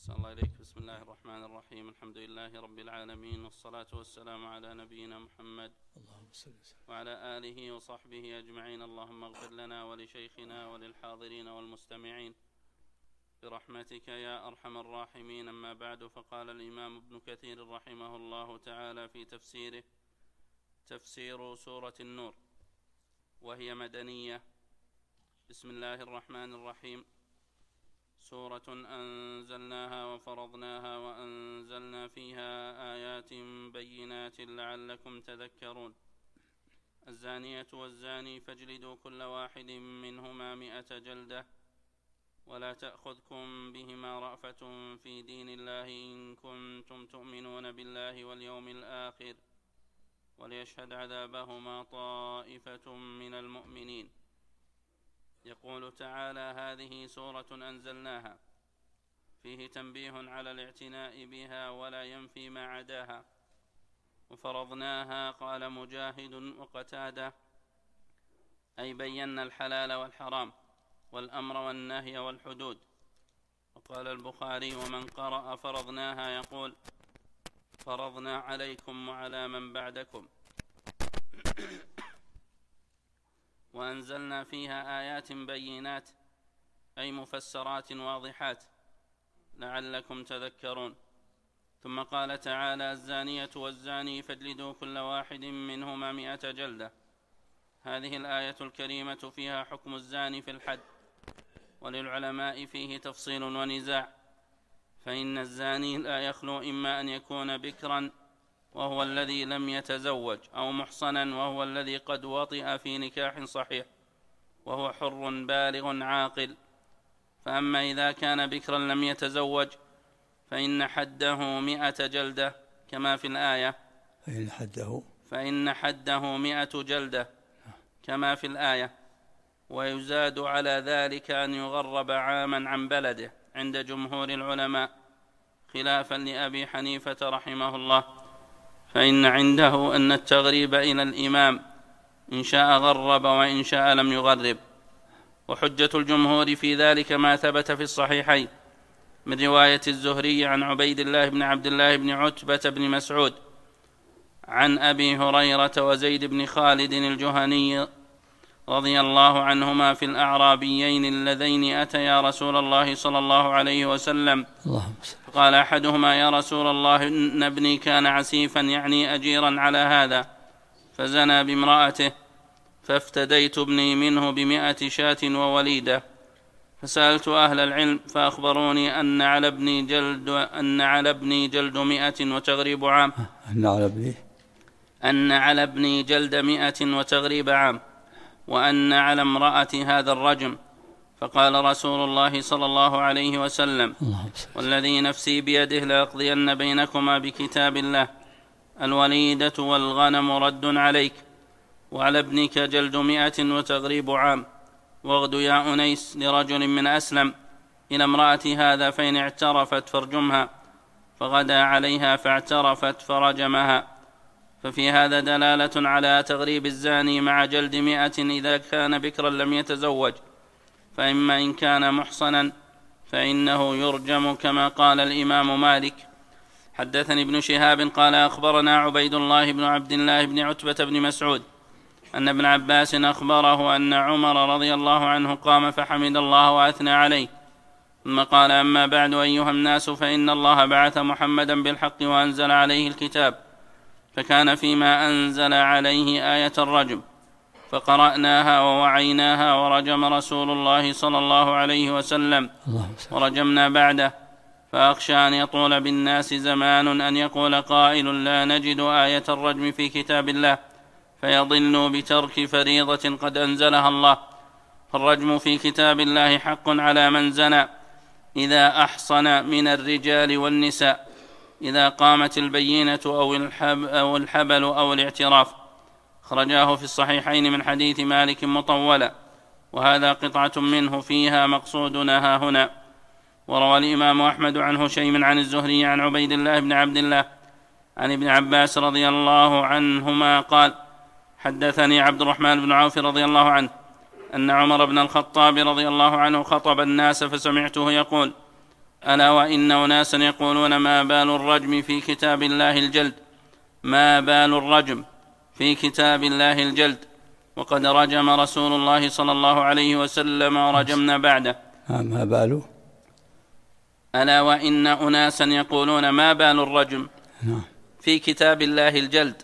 أحسن الله إليك. بسم الله الرحمن الرحيم. الحمد لله رب العالمين، والصلاة والسلام على نبينا محمد وعلى آله وصحبه أجمعين. اللهم اغفر لنا ولشيخنا وللحاضرين والمستمعين برحمتك يا أرحم الراحمين. أما بعد، فقال الإمام ابن كثير رحمه الله تعالى في تفسيره: تفسير سورة النور، وهي مدنية. بسم الله الرحمن الرحيم. سورة أنزلناها وفرضناها وأنزلنا فيها آيات بينات لعلكم تذكرون. الزانية والزاني فاجلدوا كل واحد منهما 100 جلدة، ولا تأخذكم بهما رأفة في دين الله إن كنتم تؤمنون بالله واليوم الآخر، وليشهد عذابهما طائفة من المؤمنين. يقول تعالى: هذه سورة أنزلناها، فيه تنبيه على الاعتناء بها ولا ينفي ما عداها. وفرضناها، قال مجاهد وقتادة، أي بينا الحلال والحرام والأمر والنهي والحدود. وقال البخاري: ومن قرأ فرضناها يقول: فرضنا عليكم وعلى من بعدكم. وأنزلنا فيها آيات بينات، أي مفسرات واضحات لعلكم تذكرون. ثم قال تعالى: الزانية والزاني فاجلدوا كل واحد منهما 100 جلدة. هذه الآية الكريمة فيها حكم الزاني في الحد، وللعلماء فيه تفصيل ونزاع، فإن الزاني لا يخلو إما أن يكون بكرا وهو الذي لم يتزوج، أو محصنا وهو الذي قد وطئ في نكاح صحيح وهو حر بالغ عاقل. فأما إذا كان بكرا لم يتزوج فإن حده 100 جلدة كما في الآية، فإن حده 100 جلدة كما في الآية. ويزاد على ذلك أن يغرب عاما عن بلده عند جمهور العلماء، خلافا لأبي حنيفة رحمه الله، فإن عنده أن التغريب إلى الإمام إن شاء غرب وإن شاء لم يغرب. وحجة الجمهور في ذلك ما ثبت في الصحيحين من رواية الزهري عن عبيد الله بن عبد الله بن عتبة بن مسعود عن أبي هريرة وزيد بن خالد الجهني رضي الله عنهما في الأعرابيين اللذين أتيا رسول الله صلى الله عليه وسلم، فقال أحدهما: يا رسول الله، إن ابني كان عسيفا، يعني أجيرا على هذا، فزنى بامرأته، فافتديت ابني منه ب100 شاة ووليدة. فسألت أهل العلم فأخبروني أن على ابني جلد 100 وتغريب عام، أن على ابني جلد 100 وتغريب عام، وأن على امرأة هذا الرجم. فقال رسول الله صلى الله عليه وسلم: والذي نفسي بيده لأقضين بينكما بكتاب الله، الوليدة والغنم رد عليك، وعلى ابنك جلد 100 وتغريب عام. واغد يا أنيس لرجل من أسلم إلى امرأة هذا، فإن اعترفت فارجمها. فغدا عليها فاعترفت فرجمها. ففي هذا دلالة على تغريب الزاني مع جلد 100 إذا كان بكرا لم يتزوج. فإما إن كان محصنا فإنه يرجم كما قال الإمام مالك. حدثني ابن شهاب قال: أخبرنا عبيد الله بن عبد الله بن عتبة بن مسعود أن ابن عباس أخبره أن عمر رضي الله عنه قام فحمد الله وأثنى عليه، ثم قال: أما بعد أيها الناس، فإن الله بعث محمدا بالحق وأنزل عليه الكتاب، فكان فيما أنزل عليه آية الرجم، فقرأناها ووعيناها، ورجم رسول الله صلى الله عليه وسلم ورجمنا بعده. فأخشى أن يطول بالناس زمان أن يقول قائل: لا نجد آية الرجم في كتاب الله، فيضلوا بترك فريضة قد أنزلها الله. فالرجم في كتاب الله حق على من زنى إذا أحصن من الرجال والنساء، إذا قامت البينة أو الحبل أو الاعتراف. خرجاه في الصحيحين من حديث مالك مطولا، وهذا قطعة منه فيها مقصودنا ها هنا. وروى الإمام أحمد عن هشيم عن الزهري عن عبيد الله بن عبد الله عن ابن عباس رضي الله عنهما قال: حدثني عبد الرحمن بن عوف رضي الله عنه أن عمر بن الخطاب رضي الله عنه خطب الناس، فسمعته يقول: ألا وإن أناسا يقولون ما بال الرجم في كتاب الله الجلد، ما بال الرجم في كتاب الله الجلد، وقد رجم رسول الله صلى الله عليه وسلم ورجمنا بعده. ما بال. ألا وإن أناسا يقولون ما بال الرجم في كتاب الله الجلد.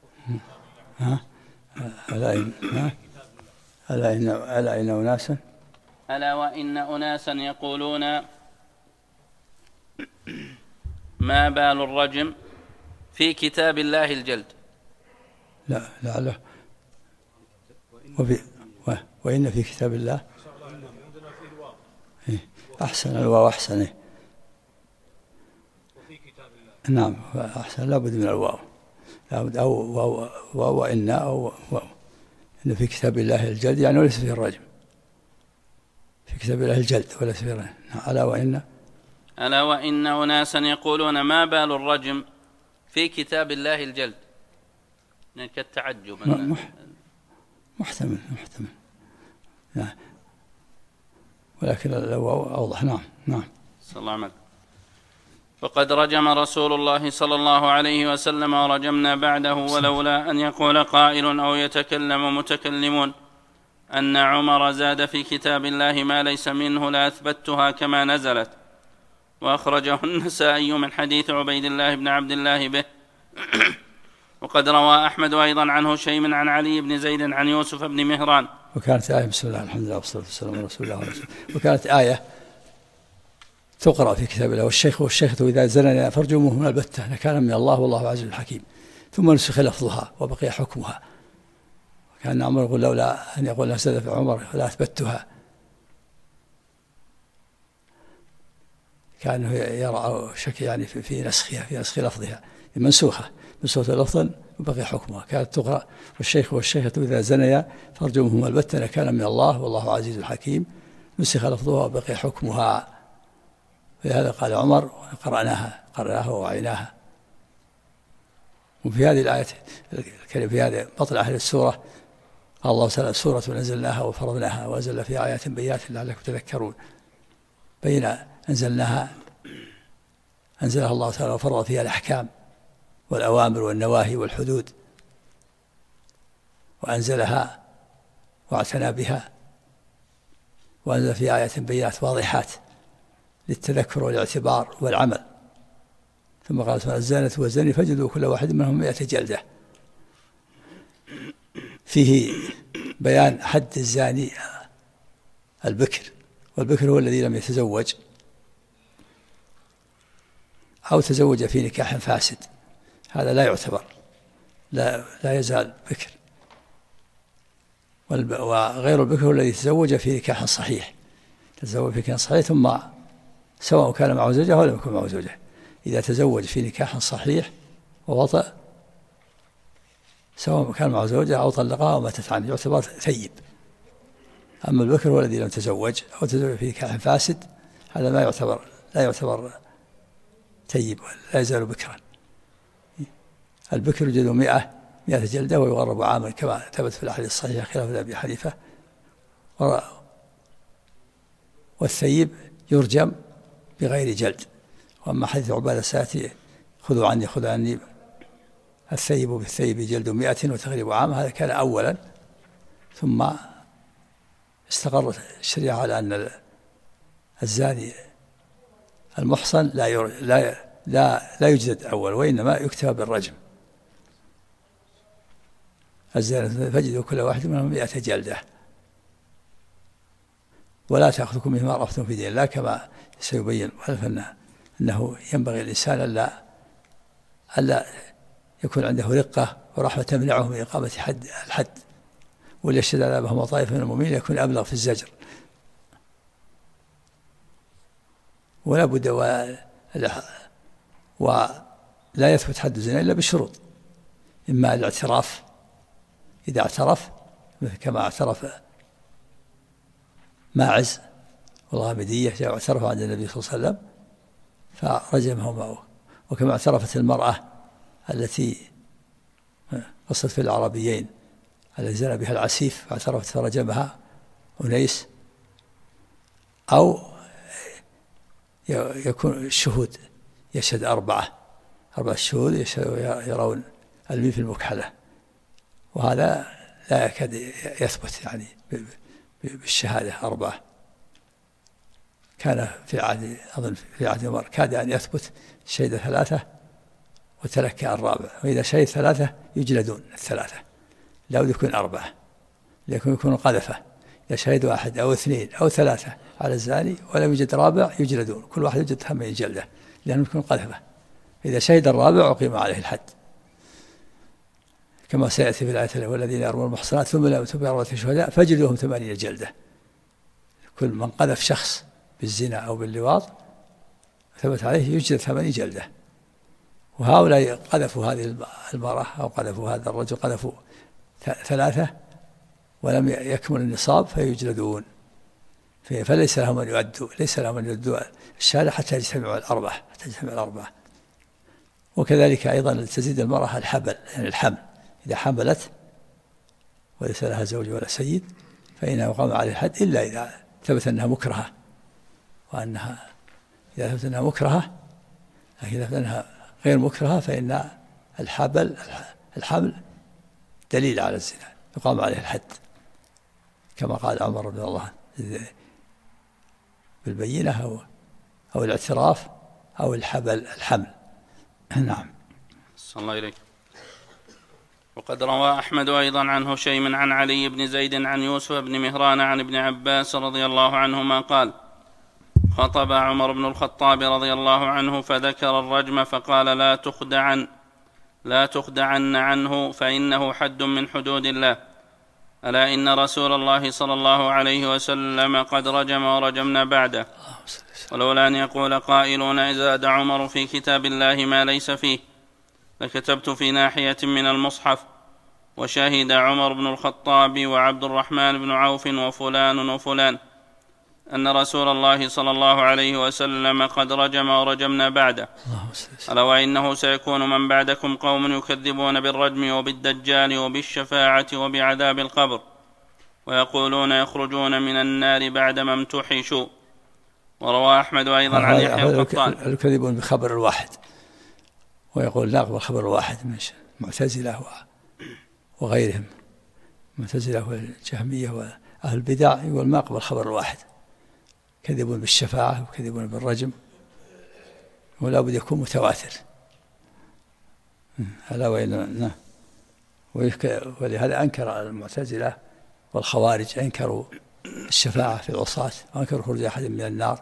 ألا وإن أناسا يقولون ما بال الرجم في كتاب الله الجلد. لا وإن في كتاب الله أحسن الواو أحسن. نعم أحسن، لابد من الواو، لابد أو وإن أو إن في كتاب الله الجلد يعني وليس فيه الرجم، في كتاب الله الجلد وليس فيه الرجم. ألا وإن أناسا يقولون ما بال الرجم في كتاب الله الجلد، يعني كالتعجب. محتمل يعني، ولكن الواو أوضح. نعم. صلى الله عليه وسلم. فقد رجم رسول الله صلى الله عليه وسلم ورجمنا بعده، ولولا أن يقول قائل أو يتكلم متكلمون أن عمر زاد في كتاب الله ما ليس منه لأثبتها كما نزلت. وأخرجه النسائي من حديث عبيد الله بن عبد الله به. وقد روى أحمد أيضا عنه شيء عن علي بن زيد عن يوسف بن مهران. وكانت آية، بسم الله الحمد لله والصلاة والسلام على رسول الله. وكانت آية تقرأ في كتاب الله: والشيخة إذا زنيا فارجموهما البتة نكالا من الله والله عزيز حكيم. ثم نسخ لفظها وبقي حكمها. وكان عمر يقول لولا أن يقول نزل في عمر لا أثبتها، كانه يرى شك يعني في نسخها، في نسخ لفظها، منسوخة لفظا وبقي حكمها. كانت تقرأ: والشيخة إذا زنيا فارجموهما البتة نكالا من الله والله عزيز حكيم. نسخ لفظها وبقي حكمها. ولهذا قال عمر: قرأناها ووعيناها. وفي هذه الآية الكريمة، في هذا بطل أهل السورة، قال الله تعالى: سورة نزلناها وفرضناها وأنزلنا فيها آيات بينات لعلكم تذكرون. أنزلها الله تعالى وفرض فيها الأحكام والأوامر والنواهي والحدود، وأنزلها واعتنى بها، وأنزل فيها آيات بينات واضحات للتذكر والاعتبار والعمل. ثم قال تعالى: الزانية والزاني فاجلدوا كل واحد منهم 100 جلدة. فيه بيان حد الزاني البكر، والبكر هو الذي لم يتزوج أو تزوج في نكاح فاسد، هذا لا يعتبر، لا يزال بكر. وغير البكر هو الذي تزوج في نكاح صحيح، ثم سواء كان معه زوجة أو لم يكن معه زوجة، إذا تزوج في نكاح صحيح ووطأ، سواء كان معه زوجة أو طلقها أو ماتت عنه، يعتبر ثيب. أما البكر هو الذي لم يتزوج أو تزوج في نكاح فاسد، هذا لا يعتبر ثيب، لا يزال بكرا. البكر يجلد 100 جلدة ويغرب عاما، كما ثبت في الأحاديث الصحيحة خلاف أبي حنيفة. والثيب يرجم بغير جلد. وأما حديث عبادة ساتي: خذوا عني الثيب بالثيب جلد 100 وتغريب عام، هذا كان أولا، ثم استقرت الشريعة على أن الزاني المحصن لا يجلد أول، وإنما يكتفى بالرجم. الزاني فاجلدوا كل واحد منهم 100 جلدة، ولا تأخذكم بما رأفتم في دين الله، كما سيبين أنه ينبغي الإنسان ألا يكون عنده رقة ورحمة تمنعه من إقامة الحد، وليشهد عذابهم طائفة من المؤمنين يكون أبلغ في الزجر. ولا بد ولا يثبت حد الزنا إلا بشروط: إما الاعتراف، إذا اعترف كما اعترف ماعز والغامدية، جاء اعترف عند النبي صلى الله عليه وسلم فرجمهم، وكما اعترفت المرأة التي قصت في العربيين التي زنى بها العسيف فاعترفت فرجمها أنيس. أو يكون الشهود يشهد أربعة شهود يرون الميم في المكحلة، وهذا لا يكاد يثبت يعني بالشهادة 4. كان في عهد أظن في عهد عمر كاد أن يثبت شهد 3 وتلكأ الرابع، وإذا شهد 3 يجلدون 3، لا بد يكون 4 يكون قذفة. إذا شهد 1 أو 2 أو 3 على الزاني ولم يوجد رابع يجلدون، كل واحد يجلد 8 جلدة لأنه يكون قذفة. إذا شهد الرابع أقيم عليه الحد، كما سيأتي في الآية: والذين يرمون المحصنات ثم لم يأتوا بأربعة شهداء فاجلدوهم 80 جلدة. كل من قذف شخص بالزنا أو باللواط ثبت عليه يجلد 80 جلدة. وهؤلاء قذفوا هذه المرأة أو قذفوا هذا الرجل، قذفوا 3 ولم يكمل النصاب فيجلدون، فليس لهم أن يؤدوا الشهادة حتى يجتمعوا الأربعة. وكذلك أيضا تزيد المرأة الحبل، يعني الحمل، إذا حملت وليس لها زوج ولا سيد فإنها يقام عليه الحد، إلا إذا ثبت أنها مكرهة، إذا ثبت أنها مكرهة. لكن إذا ثبت أنها غير مكرهة فإن الحمل دليل على الزنا يقام عليه الحد، كما قال عمر رضي الله عنه: بالبينة أو الاعتراف أو الحمل. نعم. صلى الله إليك. وقد روى أحمد أيضا عن هشيم عن علي بن زيد عن يوسف بن مهران عن ابن عباس رضي الله عنهما قال: خطب عمر بن الخطاب رضي الله عنه فذكر الرجم فقال: لا تخدعن عنه فإنه حد من حدود الله، ألا إن رسول الله صلى الله عليه وسلم قد رجم ورجمنا بعده. ولولا أن يقول قائلون إذا زاد عمر في كتاب الله ما ليس فيه لكتبت في ناحية من المصحف: وشهد عمر بن الخطاب وعبد الرحمن بن عوف وفلان وفلان أن رسول الله صلى الله عليه وسلم قد رجم ورجمنا بعده. ألا وإنه سيكون من بعدكم قوم يكذبون بالرجم وبالدجال وبالشفاعة وبعذاب القبر، ويقولون يخرجون من النار بعدما امتحشوا. وروى أحمد أيضا عن يحيى القطان: الكذبون بخبر الواحد، ويقول لا أقبل خبر الواحد من المعتزلة وغيرهم، المعتزلة والجهمية وأهل البدع، يقول ما أقبل خبر الواحد، كذبون بالشفاعة وكذبون بالرجم، ولا بد يكون متواتر. ولهذا أنكر المعتزلة والخوارج أنكروا الشفاعة في العصاة، وأنكروا خروج أحد من النار.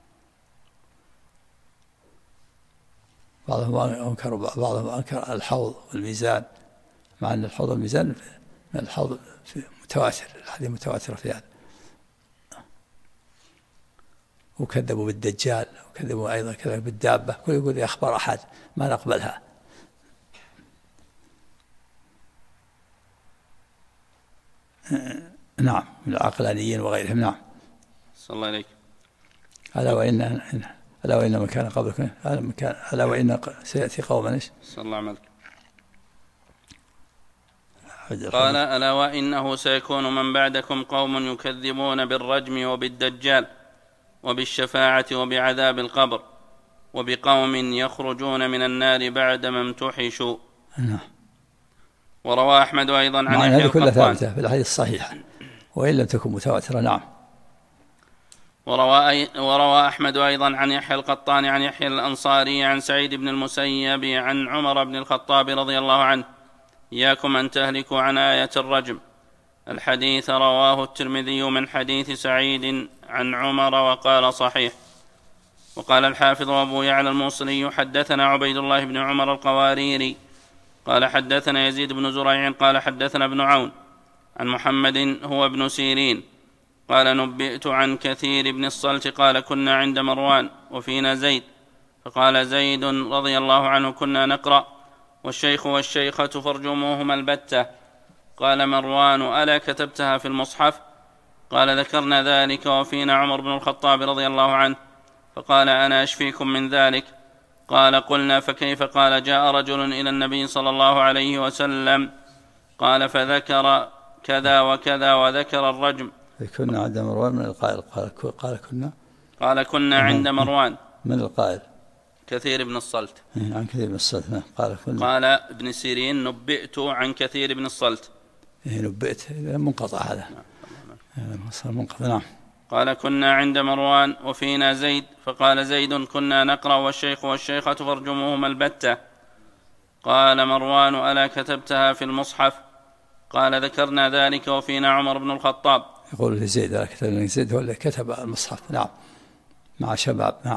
بعضهم أنكر الحوض والميزان، مع أن الحوض والميزان من الحوض متواتر، الحديث متواتر في هذا. وكذبوا بالدجال، وكذبوا أيضا كذب بالدابة، كل يقول أخبار أحد ما نقبلها. نعم، من العقلانيين وغيرهم. نعم. صلى الله عليك. ألا وإن من كان قبلكم ألا وإن سيأتي قوما صلى الله عليك. قال: ألا وإنه سيكون من بعدكم قوم يكذبون بالرجم وبالدجال وبالشفاعة وبعذاب القبر وبقوم يخرجون من النار بعدما امتحشوا. وروى أحمد أيضا عن يحيى القطان، هذه كلها ثابتة في الحديث الصحيح وإن لم تكن متواترة. نعم. وروى أحمد أيضا عن يحيى القطان عن يحيى الأنصاري عن سعيد بن المسيب عن عمر بن الخطاب رضي الله عنه: إياكم أن تهلكوا عن آية الرجم. الحديث رواه الترمذي من حديث سعيد عن عمر وقال صحيح. وقال الحافظ أبو يعلى الموصلي: حدثنا عبيد الله بن عمر القواريري قال حدثنا يزيد بن زريع قال حدثنا ابن عون عن محمد هو ابن سيرين قال: نبئت عن كثير بن الصلت قال: كنا عند مروان وفينا زيد، فقال زيد رضي الله عنه: كنا نقرأ والشيخ والشيخة فارجموهما البتة. قال مروان: ألا كتبتها في المصحف؟ قال: ذكرنا ذلك وفينا عمر بن الخطاب رضي الله عنه. فقال: أنا أشفيكم من ذلك. قال: قلنا: فكيف؟ قال: جاء رجل إلى النبي صلى الله عليه وسلم قال فذكر كذا وكذا وذكر الرجم. كنا عند مروان من القائل قال كنا عند مروان من القائل؟ كثير بن الصلت. عن كثير بن الصلت. قال ابن سيرين نبئت عن كثير بن الصلت. نبئت منقطع هذا. منقطع. نعم. قال كنا عند مروان وفينا زيد، فقال زيد كنا نقرأ والشيخ والشيخة فارجموهما البتة. قال مروان ألا كتبتها في المصحف؟ قال ذكرنا ذلك وفينا عمر بن الخطاب. يقول لزيد ألا كتب؟ زيد هو اللي كتب المصحف. نعم، مع شباب. نعم.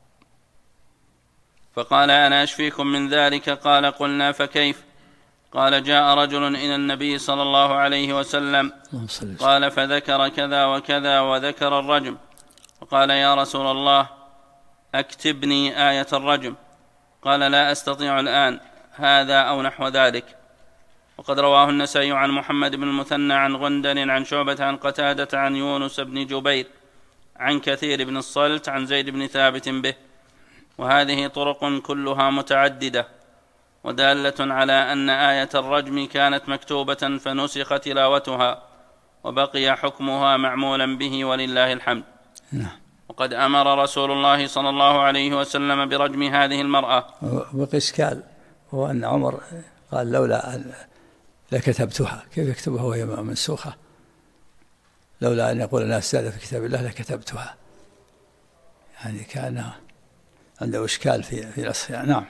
فقال أنا أشفيكم من ذلك. قال قلنا فكيف؟ قال جاء رجل إلى النبي صلى الله عليه وسلم قال فذكر كذا وكذا وذكر الرجم، فقال يا رسول الله أكتبني آية الرجم. قال لا أستطيع الآن هذا أو نحو ذلك. وقد رواه النسائي عن محمد بن المثنى عن غندر عن شعبة عن قتادة عن يونس بن جبير عن كثير بن الصلت عن زيد بن ثابت به. وهذه طرق كلها متعددة ودالة على أن آية الرجم كانت مكتوبة فنسخ تلاوتها وبقي حكمها معمولا به ولله الحمد. وقد أمر رسول الله صلى الله عليه وسلم برجم هذه المرأة. وإشكال هو أن عمر قال لولا أن لكتبتها، كيف يكتبها وهي منسوخة؟ لولا أن يقول الناس زاد في كتاب الله لكتبتها، يعني كان عنده إشكال في نسخها. نعم.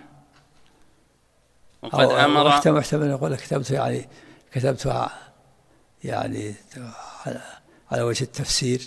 وقد أمر محتمل يقول كتبت يعني كتبتها يعني على وجه التفسير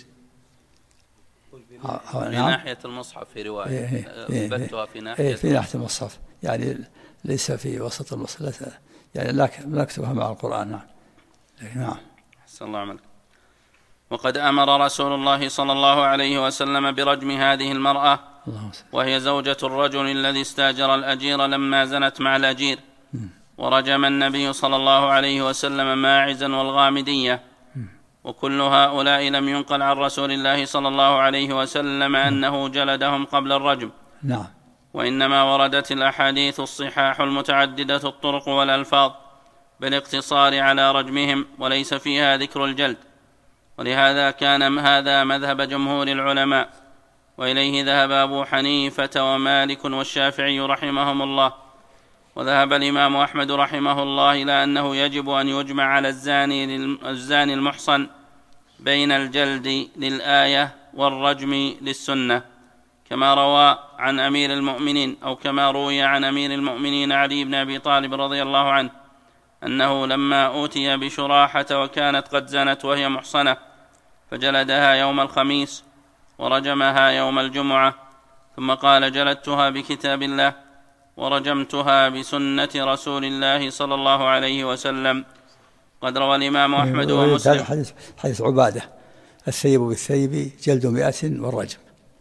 في ناحية المصحف في رواية أثبتها في ناحية المصحف، يعني ليس في وسط المصحف، يعني لا نكتبها مع القرآن. نعم. نعم. أحسن الله عملك. وقد أمر رسول الله صلى الله عليه وسلم برجم هذه المرأة وهي زوجة الرجل الذي استاجر الأجير لما زنت مع الأجير. ورجم النبي صلى الله عليه وسلم ماعزا والغامدية. وكل هؤلاء لم ينقل عن رسول الله صلى الله عليه وسلم أنه جلدهم قبل الرجم. نعم. وإنما وردت الأحاديث الصحاح المتعددة الطرق والألفاظ بالاقتصار على رجمهم وليس فيها ذكر الجلد. ولهذا كان هذا مذهب جمهور العلماء، وإليه ذهب أبو حنيفة ومالك والشافعي رحمهم الله. وذهب الإمام أحمد رحمه الله إلى أنه يجب أن يجمع على الزاني المحصن بين الجلد للآية والرجم للسنة، كما روى عن أمير المؤمنين أو كما روي عن أمير المؤمنين علي بن أبي طالب رضي الله عنه أنه لما أوتي بشراحة وكانت قد زنت وهي محصنة فجلدها يوم الخميس ورجمها يوم الجمعة، ثم قال جلدتها بكتاب الله ورجمتها بسنة رسول الله صلى الله عليه وسلم. قد روى الإمام أحمد ومسلم حديث عبادة الثيب بالثيب جلد 100 والرجم،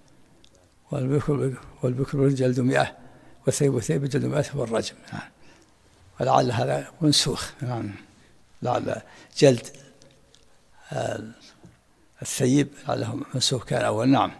والبكر جلد 100 والثيب بالثيب جلد 100 والرجم. ولعل هذا منسوخ. لعل جلد الثيب لعله منسوخ كان أول. نعم.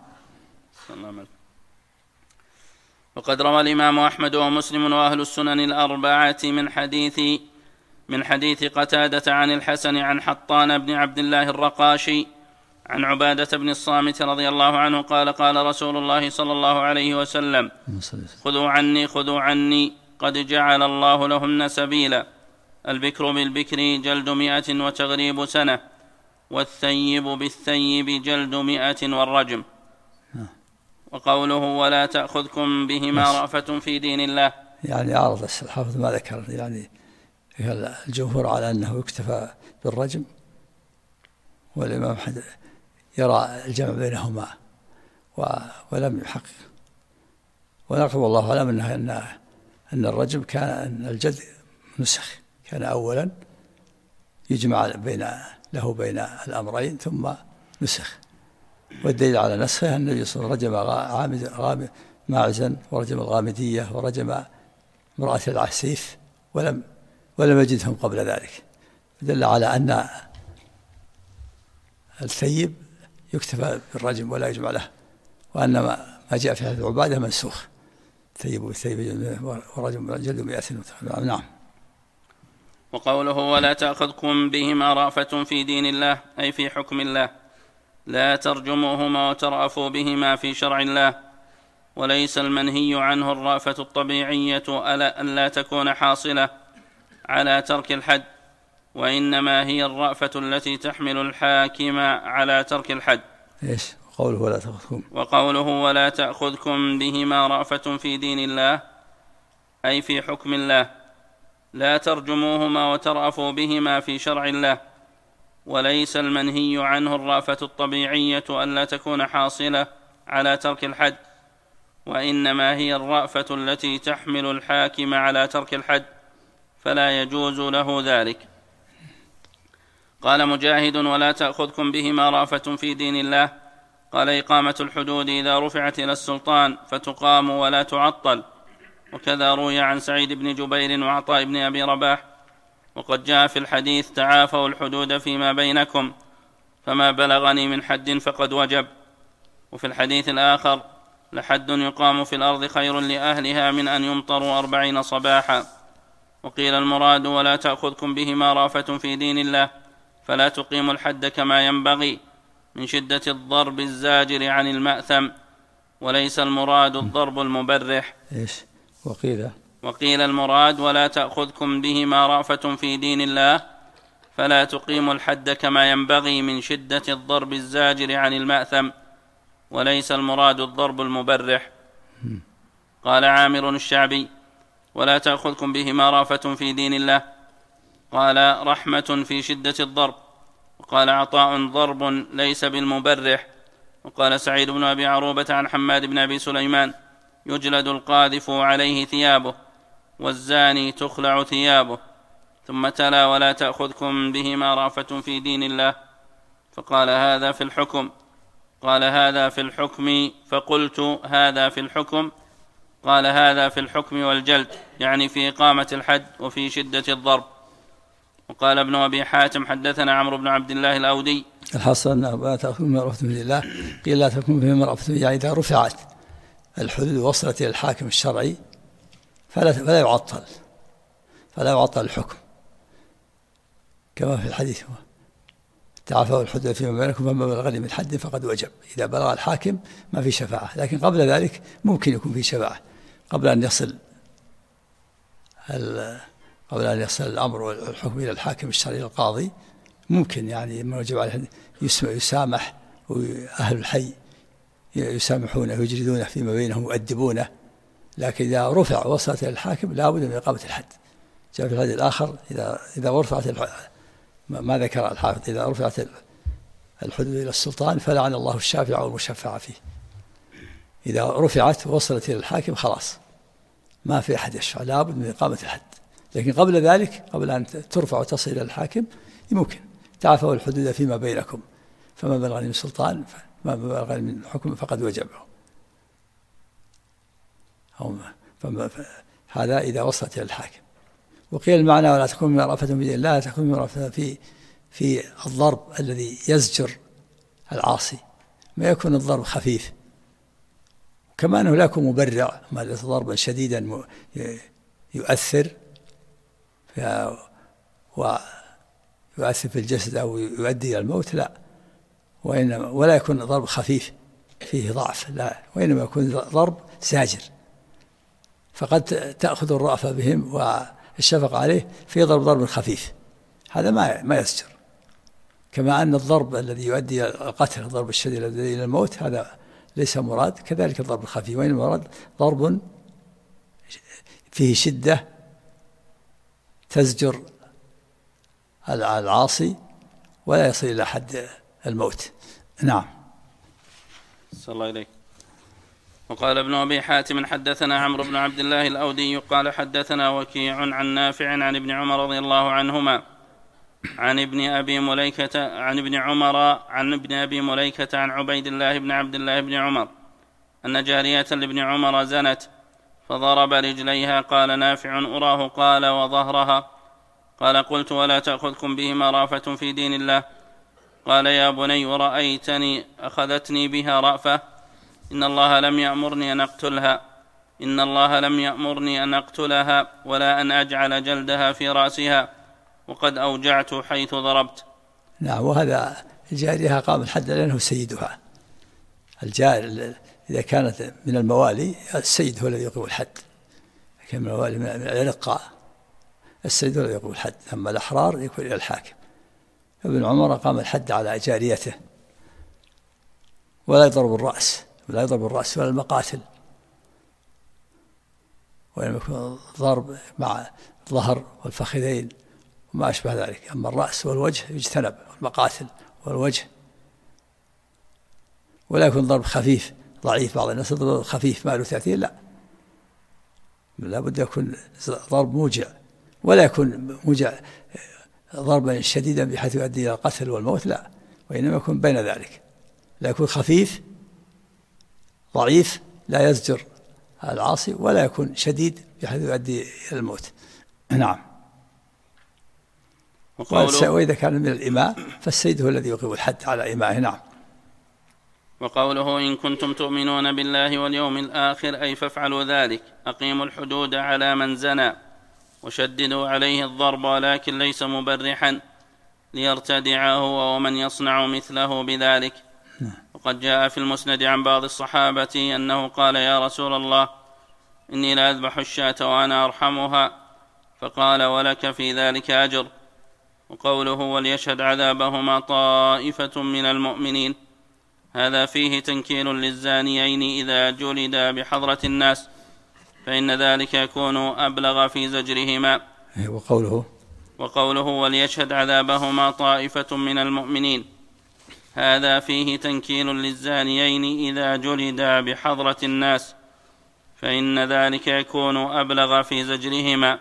وقد روى الإمام أحمد ومسلم وأهل السنن الأربعة من حديث قتادة عن الحسن عن حطان بن عبد الله الرقاشي عن عبادة بن الصامت رضي الله عنه قال قال رسول الله صلى الله عليه وسلم خذوا عني قد جعل الله لهن سبيلا. البكر بالبكر جلد 100 وتغريب سنة، والثيب بالثيب جلد 100 والرجم. وقوله ولا تأخذكم بهما رأفة في دين الله، يعني عرض الحافظ ما ذكر، يعني الجمهور على أنه يكتفى بالرجم، والإمام أحمد يرى الجمع بينهما ولم يحقق. ونقل والله أعلم أن الرجم كان أن الجلد نسخ، كان أولا يجمع بين الأمرين ثم نسخ. والدليل على نسخه أن النبي صلى الله عليه وسلم رجم ماعزا ورجم الغامدية ورجم امرأة العسيف ولم يجدهم قبل ذلك، دل على أن الثيب يكتفى بالرجم ولا يجمع له، وأن ما جاء في هذه العبادة منسوخ، الثيب والثيب ورجم جلد 100. نعم. وقوله ولا تأخذكم بهما رأفة في دين الله أي في حكم الله، لا ترجموهما وترأفوا بهما في شرع الله. وليس المنهي عنه الرأفة الطبيعية ألا تكون حاصلة على ترك الحد، وإنما هي الرأفة التي تحمل الحاكم على ترك الحد. إيش وقوله ولا تأخذكم بهما رأفة في دين الله أي في حكم الله، لا ترجموهما وترأفوا بهما في شرع الله. وليس المنهي عنه الرأفة الطبيعية ألا تكون حاصلة على ترك الحد، وإنما هي الرأفة التي تحمل الحاكم على ترك الحد، فلا يجوز له ذلك. قال مجاهد ولا تأخذكم بهما رأفة في دين الله، قال إقامة الحدود إذا رفعت إلى السلطان فتقام ولا تعطل، وكذا روي عن سعيد بن جبير وعطاء بن أبي رباح. وقد جاء في الحديث تعافوا الحدود فيما بينكم، فما بلغني من حد فقد وجب. وفي الحديث الآخر لحد يقام في الأرض خير لأهلها من أن يمطروا 40 صباحا. وقيل المراد ولا تأخذكم بهما رأفة في دين الله، فلا تقيموا الحد كما ينبغي من شدة الضرب الزاجر عن المأثم، وليس المراد الضرب المبرح. وقيل المراد ولا تأخذكم بهما رأفة في دين الله، فلا تقيموا الحد كما ينبغي من شدة الضرب الزاجر عن المأثم، وليس المراد الضرب المبرح. قال عامر الشعبي ولا تأخذكم بهما رأفة في دين الله، قال رحمة في شدة الضرب. وقال عطاء ضرب ليس بالمبرح. وقال سعيد بن أبي عروبة عن حماد بن أبي سليمان يجلد القاذف عليه ثيابه، والزاني تخلع ثيابه. ثم تلا ولا تأخذكم بهما رأفة في دين الله، فقال هذا في الحكم. قال هذا في الحكم، فقلت هذا في الحكم. قال هذا في الحكم والجلد، يعني في إقامة الحد وفي شدة الضرب. وقال ابن أبي حاتم حدثنا عمرو بن عبد الله الأودي. الحصر لا تأخذكم بهما رأفة في دين الله، قيل لا تأخذكم بهما رأفة، يعني إذا رفعت الحدود وصلت إلى الحاكم الشرعي فلا يعطل الحكم، كما في الحديث تعافوا الحدود فيما بينكم فما بلغني من حد فقد وجب. إذا بلغ الحاكم ما في شفاعة، لكن قبل ذلك ممكن يكون في شفاعة قبل أن يصل الأمر والحكم إلى الحاكم الشرعي القاضي. ممكن يعني ما وجب عليه يسامح، وأهل الحي يسامحونه ويجلدونه فيما بينهم ويؤدبونه. لكن إذا رفع وصلت إلى الحاكم لا بد من إقامة الحد. جاء في الحديث الآخر إذا رفعت ما ذكر الحافظ إذا رفعت الحدود إلى السلطان فلعن الله الشافع والمشفع فيه. إذا رفعت وصلت إلى الحاكم خلاص ما في أحد يشفع، لا بد من إقامة الحد. لكن قبل ذلك، قبل أن ترفع وتصل إلى الحاكم، يمكن تعافوا الحدود فيما بينكم، فما بلغني من سلطان ما بلغني من حكم فقد وجب. هذا إذا وصلت إلى الحاكم. وقيل المعنى ولا تكون من رأفة في دين الله، لا تكون من رأفة في الضرب الذي يزجر العاصي، ما يكون الضرب خفيف، كما أنه لا يكون مبرع، ما ضربا شديدا يؤثر ويؤثر في الجسد أو يؤدي إلى الموت، لا، ولا يكون ضرب خفيف فيه ضعف، لا، وإنما يكون ضرب زاجر. فقد تأخذ الرأفة بهم والشفقة عليه في ضرب خفيف، هذا ما يزجر. كما أن الضرب الذي يؤدي إلى القتل، الضرب الشديد الذي يؤدي إلى الموت، هذا ليس مراد. كذلك الضرب الخفيف، وإنما مراد ضرب فيه شدة تزجر العاصي ولا يصل إلى حد الموت. نعم. صلى الله عليه. وقال ابن أبي حاتم حدثنا عمرو بن عبد الله الأودي قال حدثنا وكيع عن نافع عن ابن عمر رضي الله عنهما عن ابن أبي مليكة عن عبيد الله بن عبد الله بن عمر أن جارية لابن عمر زنت فضرب رجليها. قال نافع أراه قال وظهرها. قال قلت ولا تأخذكم بهما رأفة في دين الله. قال يا بني ورأيتني أخذتني بها رأفة؟ إن الله لم يأمرني أن أقتلها ولا أن أجعل جلدها في رأسها، وقد أوجعت حيث ضربت. نعم. وهذا الجارية قام الحد لأنه سيدها. إذا كانت من الموالي السيد هو الذي يقيم الحد، كان من الموالي من الرقاء السيد هو الذي يقيم الحد، أما الأحرار يكون إلى الحاكم. ابن عمر قام الحد على جاريته، ولا يضرب الرأس ولا المقاتل، ولم يكن ضرب مع الظهر والفخذين وما أشبه ذلك. أما الرأس والوجه يجتنب، والمقاتل والوجه، ولا يكون ضرب خفيف ضعيف. بعض الناس ضرب خفيف ما له تأثير، لا بد يكون ضرب موجع، ولا يكون موجع ضربا شديدا بحيث يؤدي إلى القتل والموت، لا، وإنما يكون بين ذلك، لا يكون خفيف ضعيف لا يزجر العاصي، ولا يكون شديد بحيث يؤدي إلى الموت. نعم. وإذا كان من الإماء فالسيد هو الذي يقيم الحد على إمائه. نعم. وقوله إن كنتم تؤمنون بالله واليوم الآخر أي فافعلوا ذلك، أقيموا الحدود على من زنى وشددوا عليه الضرب، ولكن ليس مبرحا ليرتدع هو ومن يصنع مثله بذلك. وقد جاء في المسند عن بعض الصحابة أنه قال يا رسول الله إني لا أذبح الشاة وأنا أرحمها، فقال ولك في ذلك أجر. وقوله وليشهد عذابهما طائفة من المؤمنين، هذا فيه تنكيل للزانيين إذا جلدا بحضرة الناس، فإن ذلك يكون أبلغ في زجرهما. وقوله وليشهد عذابهما طائفة من المؤمنين، هذا فيه تنكيل للزانيين إذا جلدا بحضرة الناس، فإن ذلك يكون أبلغ في زجرهما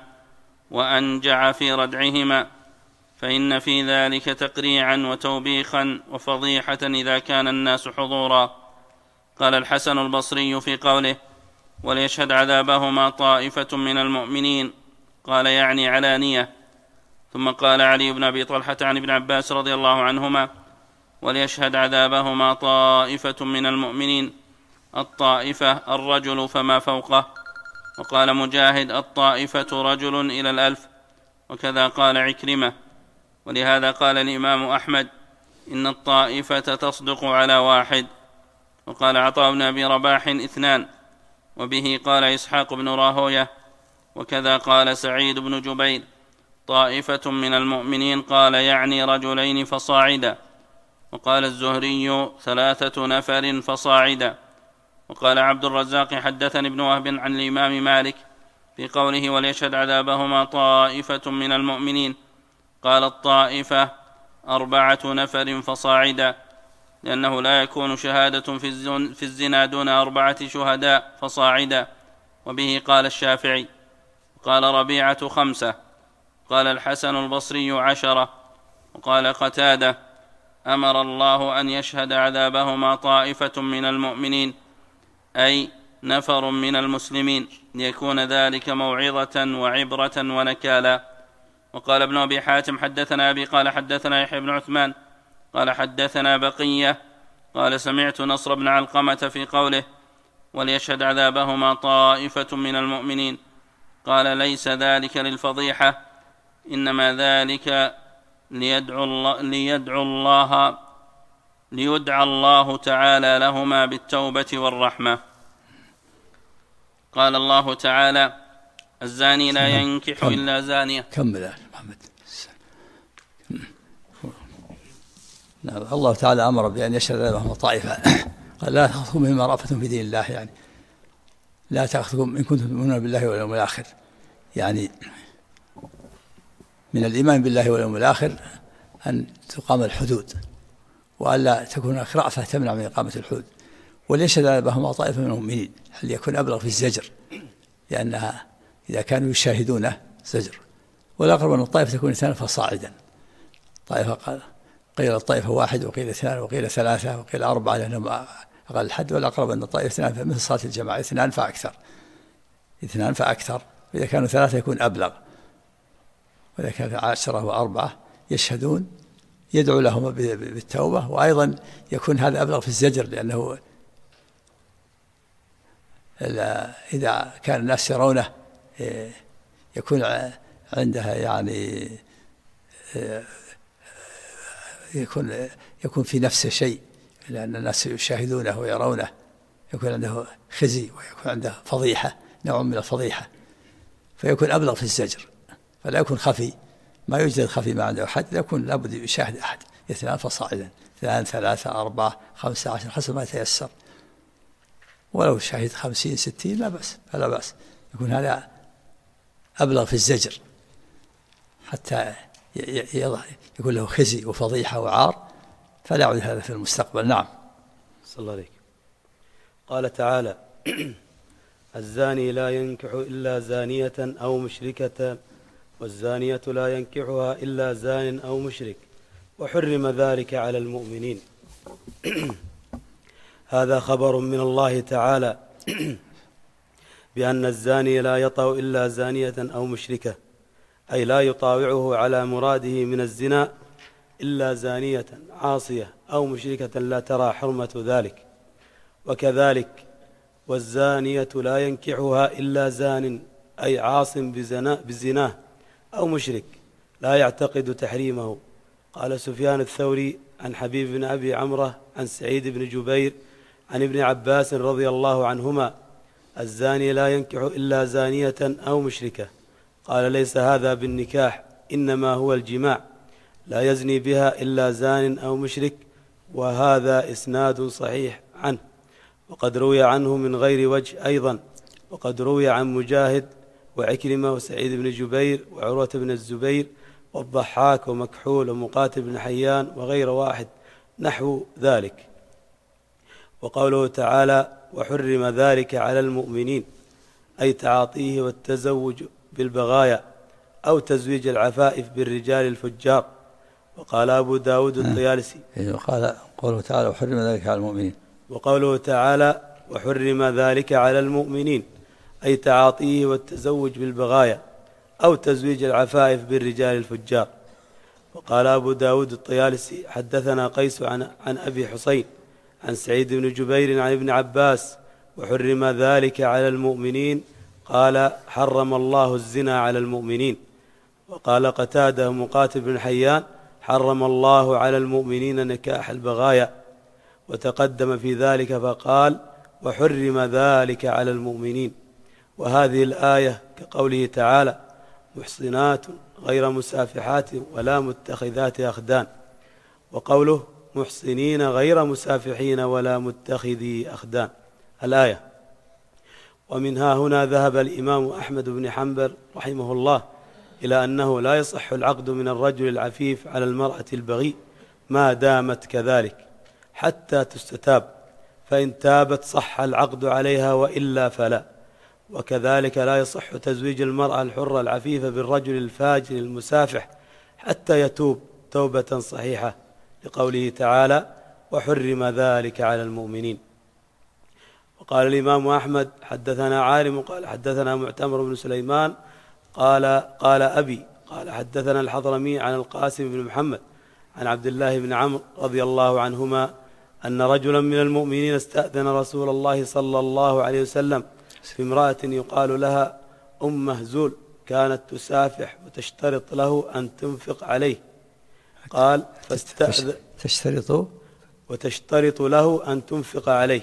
وأنجع في ردعهما، فإن في ذلك تقريعا وتوبيخا وفضيحة إذا كان الناس حضورا. قال الحسن البصري في قوله وليشهد عذابهما طائفة من المؤمنين، قال يعني علانية. ثم قال علي بن أبي طلحة عن ابن عباس رضي الله عنهما وليشهد عذابهما طائفة من المؤمنين، الطائفة الرجل فما فوقه. وقال مجاهد الطائفة رجل إلى 1000، وكذا قال عكرمة. ولهذا قال الإمام أحمد إن الطائفة تصدق على 1. وقال عطاء بن أبي رباح 2، وبه قال إسحاق بن راهوية. وكذا قال سعيد بن جبير طائفة من المؤمنين، قال يعني رجلين فصاعدا. وقال الزهري 3 نفر فصاعدا. وقال عبد الرزاق حدثني ابن وهب عن الإمام مالك في قوله وليشهد عذابهما طائفة من المؤمنين، قال الطائفة 4 نفر فصاعدا، لأنه لا يكون شهادة في الزنا دون 4 شهداء فصاعدا. وبه قال الشافعي. قال ربيعة 5. قال الحسن البصري 10. وقال قتادة أمر الله أن يشهد عذابهما طائفة من المؤمنين، أي نفر من المسلمين، ليكون ذلك موعظة وعبرة ونكالا. وقال ابن أبي حاتم حدثنا أبي قال حدثنا يحيى بن عثمان قال حدثنا بقية قال سمعت نصر بن علقمة في قوله وليشهد عذابهما طائفة من المؤمنين، قال ليس ذلك للفضيحة، إنما ذلك ليدعى الله تعالى لهما بالتوبة والرحمة. قال الله تعالى الزاني لا ينكح إلا زانية. كمل محمد. الله تعالى أمر بأن يشهد لهما طائفة، قال لا تأخذكم بهما رأفة في دين الله، يعني لا تأخذكم إن كنتم تؤمنون بالله واليوم الآخر، يعني من الإيمان بالله واليوم الآخر أن تقام الحدود، وألا تكون رأفة تمنع من إقامة الحدود. وليشهد عذابهما طائفة من المؤمنين، هل يكون أبلغ في الزجر، لأنها إذا كانوا يشاهدونه زجر. والأقرب أن الطائفة تكون 2 فصاعدا. طائفة قيل الطائفة 1 وقيل 2 وقيل 3 وقيل 4 لأنهم أقل الحد، والأقرب أن الطائفة 2 مثل صلاة الجماعة 2 فأكثر. 2 فأكثر، إذا كانوا 3 يكون أبلغ، وإذا كان 10 و4 يشهدون يدعو لهم بالتوبة، وأيضا يكون هذا أبلغ في الزجر، لأنه إذا كان الناس يرونه يكون عندها يعني يكون في نفسه شيء، لأن الناس يشاهدونه ويرونه يكون عنده خزي ويكون عنده فضيحة، نوع من الفضيحة، فيكون أبلغ في الزجر، فلا يكون خفي، ما يوجد خفي ما عنده أحد، يكون لابد يشاهد أحد، 2 فصاعدا، 2 3 4 15 حسب ما يتيسر، ولو شاهد 50 60 لا بأس، فلا بأس، يكون هذا أبلغ في الزجر حتى يكون له خزي وفضيحة وعار، فلا يعود هذا في المستقبل. نعم. صلى الله عليك. قال تعالى: الزاني لا ينكح إلا زانية أو مشركة، والزانية لا ينكحها إلا زان أو مشرك، وحرم ذلك على المؤمنين. هذا خبر من الله تعالى بأن الزاني لا يطأ إلا زانية أو مشركة، أي لا يطاوعه على مراده من الزنا إلا زانية عاصية أو مشركة لا ترى حرمة ذلك. وكذلك والزانية لا ينكحها إلا زان، أي عاص بزناه أو مشرك لا يعتقد تحريمه. قال سفيان الثوري عن حبيب بن أبي عمرة عن سعيد بن جبير عن ابن عباس رضي الله عنهما: الزاني لا ينكح إلا زانية أو مشركة. قال: ليس هذا بالنكاح، إنما هو الجماع، لا يزني بها إلا زان أو مشرك. وهذا إسناد صحيح عنه. وقد روي عنه من غير وجه أيضا، وقد روي عن مجاهد وعكرمة وسعيد بن جبير وعروة بن الزبير والضحاك ومكحول ومقاتل بن حيان وغير واحد نحو ذلك. وقوله تعالى: وحرم ذلك على المؤمنين، أي تعاطيه والتزوج بالبغايا أو تزويج العفائف بالرجال الفجار. وقال أبو داود الطيالسي: قال قوله تعالى: وحرم ذلك على المؤمنين. وقوله تعالى: وحرم ذلك على المؤمنين، أي تعاطيه والتزوج بالبغايا أو تزويج العفائف بالرجال الفجار. وقال أبو داود الطيالسي: حدثنا قيس عن أبي حسين عن سعيد بن جبير عن ابن عباس: وحرم ذلك على المؤمنين، قال: حرم الله الزنا على المؤمنين. وقال قتادة مقاتل بن حيان: حرم الله على المؤمنين نكاح البغايا. وتقدم في ذلك فقال: وحرم ذلك على المؤمنين. وهذه الآية كقوله تعالى: محصنات غير مسافحات ولا متخذات أخدان. وقوله: محصنين غير مسافحين ولا متخذي أخدان، الآية. ومنها هنا ذهب الإمام أحمد بن حنبل رحمه الله إلى أنه لا يصح العقد من الرجل العفيف على المرأة البغي ما دامت كذلك حتى تستتاب، فإن تابت صح العقد عليها وإلا فلا. وكذلك لا يصح تزويج المرأة الحرة العفيفة بالرجل الفاجر المسافح حتى يتوب توبة صحيحة، لقوله تعالى: وحرم ذلك على المؤمنين. وقال الإمام أحمد: حدثنا عالم قال حدثنا معتمر بن سليمان قال أبي قال حدثنا الحضرمي عن القاسم بن محمد عن عبد الله بن عمرو رضي الله عنهما أن رجلا من المؤمنين استأذن رسول الله صلى الله عليه وسلم في امرأة يقال لها مهزول، كانت تسافح وتشترط له أن تنفق عليه. قال: وتشترط له أن تنفق عليه.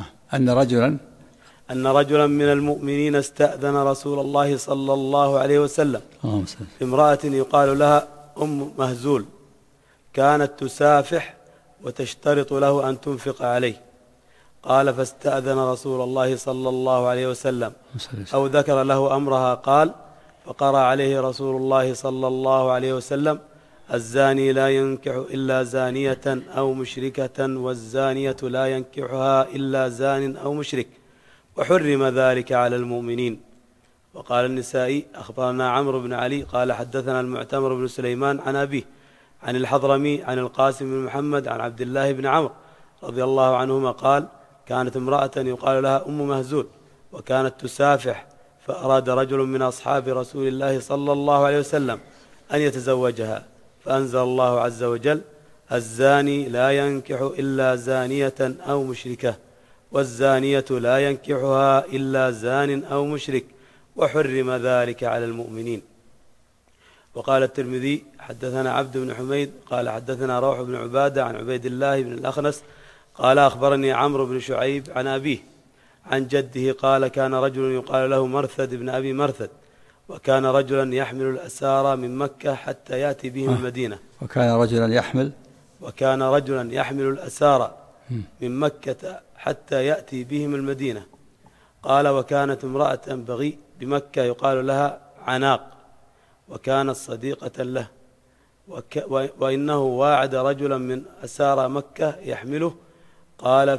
أن رجلا من المؤمنين استأذن رسول الله صلى الله عليه وسلم في امرأة يقال لها مهزول، كانت تسافح وتشترط له أن تنفق عليه. قال: فاستأذن رسول الله صلى الله عليه وسلم أو ذكر له أمرها. قال: فقرأ عليه رسول الله صلى الله عليه وسلم: الزاني لا ينكح إلا زانية أو مشركة، والزانية لا ينكحها إلا زان أو مشرك، وحرم ذلك على المؤمنين. وقال النسائي: أخبرنا عمرو بن علي قال حدثنا المعتمر بن سليمان عن أبيه عن الحضرمي عن القاسم بن محمد عن عبد الله بن عمرو رضي الله عنهما قال: كانت امرأة يقال لها مهزول، وكانت تسافح، فأراد رجل من أصحاب رسول الله صلى الله عليه وسلم أن يتزوجها، فأنزل الله عز وجل: الزاني لا ينكح إلا زانية أو مشركة، والزانية لا ينكحها إلا زان أو مشرك، وحرم ذلك على المؤمنين. وقال الترمذي: حدثنا عبد بن حميد قال حدثنا روح بن عبادة عن عبيد الله بن الأخنس قال: أخبرني عمرو بن شعيب عن أبيه عن جده قال كان رجل يقال له مرثد بن أبي مرثد، وكان رجلا يحمل الأسارى من مكة حتى يأتي بهم المدينة. وكان رجلا يحمل الأسارى من مكة حتى يأتي بهم المدينة. قال وكانت امرأة بغي بمكة يقال لها عناق، وكانت صديقة له، وإنه واعد رجلا من أسارى مكة يحمله. قال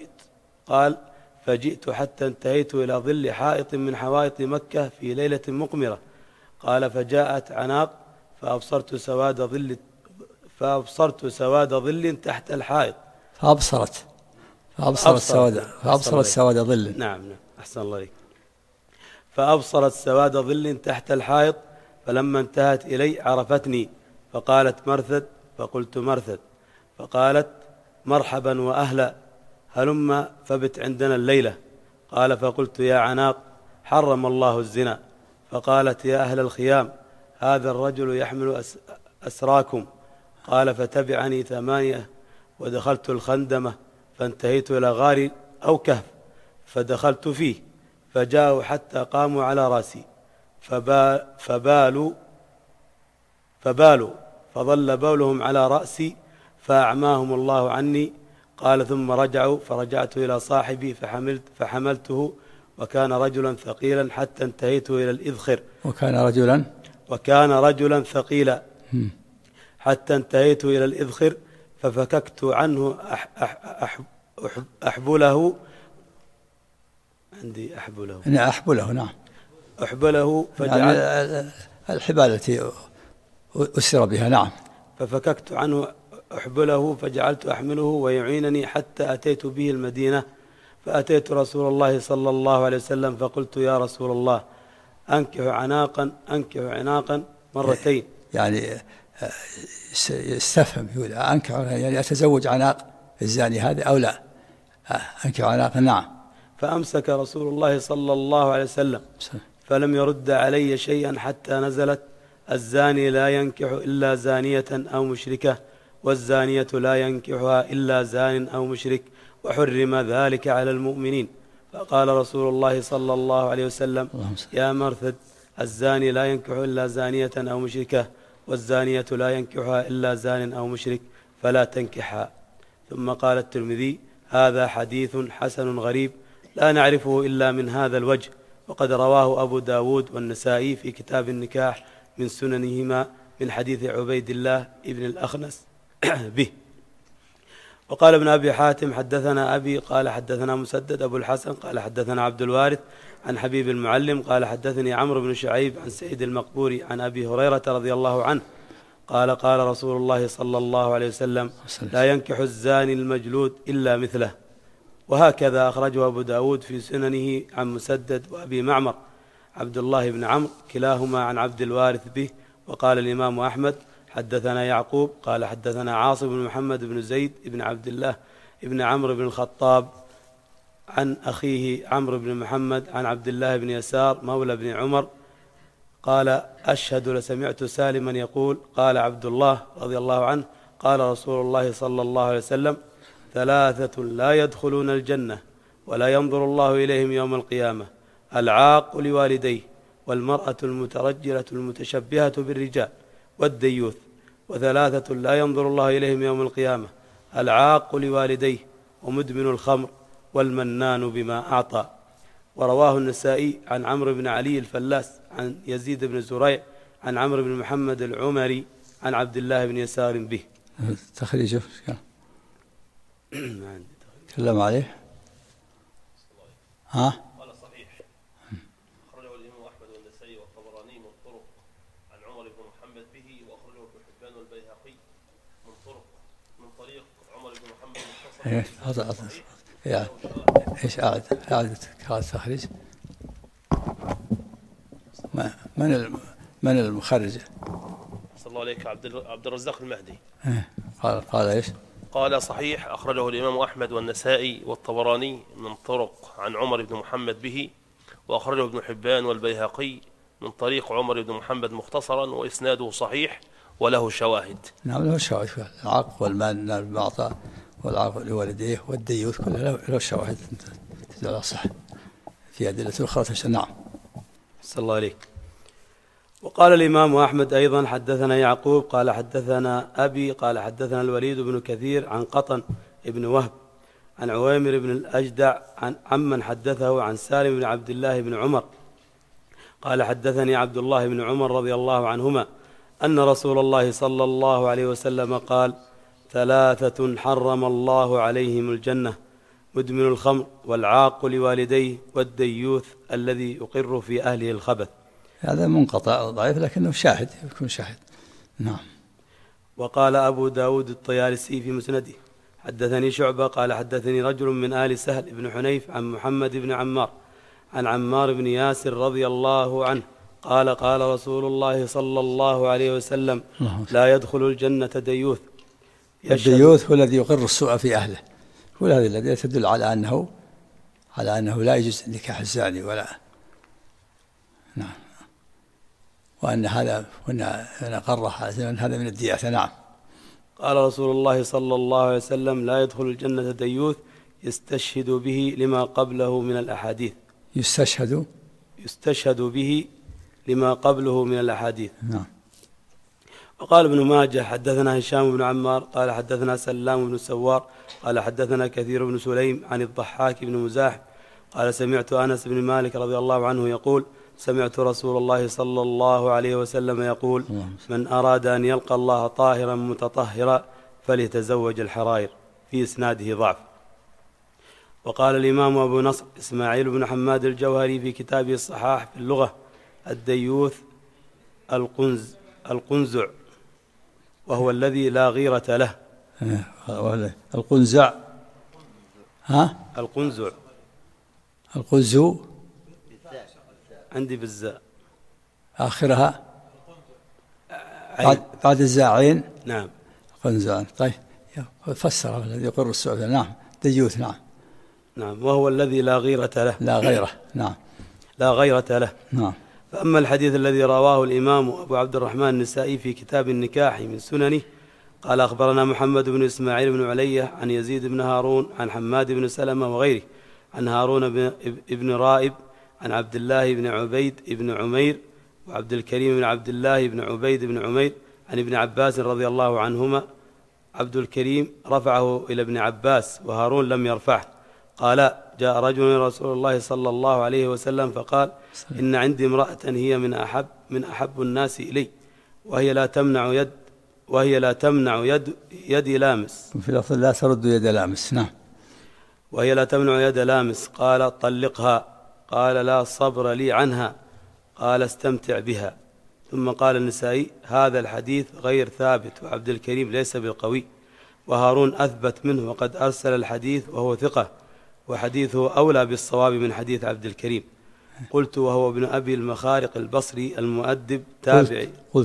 فجئت حتى انتهيت إلى ظل حائط من حوائط مكة في ليلة مقمرة. قال فجاءت عناق فأبصرت سواد ظل تحت الحائط. فأبصرت سواد ظل. نعم أحسن الله عليك. فأبصرت سواد ظل تحت الحائط، فلما انتهت إلي عرفتني فقالت مرثد، فقلت مرثد، فقالت مرحبا وأهلا، هلم فبت عندنا الليلة. قال فقلت يا عناق حرم الله الزنا. فقالت يا أهل الخيام هذا الرجل يحمل أسراكم. قال فتبعني 8 ودخلت الخندمة فانتهيت إلى غار أو كهف فدخلت فيه، فجاءوا حتى قاموا على رأسي فبالوا فظل بولهم على رأسي فأعماهم الله عني. قال ثم رجعوا فرجعت إلى صاحبي فحملته، وكان رجلا ثقيلا حتى انتهيت إلى الإذخر. وكان رجلا ثقيلا حتى انتهيت إلى الإذخر، ففككت عنه أحبله. عندي أحبله. نعم. أحبله يعني الحبال التي أسر بها. نعم. ففككت عنه أحبله فجعلت أحمله ويعينني حتى أتيت به المدينة. فأتيت رسول الله صلى الله عليه وسلم فقلت يا رسول الله أنكح عناقا مرتين. يعني استفهم، يقول أنكح يعني أتزوج عناق الزاني هذا أو لا؟ أنكح عناقا. نعم. فأمسك رسول الله صلى الله عليه وسلم فلم يرد علي شيئا حتى نزلت الزاني لا ينكح إلا زانية أو مشركة، والزانية لا ينكحها إلا زان أو مشرك، وحرم ذلك على المؤمنين. فقال رسول الله صلى الله عليه وسلم يا مرثد الزاني لا ينكح إلا زانية أو مشركة، والزانية لا ينكحها إلا زان أو مشرك، فلا تنكحها. ثم قال الترمذي هذا حديث حسن غريب لا نعرفه إلا من هذا الوجه، وقد رواه أبو داود والنسائي في كتاب النكاح من سننهما من حديث عبيد الله ابن الأخنس به. وقال ابن أبي حاتم حدثنا أبي قال حدثنا مسدد أبو الحسن قال حدثنا عبد الوارث عن حبيب المعلم قال حدثني عمرو بن شعيب عن سعيد المقبوري عن أبي هريرة رضي الله عنه قال قال رسول الله صلى الله عليه وسلم لا ينكح الزاني المجلود إلا مثله. وهكذا أخرجه أبو داود في سننه عن مسدد وأبي معمر عبد الله بن عمرو كلاهما عن عبد الوارث به. وقال الإمام أحمد حدثنا يعقوب قال حدثنا عاصم بن محمد بن زيد بن عبد الله بن عمرو بن الخطاب عن أخيه عمرو بن محمد عن عبد الله بن يسار مولى بن عمر قال أشهد لسمعت سالما يقول قال عبد الله رضي الله عنه قال رسول الله صلى الله عليه وسلم 3 لا يدخلون الجنة ولا ينظر الله إليهم يوم القيامة العاق لوالديه، والمرأة المترجلة المتشبهة بالرجال، والديوث. 3 لا ينظر الله إليهم يوم القيامة العاق لوالديه، ومدمن الخمر، والمنان بما أعطى. ورواه النسائي عن عمرو بن علي الفلاس عن يزيد بن زريع عن عمرو بن محمد العمري عن عبد الله بن يسار به. تخريجه تكلم عليه. ها قال صحيح أخرجه الإمام أحمد والنسائي والطبراني من طرق عن عمر بن محمد به، وأخرجه ابن حبان والبيهقي من طريق عمر بن محمد المختصر. ايش أعد التخريج؟ من المخرج؟ صلى الله عليك عبد الرزاق المهدي. قال ايش؟ قال صحيح أخرجه الإمام أحمد والنسائي والطبراني من طرق عن عمر بن محمد به، وأخرجه ابن حبان والبيهقي من طريق عمر بن محمد مختصرا، وإسناده صحيح وله شواهد. نعم له شواهد. العاق والمال بالمعطى والعاق لوالديه والديوث كلها له شواهد لا صح في أدلة أخرى نعم. صلى الله عليك. وقال الإمام أحمد أيضا حدثنا يعقوب قال حدثنا أبي قال حدثنا الوليد بن كثير عن قطن ابن وهب عن عويمر بن الأجدع عمن حدثه عن سالم بن عبد الله بن عمر قال حدثني عبد الله بن عمر رضي الله عنهما أن رسول الله صلى الله عليه وسلم قال: 3 حرم الله عليهم الجنة: مدمن الخمر والعاق لوالديه والديوث الذي يقر في أهله الخبث. هذا منقطع ضعيف لكنه شاهد يكون شاهد. نعم. وقال أبو داود الطيالسي في مسنده حدثني شعبة قال حدثني رجل من آل سهل بن حنيف عن محمد بن عمار عن عمار بن ياسر رضي الله عنه قال: قال رسول الله صلى الله عليه وسلم: لا يدخل الجنة ديوث. الديوث هو الذي يقر السوء في أهله، هو هذا الذي تدل على أنه لا يجوز نكاح الزاني ولا. نعم. وأن هذا قره هذا من الدياثة. نعم. قال رسول الله صلى الله عليه وسلم: لا يدخل الجنة ديوث يستشهد به لما قبله من الأحاديث. يستشهد به لما قبله من الأحاديث. نعم. وقال ابن ماجه حدثنا هشام بن عمار قال حدثنا سلام بن سوار قال حدثنا كثير بن سليم عن الضحاك بن مزاحم قال: سمعت أنس بن مالك رضي الله عنه يقول: سمعت رسول الله صلى الله عليه وسلم يقول: من أراد أن يلقى الله طاهرا متطهرا فليتزوج الحرائر. في إسناده ضعف. وقال الإمام أبو نصر إسماعيل بن حماد الجوهري في كتابه الصحاح في اللغة: الديوث القنزع وهو الذي لا غيرة له. القنزع القنزو عندي بالزاء آخرها بعد الزاعين. نعم. قنزان. طيب فسر الذي يقر السوء. نعم. ديوث. نعم. نعم. وهو الذي لا غيرة له. لا غيرة. نعم. لا غيرة له. نعم. فأما الحديث الذي رواه الإمام أبو عبد الرحمن النسائي في كتاب النكاح من سننه قال: أخبرنا محمد بن إسماعيل بن علية عن يزيد بن هارون عن حماد بن سلمة وغيره عن هارون بن رائب عن عبد الله بن عبيد بن عمير وعبد الكريم بن عبد الله بن عبيد بن عمير عن ابن عباس رضي الله عنهما. عبد الكريم رفعه إلى ابن عباس وهارون لم يرفعه. قال: جاء رجل إلى رسول الله صلى الله عليه وسلم فقال: إن عندي امرأة هي من أحب الناس إلي وهي لا تمنع يدي لامس. في لفظ لا ترد يد لامس. نعم. وهي لا تمنع يد لامس. قال: طلقها. قال: لا صبر لي عنها. قال: استمتع بها. ثم قال النسائي: هذا الحديث غير ثابت وعبد الكريم ليس بالقوي وهارون أثبت منه وقد أرسل الحديث وهو ثقة وحديثه أولى بالصواب من حديث عبد الكريم. قلت: وهو ابن أبي المخارق البصري المؤدب تابعي.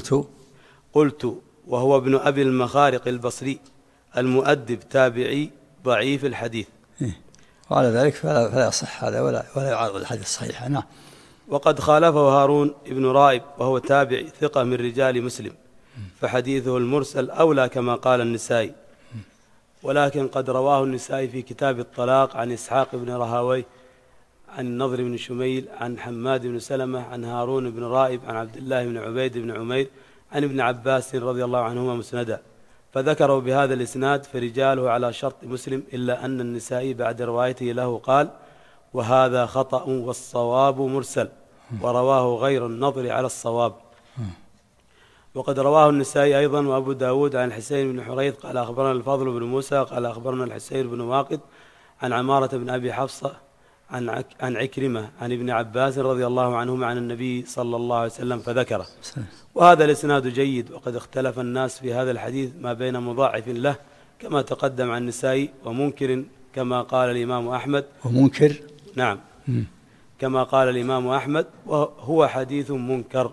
قلت: وهو ابن أبي المخارق البصري المؤدب تابعي ضعيف الحديث. وعلى ذلك فلا يصح هذا ولا يعارض الحديث الصحيح. نعم. وقد خالفه هارون ابن رائب وهو تابعي ثقة من رجال مسلم فحديثه المرسل أولى كما قال النسائي. ولكن قد رواه النسائي في كتاب الطلاق عن إسحاق بن رهاوي عن النضر بن شميل عن حماد بن سلمة عن هارون بن رائب عن عبد الله بن عبيد بن عمير عن ابن عباس رضي الله عنهما مسندا فذكروا بهذا الإسناد فرجاله على شرط مسلم إلا أن النسائي بعد روايته له قال: وهذا خطأ والصواب مرسل ورواه غير النظر على الصواب. وقد رواه النسائي أيضا وأبو داود عن الحسين بن حريث قال: أخبرنا الفضل بن موسى قال: أخبرنا الحسين بن واقد عن عمارة بن أبي حفصة عن عكرمة عن ابن عباس رضي الله عنهما عن النبي صلى الله عليه وسلم فذكره. وهذا الإسناد جيد. وقد اختلف الناس في هذا الحديث ما بين مضاعف له كما تقدم عن النسائي ومنكر كما قال الإمام أحمد. ومنكر. نعم. كما قال الإمام أحمد وهو حديث منكر.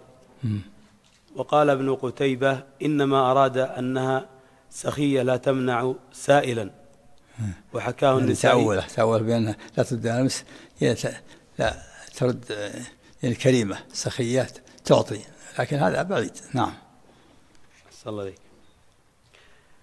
وقال ابن قتيبة: إنما أراد أنها سخية لا تمنع سائلا. وحكاه النسائي تأول بأنها لا ترد لامس لا ترد الكريمة سخيات تعطي، لكن هذا بعيد. نعم. صلى الله عليه.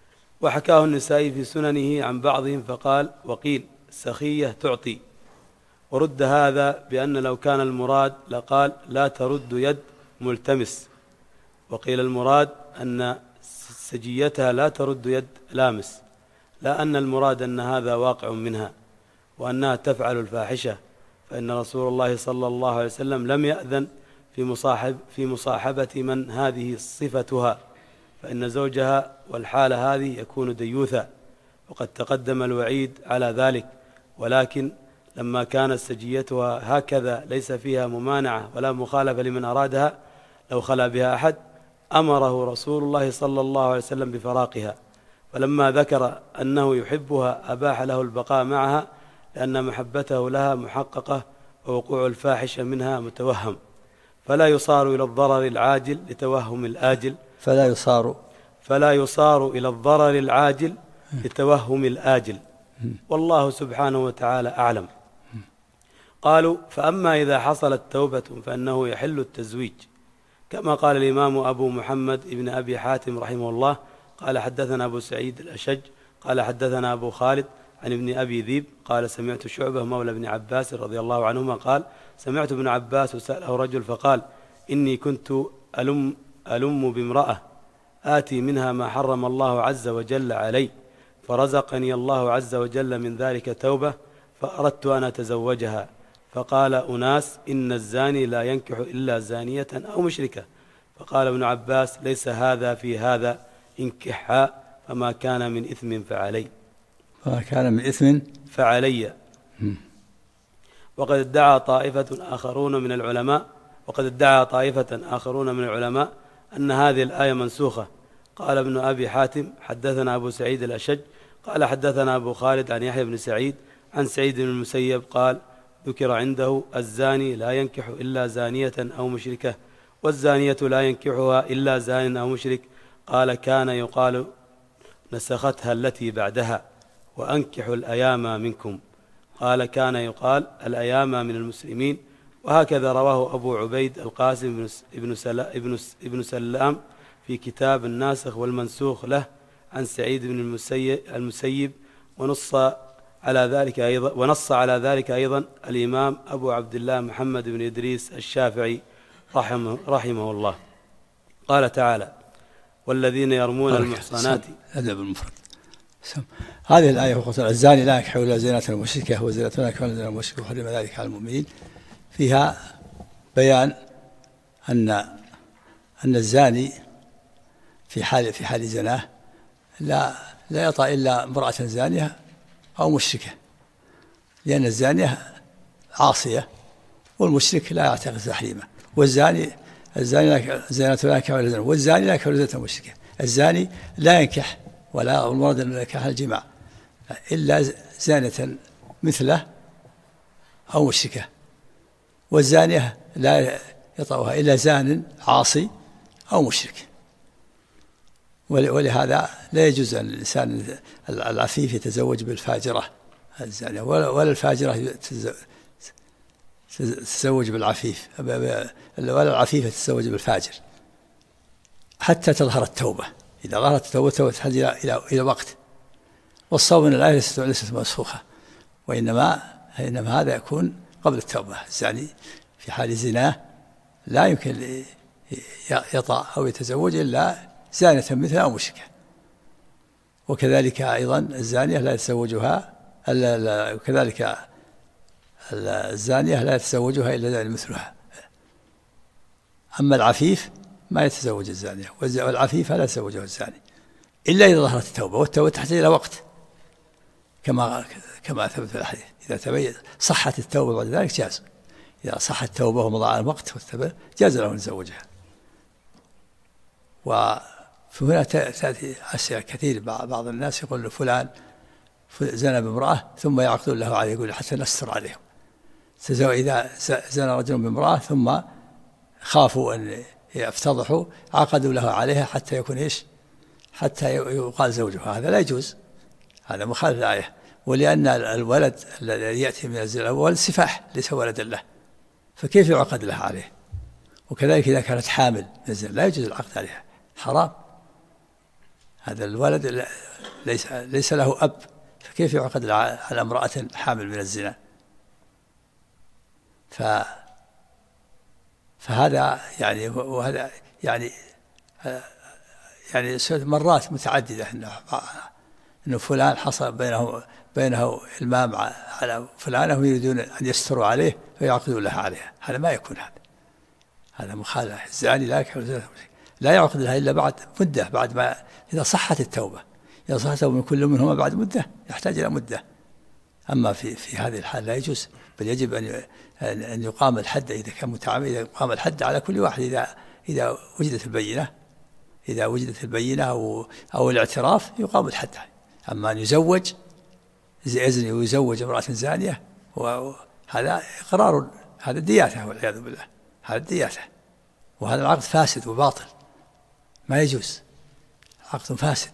وحكاه النسائي في سننه عن بعضهم فقال: وقيل سخية تعطي. ورد هذا بأن لو كان المراد لقال لا ترد يد ملتمس، وقيل المراد أن سجيتها لا ترد يد لامس، لا أن المراد أن هذا واقع منها وأنها تفعل الفاحشة، فإن رسول الله صلى الله عليه وسلم لم يأذن في مصاحبة من هذه صفتها، فإن زوجها والحالة هذه يكون ديوثا، وقد تقدم الوعيد على ذلك. ولكن لما كانت سجيتها هكذا ليس فيها ممانعة ولا مخالفة لمن أرادها، لو خلا بها أحد أمره رسول الله صلى الله عليه وسلم بفراقها، فلما ذكر أنه يحبها أباح له البقاء معها، لأن محبته لها محققة ووقوع الفاحشة منها متوهم، فلا يصار إلى الضرر العاجل لتوهم الآجل فلا يصار إلى الضرر العاجل لتوهم الآجل، والله سبحانه وتعالى أعلم. قالوا: فأما إذا حصلت توبة فإنه يحل التزويج، كما قال الإمام أبو محمد ابن أبي حاتم رحمه الله قال: حدثنا أبو سعيد الأشج قال: حدثنا أبو خالد عن ابن أبي ذيب قال: سمعت شعبة مولى ابن عباس رضي الله عنهما قال: سمعت ابن عباس وسأله رجل فقال: إني كنت ألم بامرأة آتي منها ما حرم الله عز وجل علي، فرزقني الله عز وجل من ذلك توبة، فأردت أن أتزوجها، فقال أناس: إن الزاني لا ينكح إلا زانية أو مشركة، فقال ابن عباس: ليس هذا في هذا، انكحها، فما كان من إثم فعلي. وقد ادعى طائفة آخرون من العلماء أن هذه الآية منسوخة. قال ابن أبي حاتم: حدثنا أبو سعيد الأشج قال: حدثنا أبو خالد عن يحيى بن سعيد عن سعيد بن المسيب قال: ذكر عنده: الزاني لا ينكح إلا زانية أو مشركة، والزانية لا ينكحها إلا زان أو مشرك. قال: كان يقال نسختها التي بعدها: وأنكحوا الأيام منكم. قال: كان يقال الأيام من المسلمين. وهكذا رواه أبو عبيد القاسم ابن سلام في كتاب الناسخ والمنسوخ له عن سعيد بن المسيب، ونص على ذلك أيضا الإمام أبو عبد الله محمد بن إدريس الشافعي رحمه الله. قال تعالى: والذين يرمون المحصنات. أدب المفرد. هذه الآية وقت الزاني لا ينكح إلا زانية المشركة وزانية لا ينكح إلا زانية المشركة وحرم ذلك على المؤمنين، فيها بيان أن الزاني في حال زناه لا يطأ إلا امرأة زانية أو مشركة، لأن الزانية عاصية والمشرك لا يعتقد تحريمه، الزاني لا ينكح إلا زانية، والزاني لا ينكح إلا زانية مشركة. الزاني لا ينكح ولا المراد أن ينكح الجماع إلا زانية مثله أو مشركة، والزانية لا يطأها إلا زان عاصي أو مشرك. ولهذا لا يجوز أن الإنسان العفيف يتزوج بالفاجرة الزانية، ولا الفاجرة تتزوج بالعفيف، ولا العفيفة تتزوج بالفاجر حتى تظهر التوبة. إذا ظهرت التوبة تحتاج إلى وقت. والصواب أن الآية ليست منسوخة، وإنما هذا يكون قبل التوبة. الزاني في حال زناه لا يمكن يطأ أو يتزوج إلا زانية مثلها أو مشركة، وكذلك أيضا الزانية لا يتزوجها وكذلك الزانية لا يتزوجها إلا زاني مثلها. أما العفيف ما يتزوج الزانية، والعفيفة لا يتزوجها الزاني إلا إذا ظهرت التوبة، والتوبة تحتاج إلى وقت كما ثبت في الحديث. إذا تبين صحت التوبة بعد ذلك جاز، إذا صحت التوبة ومضى على الوقت والتوبة جاز له أن يتزوجها. وهنا تأتي أشياء كثير. بعض الناس يقول فلان زنى بامرأة ثم يعقد له عليه، يقول حتى نستر عليهم. إذا زنى رجل بامرأة ثم خافوا أن يفتضحوا عقدوا له عليها حتى يكون حتى يقال زوجها. هذا لا يجوز، هذا مخالف الآية. ولأن الولد الذي يأتي من الزنا هو ولد سفاح ليس ولدا له، فكيف يعقد له عليه؟ وكذلك إذا كانت حامل من الزنا لا يجوز العقد عليها، حرام. هذا الولد ليس له أب، فكيف يعقد على امرأة حامل من الزنا؟ فهذا يعني، وهذا يعني مرات متعددة أنه فلان حصل بينه المام على فلانة ويريدون أن يستروا عليه فيعقدوا لها عليها. هذا ما يكون، هذا مخالفة. الزاني لا يعقد لها إلا بعد مدة، بعد ما إذا صحت التوبة. إذا صحت التوبة من كل منهما بعد مدة يحتاج إلى مدة. أما في هذه الحال لا يجوز، بل يجب أن يقام الحد إذا كان متعمد، إذا يقام الحد على كل واحد إذا وجدت البينة، أو الاعتراف يقام الحد. أما أن يزوج يزني ويزوج امرأة زانية وهذا إقرار، هذا دياته والعياذ بالله، هذا دياته، وهذا العقد فاسد وباطل ما يجوز، عقد فاسد.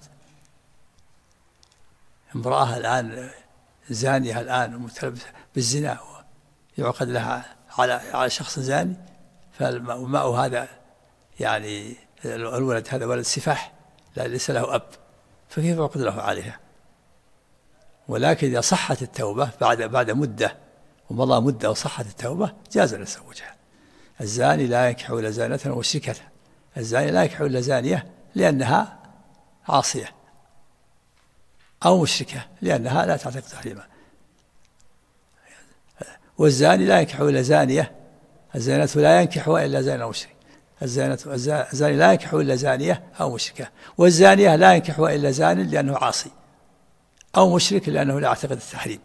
امرأة الآن زانية الآن متلبسة بالزنا يعقد لها على شخص زاني، فالماء هذا يعني الولد هذا ولد سفاح ليس له أب، فكيف يعقد له عليها؟ ولكن إذا صحت التوبة بعد مدة ومضى مدة وصحت التوبة جاز أن يتزوجها. الزاني لا ينكح إلا زانية ومشركة، الزاني لا ينكح إلا زانية لأنها عاصية، أو مشركة لأنها لا تعتقد تحريما. والزاني لا ينكح إلا زانية، الزانية لا ينكحها إلا زاني أو مشرك، الزاني لا ينكح إلا زانية أو مشركة، والزانية لا ينكحها إلا زاني لأنه عاصي أو مشرك لأنه لا يعتقد التحريم.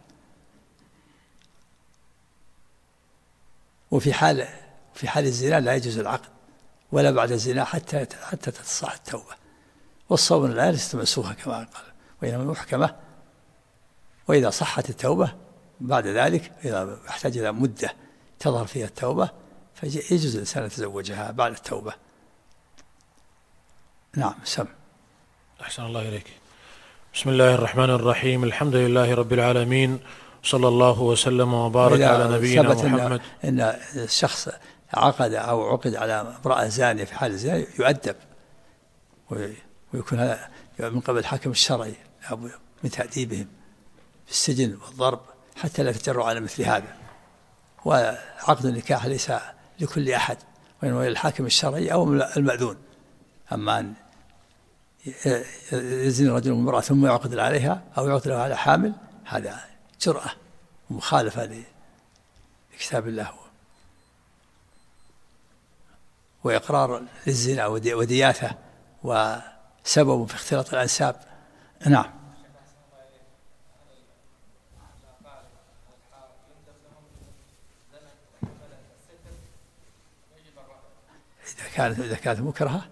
وفي حال الزنا لا يجوز العقد ولا بعد الزنا حتى تتصح التوبة. والصوم الآن ليست منسوخة كما قال، وإنما محكمة. وإذا صحت التوبة بعد ذلك، إذا يحتاج إلى مدة تظهر فيها التوبة، فيجوز الإنسان يتزوجها بعد التوبة. نعم. سم. أحسن الله إليك. بسم الله الرحمن الرحيم. الحمد لله رب العالمين، صلى الله وسلم وبارك على نبينا محمد. إن الشخص عقد أو عقد على امرأة زانية في حال الزنا يؤدب، ويكون هذا من قبل الحاكم الشرعي من تأديبهم في السجن والضرب حتى لا يتجرؤوا على مثل هذا. وعقد النكاح ليس لكل أحد، وإنما للحاكم الشرعي أو المأذون. أما أن يزني رجل امرأة ثم يعقد عليها أو يعقد لها على حامل، هذا جرأة ومخالفة لكتاب الله، وإقرار للزنا ودياته، وسبب في اختلاط الأنساب. نعم. إذا كانت مكرهة،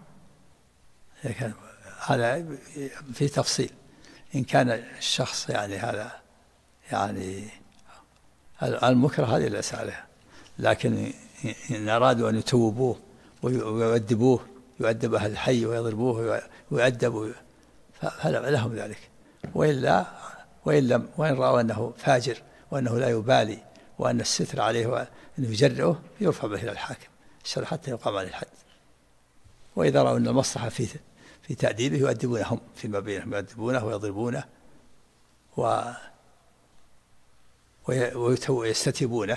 هذا في تفصيل. إن كان الشخص يعني هذا يعني المكره هذه ليس عليها، لكن إن أرادوا أن يتوبوه ويؤدبوه، يؤدب أهل الحي ويضربوه ويؤدبوا، فلهم ذلك. وإن رأوا أنه فاجر وأنه لا يبالي وأن الستر عليه وأنه يجرعه، يرفع به إلى الحاكم الشرعي حتى يقام عليه الحد. وإذا رأوا أن المصلحة في تأديبه يؤدبونهم فيما بينهم، يؤدبونه ويضربونه ويستتيبونه.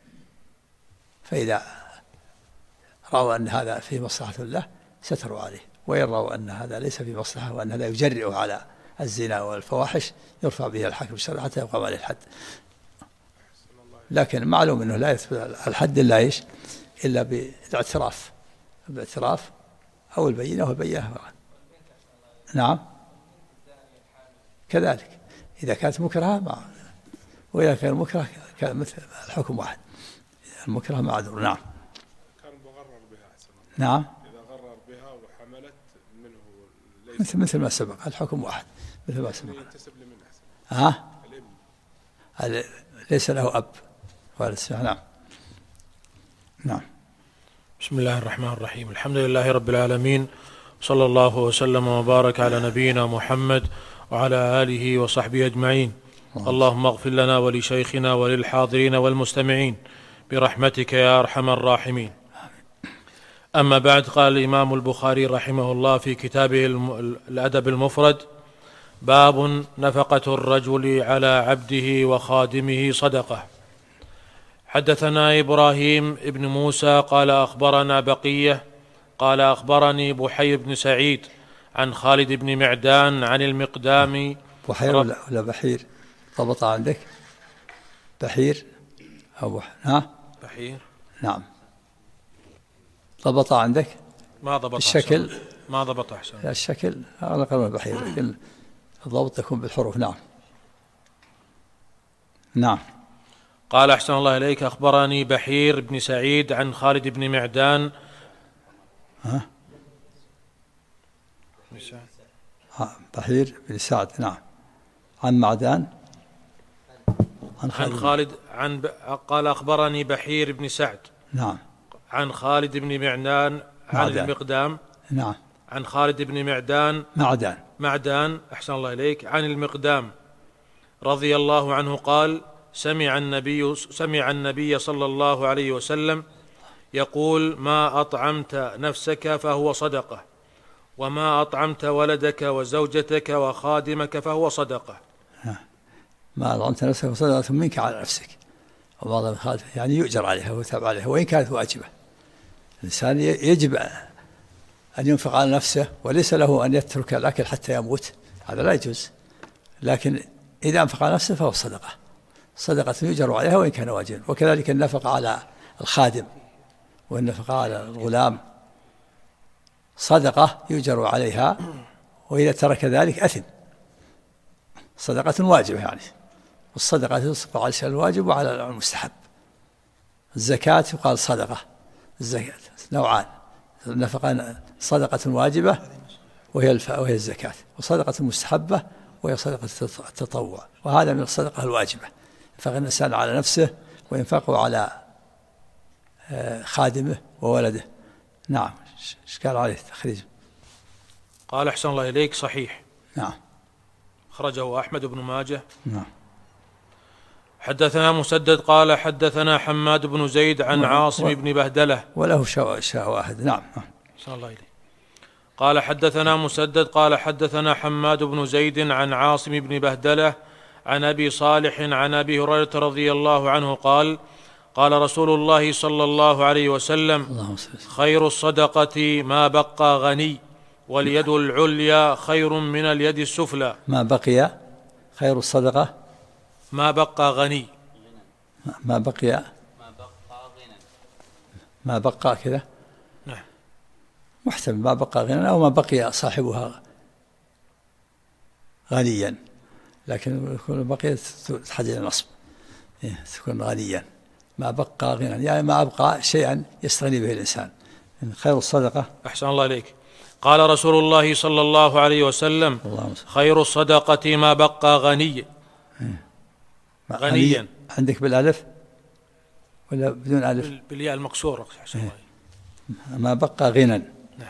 فإذا رأوا أن هذا فيه مصلحة له ستروا عليه، وإن رأوا أن هذا ليس فيه مصلحة وأن لا يجرئه على الزنا والفواحش يرفع به الحاكم الشرعي حتى يقام عليه الحد. لكن معلوم أنه لا يثبت الحد إلا بالاعتراف أو البينة والبينة. نعم. كذلك إذا كانت مكرهة وإذا كان مكره كان مثل الحكم واحد، المكره معذور. نعم. كان مغرر بها. نعم. إذا غرر بها وحملت منه مثل ما سبق، الحكم واحد مثل ما سبق. ينتسب لمن أحسن؟ الابن ليس له أب وارث. نعم. نعم. بسم الله الرحمن الرحيم. الحمد لله رب العالمين، صلى الله وسلم وبارك على نبينا محمد وعلى آله وصحبه أجمعين. اللهم اغفر لنا ولشيخنا وللحاضرين والمستمعين برحمتك يا أرحم الراحمين. أما بعد، قال الإمام البخاري رحمه الله في كتابه الأدب المفرد: باب نفقة الرجل على عبده وخادمه صدقة. حدثنا إبراهيم بن موسى قال أخبرنا بقية قال أخبرني بحير بن سعيد عن خالد بن معدان عن المقدام. بحير ولا بحير؟ ضبط عندك بحير أو بحير؟ نعم. ضبط عندك؟ ما ضبط الشكل أحسن. ما ضبط أحسن. لا الشكل على قلم البحير، لكن الضبط يكون بالحروف. نعم نعم. قال أحسن الله إليك أخبرني بحير بن سعيد عن خالد بن معدان بحير بن سعد. نعم. عن معدان عن خالد قال أخبرني بحير بن سعد. نعم. عن خالد بن معدان عن المقدام. نعم. عن خالد بن معدان معدان أحسن الله إليك عن المقدام رضي الله عنه قال سمع النبي صلى الله عليه وسلم يقول ما أطعمت نفسك فهو صدقة، وما أطعمت ولدك وزوجتك وخادمك فهو صدقة. ما أطعمت نفسك فهو صدقة منك على نفسك، وبعض الخادم يعني يؤجر عليها ويتعب عليها وإن كانت واجبة. الإنسان يجب أن ينفق على نفسه، وليس له أن يترك الأكل حتى يموت، هذا لا يجوز. لكن إذا أنفق على نفسه فهو صدقة يؤجر عليها وإن كان واجبا. وكذلك النفقة على الخادم والنفقة على الغلام صدقة يؤجر عليها، وإذا ترك ذلك أثم. صدقة واجبة يعني، والصدقة تصف على الشيء الواجب وعلى المستحب. الزكاة يقال صدقة، الزكاة نوعان، النفقة صدقة واجبة وهي الزكاة، وصدقة مستحبة وهي صدقة التطوع، وهذا من الصدقة الواجبة. ينفق الإنسان على نفسه وينفقه على خادمه وولده. نعم. إشكال عليه تخريج. قال أحسن الله إليك صحيح. نعم. خرجه أحمد بن ماجه. نعم. حدثنا مسدد قال حدثنا حماد بن زيد عن عاصم بن بهدلة وله شواهد. نعم. أحسن الله إليك. قال حدثنا مسدد قال حدثنا حماد بن زيد عن عاصم بن بهدلة عن أبي صالح عن أبي هريرة رضي الله عنه قال قال رسول الله صلى الله عليه وسلم خير الصدقة ما بقى غني، واليد العليا خير من اليد السفلى. ما بقي خير الصدقة ما بقى غني. ما بقي ما بقى كذا. نعم. محتمل ما بقى غنى أو ما بقي صاحبها غنيا، لكن يكون بقيت تحتاج إلى نصب تكون غنيا. ما بقى غنى يعني ما أبقى شيئا يستغني به الإنسان. خير الصدقة. أحسن الله إليك. قال رسول الله صلى الله عليه وسلم خير الصدقة ما بقى غني. غنيا عندك بالألف ولا بدون ألف؟ بالياء المكسورة. ما بقى غنى.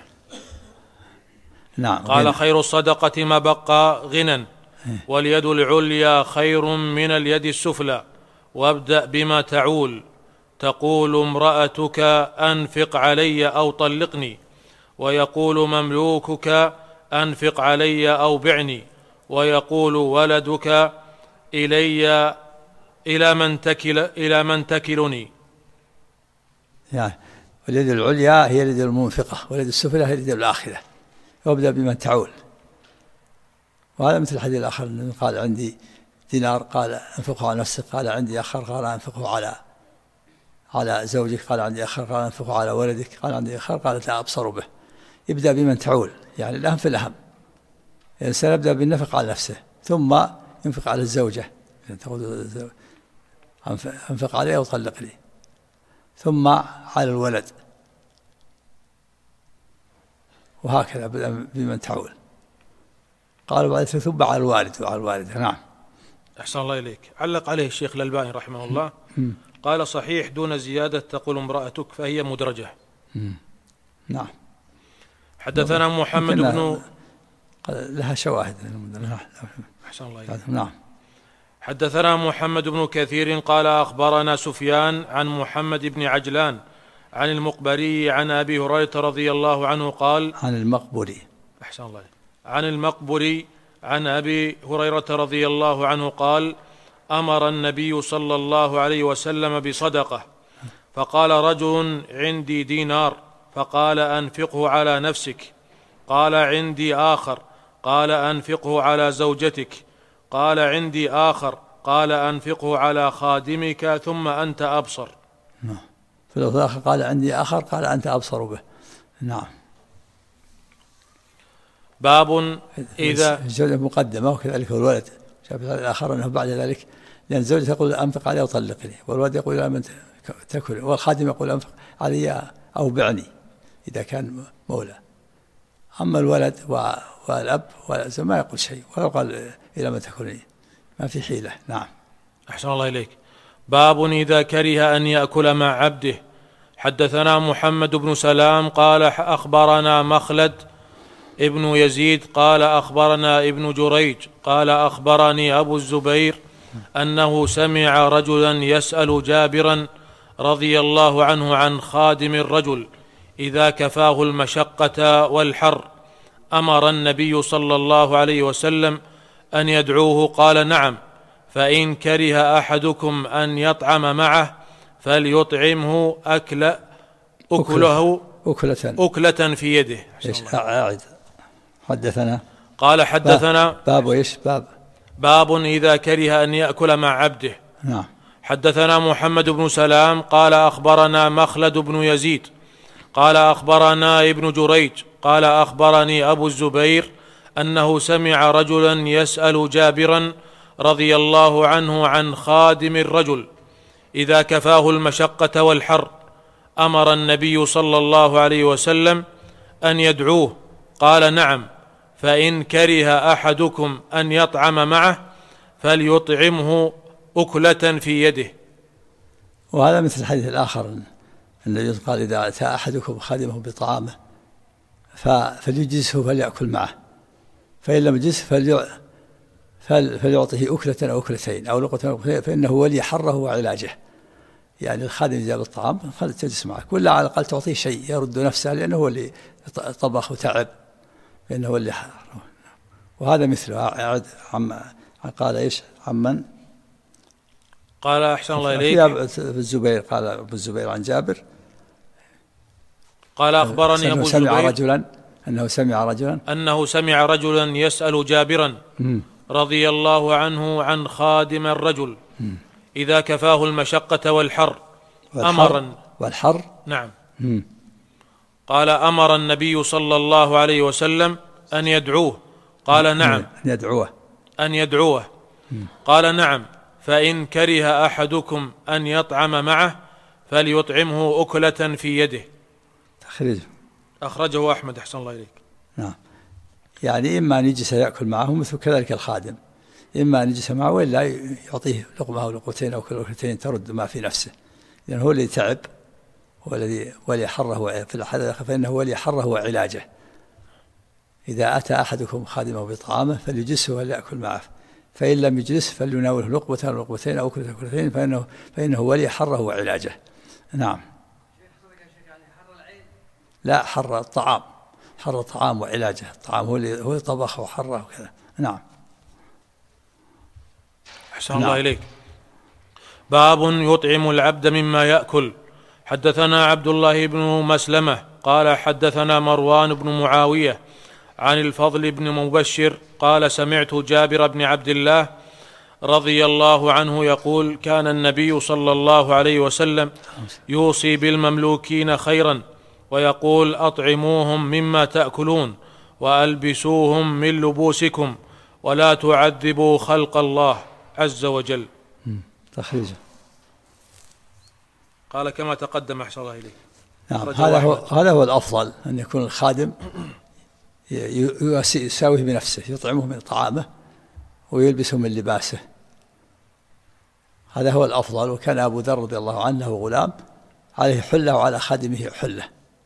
نعم. قال غنى. خير الصدقة ما بقى غنى، واليد العليا خير من اليد السفلى. وابدأ بما تعول، تقول امرأتك أنفق علي أو طلقني، ويقول مملوكك أنفق علي أو بعني، ويقول ولدك إلى من تكلني. يعني واليد العليا هي اليد المنفقة، واليد السفلى هي اليد الآخرة. وابدأ بمن تعول. وهذا مثل الحديث الآخر قال عندي دينار قال أنفقه على نفسك، قال عندي آخر قال أنفقه على زوجك، قال عندي آخر قال أنفقه على ولدك، قال عندي آخر قال لا أبصر به. يبدأ بمن تعول، يعني الأهم في الأهم. الإنسان يبدأ بالنفق على نفسه ثم ينفق على الزوجة، أنفق عليه وطلق لي، ثم على الولد، وهكذا بدأ بمن تعول. قال بعد ثم على الوالد وعلى الوالدة. نعم. أحسن الله إليك. علق عليه الشيخ الألباني رحمه الله قال صحيح دون زيادة تقول امرأتك فهي مدرجة. نعم. حدثنا محمد بن لها شواهد. أحسن الله إليك. نعم. حدثنا محمد بن كثير قال أخبرنا سفيان عن محمد بن عجلان عن المقبري عن أبي هريرة رضي الله عنه قال عن المقبري. أحسن الله إليك. عن المقبري عن أبي هريرة رضي الله عنه قال أمر النبي صلى الله عليه وسلم بصدقة، فقال رجل: عندي دينار، فقال: أنفقه على نفسك. قال: عندي آخر، قال: أنفقه على زوجتك. قال: عندي آخر، قال: أنفقه على خادمك ثم أنت أبصر. في اللفظ الآخر قال: عندي آخر، قال: أنت أبصر به. نعم. باب إذا الزوجة مقدمة، وكذلك الولد. شاف الآخر أنه بعد ذلك، لأن الزوجة تقول: أنفق علي وطلقني، والولد يقول: لا من تأكل، والخادم يقول: أنفق علي أو بعني إذا كان مولى. أما الولد والأب ما يقول شيء، ولو قال: إلى من تأكلني، ما في حيلة. نعم. أحسن الله إليك. باب إذا كره أن يأكل مع عبده. حدثنا محمد بن سلام قال: أخبرنا مخلد ابن يزيد قال: أخبرنا ابن جريج قال: أخبرني أبو الزبير أنه سمع رجلا يسأل جابرا رضي الله عنه عن خادم الرجل إذا كفاه المشقة والحر، أمر النبي صلى الله عليه وسلم أن يدعوه، قال: نعم، فإن كره أحدكم أن يطعم معه فليطعمه أكلة في يده. حدثنا قال: حدثنا باب إيش؟ باب إذا كره أن يأكل مع عبده. نعم. حدثنا محمد بن سلام قال: أخبرنا مخلد بن يزيد قال: أخبرنا ابن جريج قال: أخبرني أبو الزبير أنه سمع رجلا يسأل جابرا رضي الله عنه عن خادم الرجل إذا كفاه المشقة والحر، أمر النبي صلى الله عليه وسلم أن يدعوه، قال: نعم، فإن كره أحدكم أن يطعم معه فليطعمه أكلة في يده. وهذا مثل الحديث الآخر الذي قال: إذا أتى أحدكم خادمه بطعامه فليجلسه فليأكل معه، فإن لم يجلس فليعطيه أكلة أو أكلتين أو لقطة أو أكلتين، فإنه ولي حره وعلاجه. يعني الخادم جاب الطعام فلتجلس معك، ولا على الأقل تعطيه شيء يرد نفسه، لأنه هو اللي طبخ وتعب، فإنه هو اللي حره. وهذا مثله. قال إيش؟ عمن قال: أحسن الله إليك. الزبير قال أبو الزبير عن جابر قال: أخبرني أبو الزبير أنه سمع رجلا يسأل جابرا رضي الله عنه عن خادم الرجل إذا كفاه المشقة والحر، والحر. نعم. قال: أمر النبي صلى الله عليه وسلم أن يدعوه، قال: نعم، أن يدعوه. قال: نعم، فإن كره أحدكم أن يطعم معه فليطعمه أكلة في يده. أخرجه أحمد. أحسن الله إليك. نعم. يعني إما أن يجلس يأكل معه مثل كذلك الخادم، إما أن يجلس معه ولا يعطيه لقمة أو لقمتين أو لقمتين ترد ما في نفسه، لأن هو الذي تعب، هو الذي ولي حره في الحدث، فإنه ولي حره وعلاجه. إذا أتى أحدكم خادمه بطعامه فليجلسه وليأكل معه، فإن لم يجلس فليناوله لقمة أو لقمتين أو أكلتين فإنه ولي حره وعلاجه. نعم. لا، حر الطعام، حر الطعام وعلاجه. الطعام هو طبخه وحره وكذا. نعم. أحسن الله إليك. باب يطعم العبد مما يأكل. حدثنا عبد الله بن مسلمة قال: حدثنا مروان بن معاوية عن الفضل بن مبشر قال: سمعت جابر بن عبد الله رضي الله عنه يقول: كان النبي صلى الله عليه وسلم يوصي بالمملوكين خيرا، ويقول: أطعموهم مما تأكلون، وألبسوهم من لبوسكم، ولا تعذبوا خلق الله عز وجل. تخريجه. قال: كما تقدم. أحسن الله إليك. نعم. هذا هو الأفضل، أن يكون الخادم يساويه بنفسه، يطعمه من طعامه ويلبسه من لباسه، هذا هو الأفضل. وكان أبو ذر رضي الله عنه غلام عليه حلة وعلى خادمه حلة،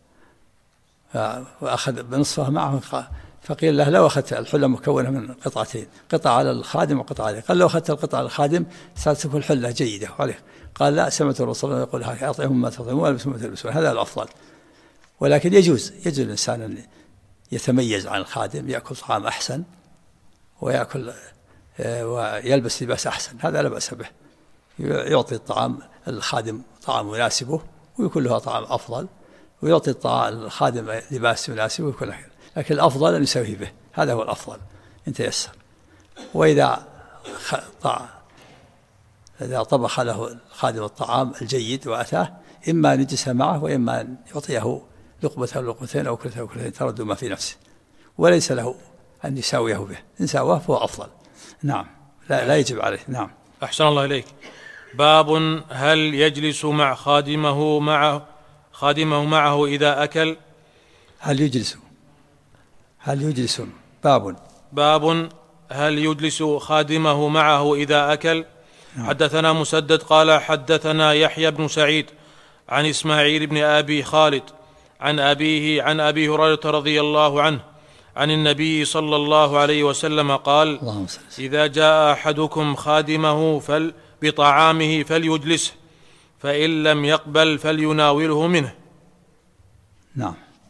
وأخذ بنصفها معه، فقيل له: لو أخذت الحلة مكونة من قطعتين، قطعة على الخادم وقطعة عليه، قال: لو أخذت القطعة على الخادم ستكون حلة جيدة عليه. قال: لا، سمعت الرسول يقول: أطعمهم ما تطعمون وألبسهم ما تلبسون، هذا الأفضل. ولكن يجوز الإنسان أن يتميز عن الخادم، يأكل طعام أحسن ويأكل ويلبس لباس أحسن، هذا لا بأس به. يعطي الطعام الخادم طعام يناسبه ويكون له طعام أفضل، ويعطي الخادم لباس يناسبه ويكون له، لكن الأفضل أن يسويه به، هذا هو الأفضل إن تيسر. وإذا طبخ له الخادم الطعام الجيد وأتاه، إما نجس معه وإما أن يعطيه لقمة أو لقمتين أو كلتين أو كلتين ترد ما في نفسه، وليس له أن يساويه به، إن ساواه فهو أفضل. نعم، لا يجب عليه. نعم. أحسن الله إليك. باب هل يجلس مع خادمه معه إذا أكل؟ هل يجلس باب هل يجلس خادمه معه إذا أكل؟ حدثنا مسدد قال حدثنا يحيى بن سعيد عن إسماعيل بن أبي خالد عن أبيه عن أبي هريرة رضي الله عنه عن النبي صلى الله عليه وسلم قال: إذا جاء أحدكم خادمه بطعامه فليجلسه، فإن لم يقبل فليناوله منه. نعم.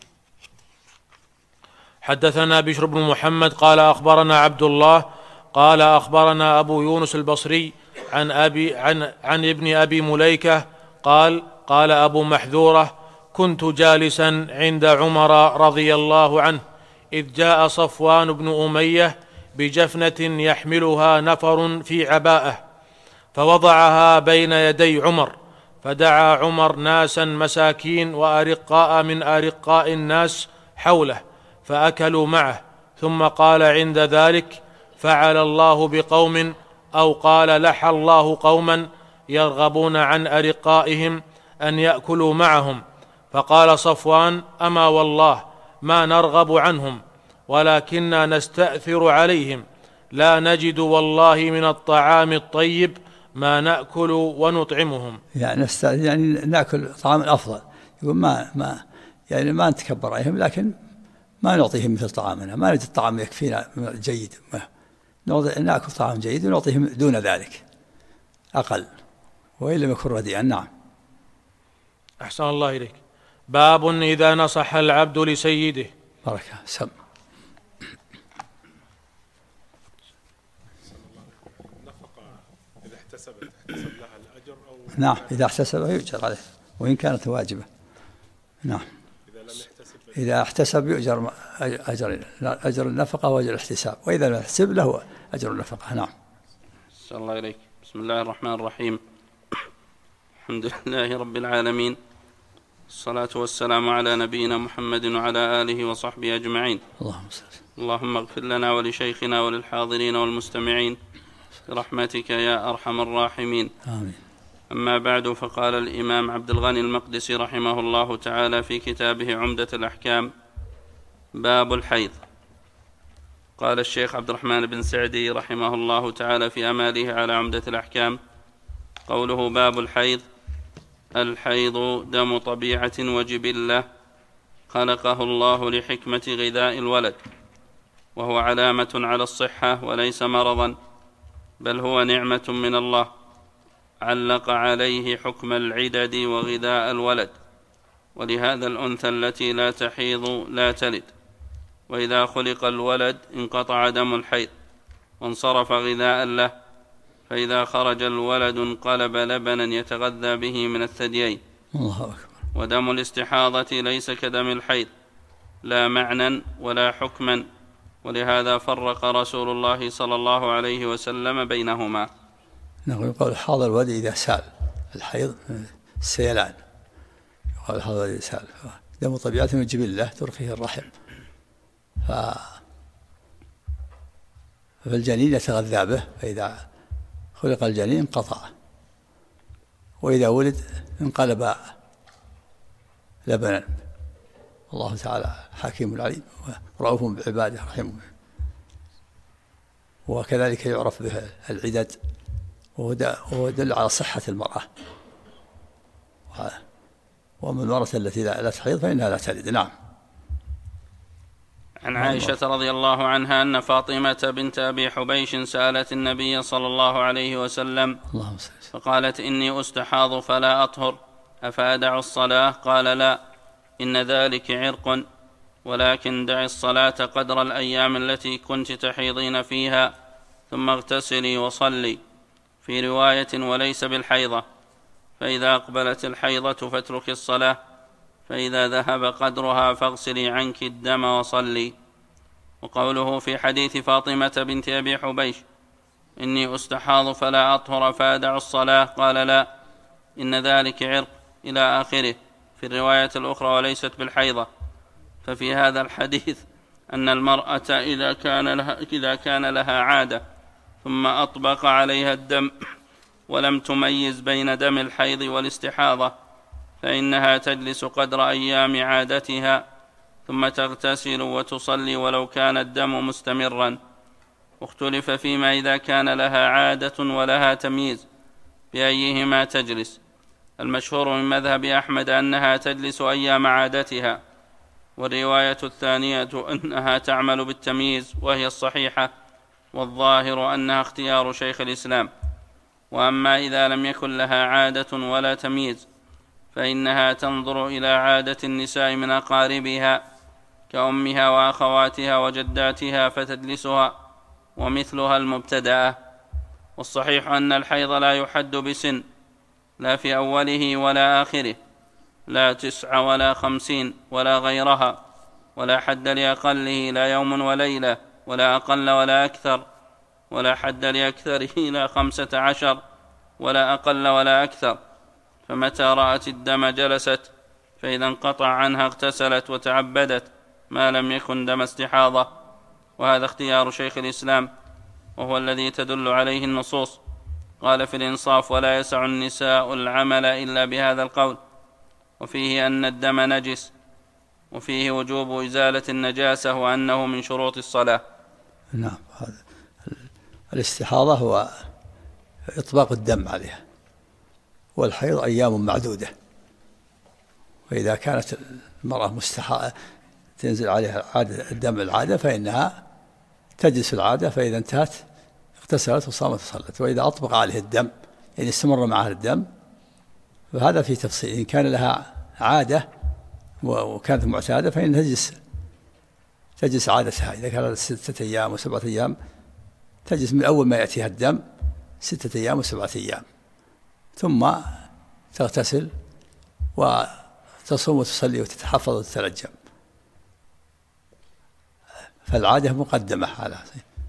حدثنا بشر بن محمد قال أخبرنا عبد الله قال أخبرنا أبو يونس البصري عن ابن أبي مليكة قال أبو محذورة: كنت جالسا عند عمر رضي الله عنه إذ جاء صفوان بن أمية بجفنة يحملها نفر في عباءة، فوضعها بين يدي عمر، فدعا عمر ناسا مساكين وأرقاء من أرقاء الناس حوله فأكلوا معه، ثم قال عند ذلك: فعل الله بقوم، أو قال لحى الله قوما يرغبون عن أرقائهم أن يأكلوا معهم. فقال صفوان: أما والله ما نرغب عنهم، ولكننا نستأثر عليهم، لا نجد والله من الطعام الطيب ما نأكل ونطعمهم. يعني نأكل طعام أفضل، يقول ما نتكبر عليهم، لكن ما نعطيهم مثل طعامنا، ما نجد طعام يكفينا جيد، نأكل طعام جيد ونعطيهم دون ذلك أقل، وإن لم يكن رديئا. نعم. أحسن الله إليك. باب إذا نصح العبد لسيده. بركة. سم. النفقة إذا احتسب لها الأجر أو نعم، إذا احتسب يؤجر عليه وإن كانت واجبة. نعم. إذا احتسب يؤجر أجر النفقة وأجر الاحتساب، وإذا لم يحتسب له أجر النفقة. نعم. صلى الله عليك. بسم الله الرحمن الرحيم. الحمد لله رب العالمين، الصلاة والسلام على نبينا محمد وعلى آله وصحبه أجمعين. اللهم اغفر لنا ولشيخنا وللحاضرين والمستمعين برحمتك يا أرحم الراحمين. آمين. أما بعد، فقال الإمام عبد الغني المقدسي رحمه الله تعالى في كتابه عمدة الأحكام: باب الحيض. قال الشيخ عبد الرحمن بن سعدي رحمه الله تعالى في أماله على عمدة الأحكام: قوله باب الحيض: الحيض دم طبيعة وجبلة خلقه الله لحكمة غذاء الولد، وهو علامة على الصحة وليس مرضا، بل هو نعمة من الله، علق عليه حكم العدد وغذاء الولد، ولهذا الأنثى التي لا تحيض لا تلد، وإذا خلق الولد انقطع دم الحيض وانصرف غذاء له، فإذا خرج الولد انقلب لبنا يتغذى به من الثديين. الله أكبر. ودم الاستحاضة ليس كدم الحيض، لا معنى ولا حكما، ولهذا فرق رسول الله صلى الله عليه وسلم بينهما. نقول يقول حاض الولد إذا سال، الحيض السيلان، يقول حاض الولد إذا سال، دم طبيعة وجبلة ترخيه الرحم، فالجنين يتغذى به، فإذا خلق الجنين انقطع، وإذا ولد انقلب لبنا. الله تعالى حكيم عليم ورؤوف بعباده رحيم. وكذلك يعرف به العدد، وهو يدل على صحة المرأة، ومن المرأة التي لا تحيض فإنها لا تلد. نعم. عن عائشة رضي الله عنها أن فاطمة بنت أبي حبيش سألت النبي صلى الله عليه وسلم فقالت: إني أستحاض فلا أطهر، أفأدع الصلاة؟ قال: لا، إن ذلك عرق، ولكن دع الصلاة قدر الأيام التي كنت تحيضين فيها، ثم اغتسلي وصلي. في رواية وليس بالحيضة، فإذا أقبلت الحيضة فاتركي الصلاة، فإذا ذهب قدرها فاغسلي عنك الدم وصلي. وقوله في حديث فاطمة بنت أبي حبيش إني أستحاض فلا أطهر فأدع الصلاة، قال لا، إن ذلك عرق، إلى آخره. في الرواية الأخرى وليست بالحيضة. ففي هذا الحديث أن المرأة إذا كان لها عادة ثم أطبق عليها الدم ولم تميز بين دم الحيض والاستحاضة فإنها تجلس قدر أيام عادتها ثم تغتسل وتصلي ولو كان الدم مستمرا. واختلف فيما إذا كان لها عادة ولها تمييز بأيهما تجلس. المشهور من مذهب أحمد أنها تجلس أيام عادتها، والرواية الثانية أنها تعمل بالتمييز وهي الصحيحة، والظاهر أنها اختيار شيخ الإسلام. وأما إذا لم يكن لها عادة ولا تمييز فإنها تنظر إلى عادة النساء من أقاربها كأمها وأخواتها وجداتها فتدلسها، ومثلها المبتدأة. والصحيح أن الحيض لا يحد بسن، لا في أوله ولا آخره، لا 9 ولا 50 ولا غيرها، ولا حد لأقله، لا يوم وليلة ولا أقل ولا أكثر، ولا حد لأكثره لا 15 ولا أقل ولا أكثر. فمتى رأت الدم جلست، فإذا انقطع عنها اغتسلت وتعبدت ما لم يكن دم استحاضة. وهذا اختيار شيخ الإسلام، وهو الذي تدل عليه النصوص. قال في الإنصاف: ولا يسع النساء العمل إلا بهذا القول. وفيه أن الدم نجس، وفيه وجوب إزالة النجاسة وأنه من شروط الصلاة. نعم، هذا الاستحاضة هو إطلاق الدم عليها، والحيض أيام معدودة. وإذا كانت المرأة تنزل عليها الدم العادة فإنها تجلس العادة، فإذا انتهت اغتسلت وصامت وصلت. وإذا أطبق عليه الدم، يعني استمر معها الدم، فهذا في تفصيل. إن كان لها عادة وكانت معتادة فإن تجلس عادتها. إذا كانت 6 أيام و7 أيام تجلس من أول ما يأتيها الدم 6 أيام و7 أيام، ثم تغتسل وتصوم وتصلي وتتحفظ وتتلجم. فالعادة مقدمة على.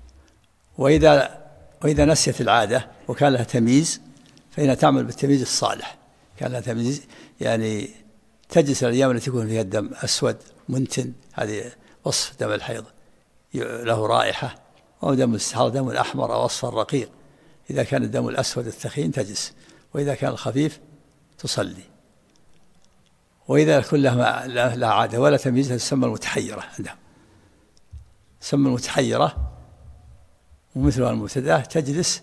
وإذا نسيت العادة وكان لها تمييز فإنها تعمل بالتمييز الصالح. كان لها تمييز يعني تجلس الأيام التي يكون فيها الدم أسود منتن، هذه وصف دم الحيض، له رائحة. ودم الاستحاضة دم أحمر أو أصفر رقيق. إذا كان الدم الأسود الثخين تجلس، وإذا كان الخفيف تصلي. وإذا كن لها عادة ولا تمييز تسمى المتحيرة عندها، تسمى المتحيرة. ومثلها المبتدأة تجلس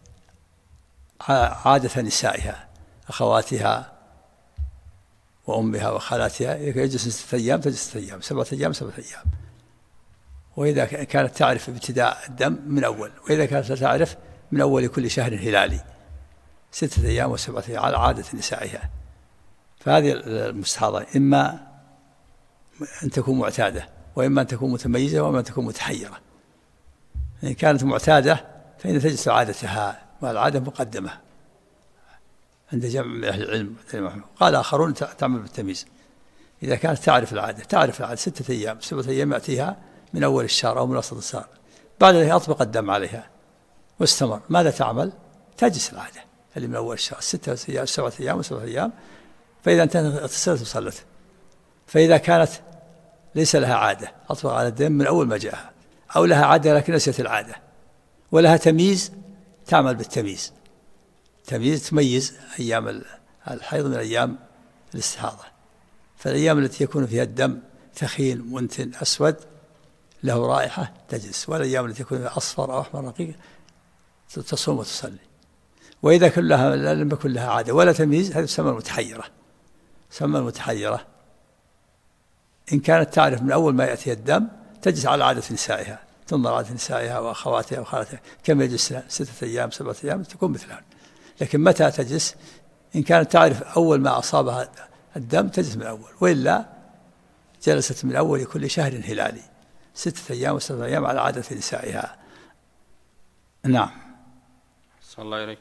عادة نسائها، أخواتها وأمها وخالاتها. يجلس 6 أيام تجلس 6 أيام، 7 أيام 7 أيام. وإذا كانت تعرف ابتداء الدم من أول، وإذا كانت لا تعرف من أول كل شهر هلالي، 6 أيام و7 أيام على عادة نسائها. فهذه المستحاضة إما أن تكون معتادة، وإما أن تكون متميزة، وإما أن تكون متحيرة. إن كانت معتادة فإن تجلس عادتها، والعادة مقدمة عند جمع من أهل العلم. قال آخرون تعمل بالتمييز. إذا كانت تعرف العادة 6 أيام 7 أيام يأتيها من أول الشهر أو من وسط الشهر، بعد ذلك أطبق الدم عليها واستمر، ماذا تعمل؟ تجلس العادة اللي من أول الشهر 6 أيام 7 أيام و7 أيام. فإذا انتهت اغتسلت وصلت. فإذا كانت ليس لها عادة، أطبق على الدم من أول ما جاءها، أو لها عادة لكن نسيت العادة، ولها تمييز، تعمل بالتمييز. تمييز تميز أيام الحيض من أيام الاستحاضة. فالأيام التي يكون فيها الدم ثخين منتن أسود له رائحة تجلس، والأيام التي يكون فيها أصفر أو أحمر رقيق تصوم وتصلي. وإذا لم يكن لها عادة ولا تمييز، هذه تسمى المتحيرة. تسمى المتحيرة. إن كانت تعرف من أول ما يأتي الدم تجلس على عادة نسائها، تنظر عادة نسائها وأخواتها وخالاتها كم يجلسن 6 أيام 7 أيام تكون مثلها. لكن متى تجلس؟ إن كانت تعرف أول ما أصابها الدم تجلس من الأول، وإلا جلست من أول كل شهر هلالي 6 أيام و7 أيام على عادة نسائها. نعم. صلى الله عليه.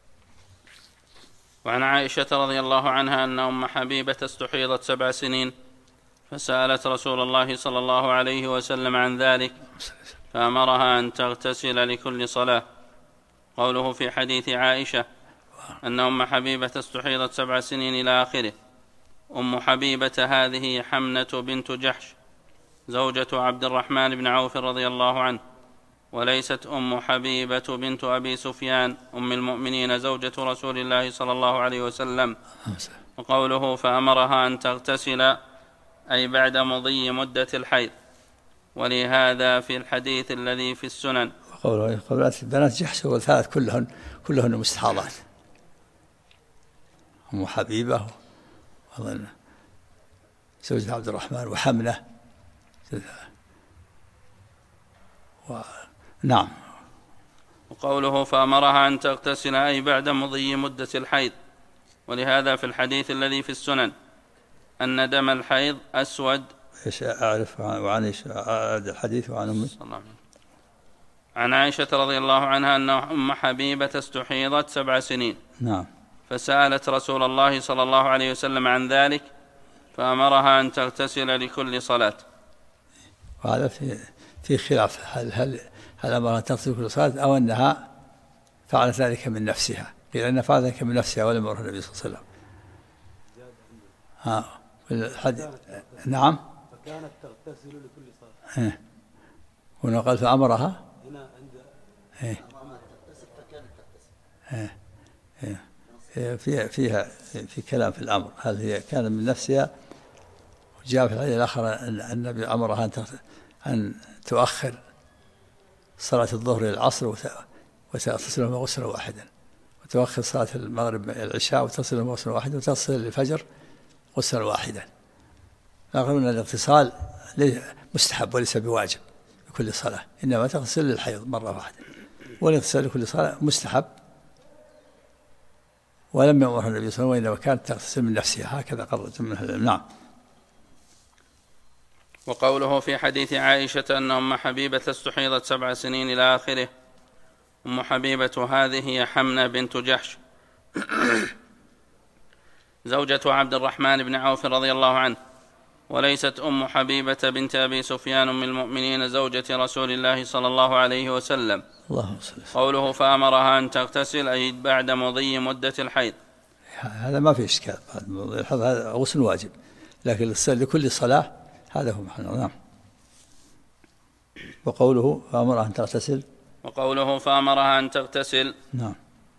وعن عائشة رضي الله عنها أن أم حبيبة استحيضت 7 سنين فسألت رسول الله صلى الله عليه وسلم عن ذلك فأمرها أن تغتسل لكل صلاة. قوله في حديث عائشة أن أم حبيبة استحيضت 7 سنين إلى آخره. أم حبيبة هذه حمنة بنت جحش زوجة عبد الرحمن بن عوف رضي الله عنه، وليست أم حبيبة بنت أبي سفيان أم المؤمنين زوجة رسول الله صلى الله عليه وسلم. وقوله فأمرها أن تغتسل أي بعد مضي مدة الحيض، ولهذا في الحديث الذي في السنن. وقوله بنات جحش والثلاث كلهن مستحاضات، أم حبيبة أظن زوجة عبد الرحمن وحمنة نعم. وقوله فأمرها أن تغتسل أي بعد مضي مدة الحيض، ولهذا في الحديث الذي في السنن أن دم الحيض أسود. إيش أعرف وعن الحديث وعن أمي؟ عن عائشة رضي الله عنها أن أم حبيبة استحيضت 7 سنين. نعم. فسألت رسول الله صلى الله عليه وسلم عن ذلك فأمرها أن تغتسل لكل صلاة. وهذا في خلاف هل أمرها أن تغتسل لكل صلاة أو أنها فعلت ذلك من نفسها. قيل أنها فعلت ذلك من نفسها ولم يأمرها النبي صلى الله عليه وسلم. نعم. فكانت تغتسل لكل صلاة. هنا قال فأمرها. هنا عند فيها في كلام في الأمر، هل هي كان من نفسها؟ وجاء في الحديث الآخر أن النبي أمرها أن تؤخر صلاة الظهر إلى العصر وتغتسل غسلا واحدا، وتؤخر صلاة المغرب إلى العشاء وتصل غسلا واحدا، وتصل الفجر غسلا واحدا. نقول أن الاغتسال مستحب وليس بواجب لكل صلاة، إنما تغتسل للحيض مرة واحدة، والاغتسال لكل صلاة مستحب ولم يأمرها النبي صلى الله عليه وسلم، وإنما كانت تغتسل من نفسها، هكذا قررت من هذا. نعم. وقوله في حديث عائشة أن أم حبيبة استحيضت 7 سنين إلى آخره. أم حبيبة هذه هي حمنة بنت جحش زوجة عبد الرحمن بن عوف رضي الله عنه، وليست أم حبيبة بنت أبي سفيان أم المؤمنين زوجة رسول الله صلى الله عليه وسلم. قوله فأمرها أن تغتسل أي بعد مضي مدة الحيض. هذا ما في إشكال، بعد مضي الحيض هذا غسل واجب، لكن الاغتسال لكل صلاة هذا هو محل. نعم. وقوله فأمرها أن تغتسل. وقوله فأمرها أن تغتسل. نعم.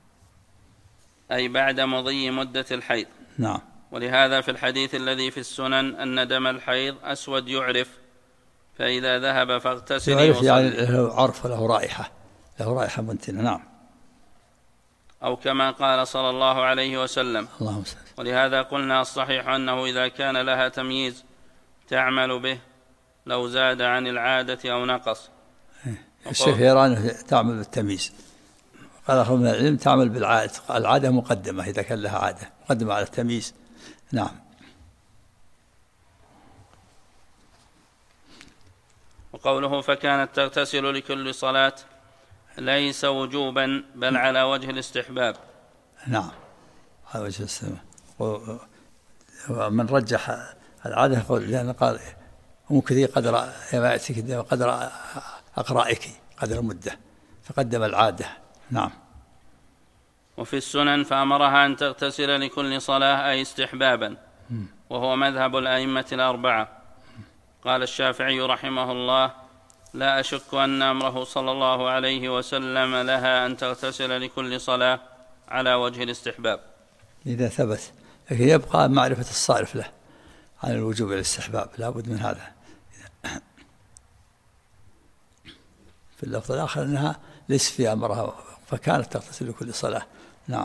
أي بعد مضي مدة الحيض. نعم. ولهذا في الحديث الذي في السنن أن دم الحيض أسود يعرف، فإذا ذهب فاغتسل يعرف يعني له عرف وله رائحة، له رائحة منتنة. نعم. أو كما قال صلى الله عليه وسلم. اللهم صل. ولهذا قلنا الصحيح أنه إذا كان لها تمييز تعمل به لو زاد عن العادة أو نقص. الشيخ يرى أنه تعمل بالتمييز، قال أخذ من العلم تعمل بالعادة، العادة مقدمة إذا كان لها عادة مقدمة على التمييز. نعم. وقوله فكانت تغتسل لكل صلاة ليس وجوبا بل على وجه الاستحباب. نعم على وجه الاستحباب. ومن رجح العادة يقول لأن قال ممكن قدر ما يأتيك قدر أقرائك قدر مدة فقدم العادة. نعم. وفي السنن فأمرها أن تغتسل لكل صلاة أي استحبابا، وهو مذهب الأئمة الأربعة. قال الشافعي رحمه الله لا أشك أن أمره صلى الله عليه وسلم لها أن تغتسل لكل صلاة على وجه الاستحباب إذا ثبت، لكن يبقى معرفة الصارف له عن الوجوب والاستحباب، لا بد من هذا. في اللفظ الآخر أنها ليس في أمرها فكانت تغتسل لكل صلاة. نعم.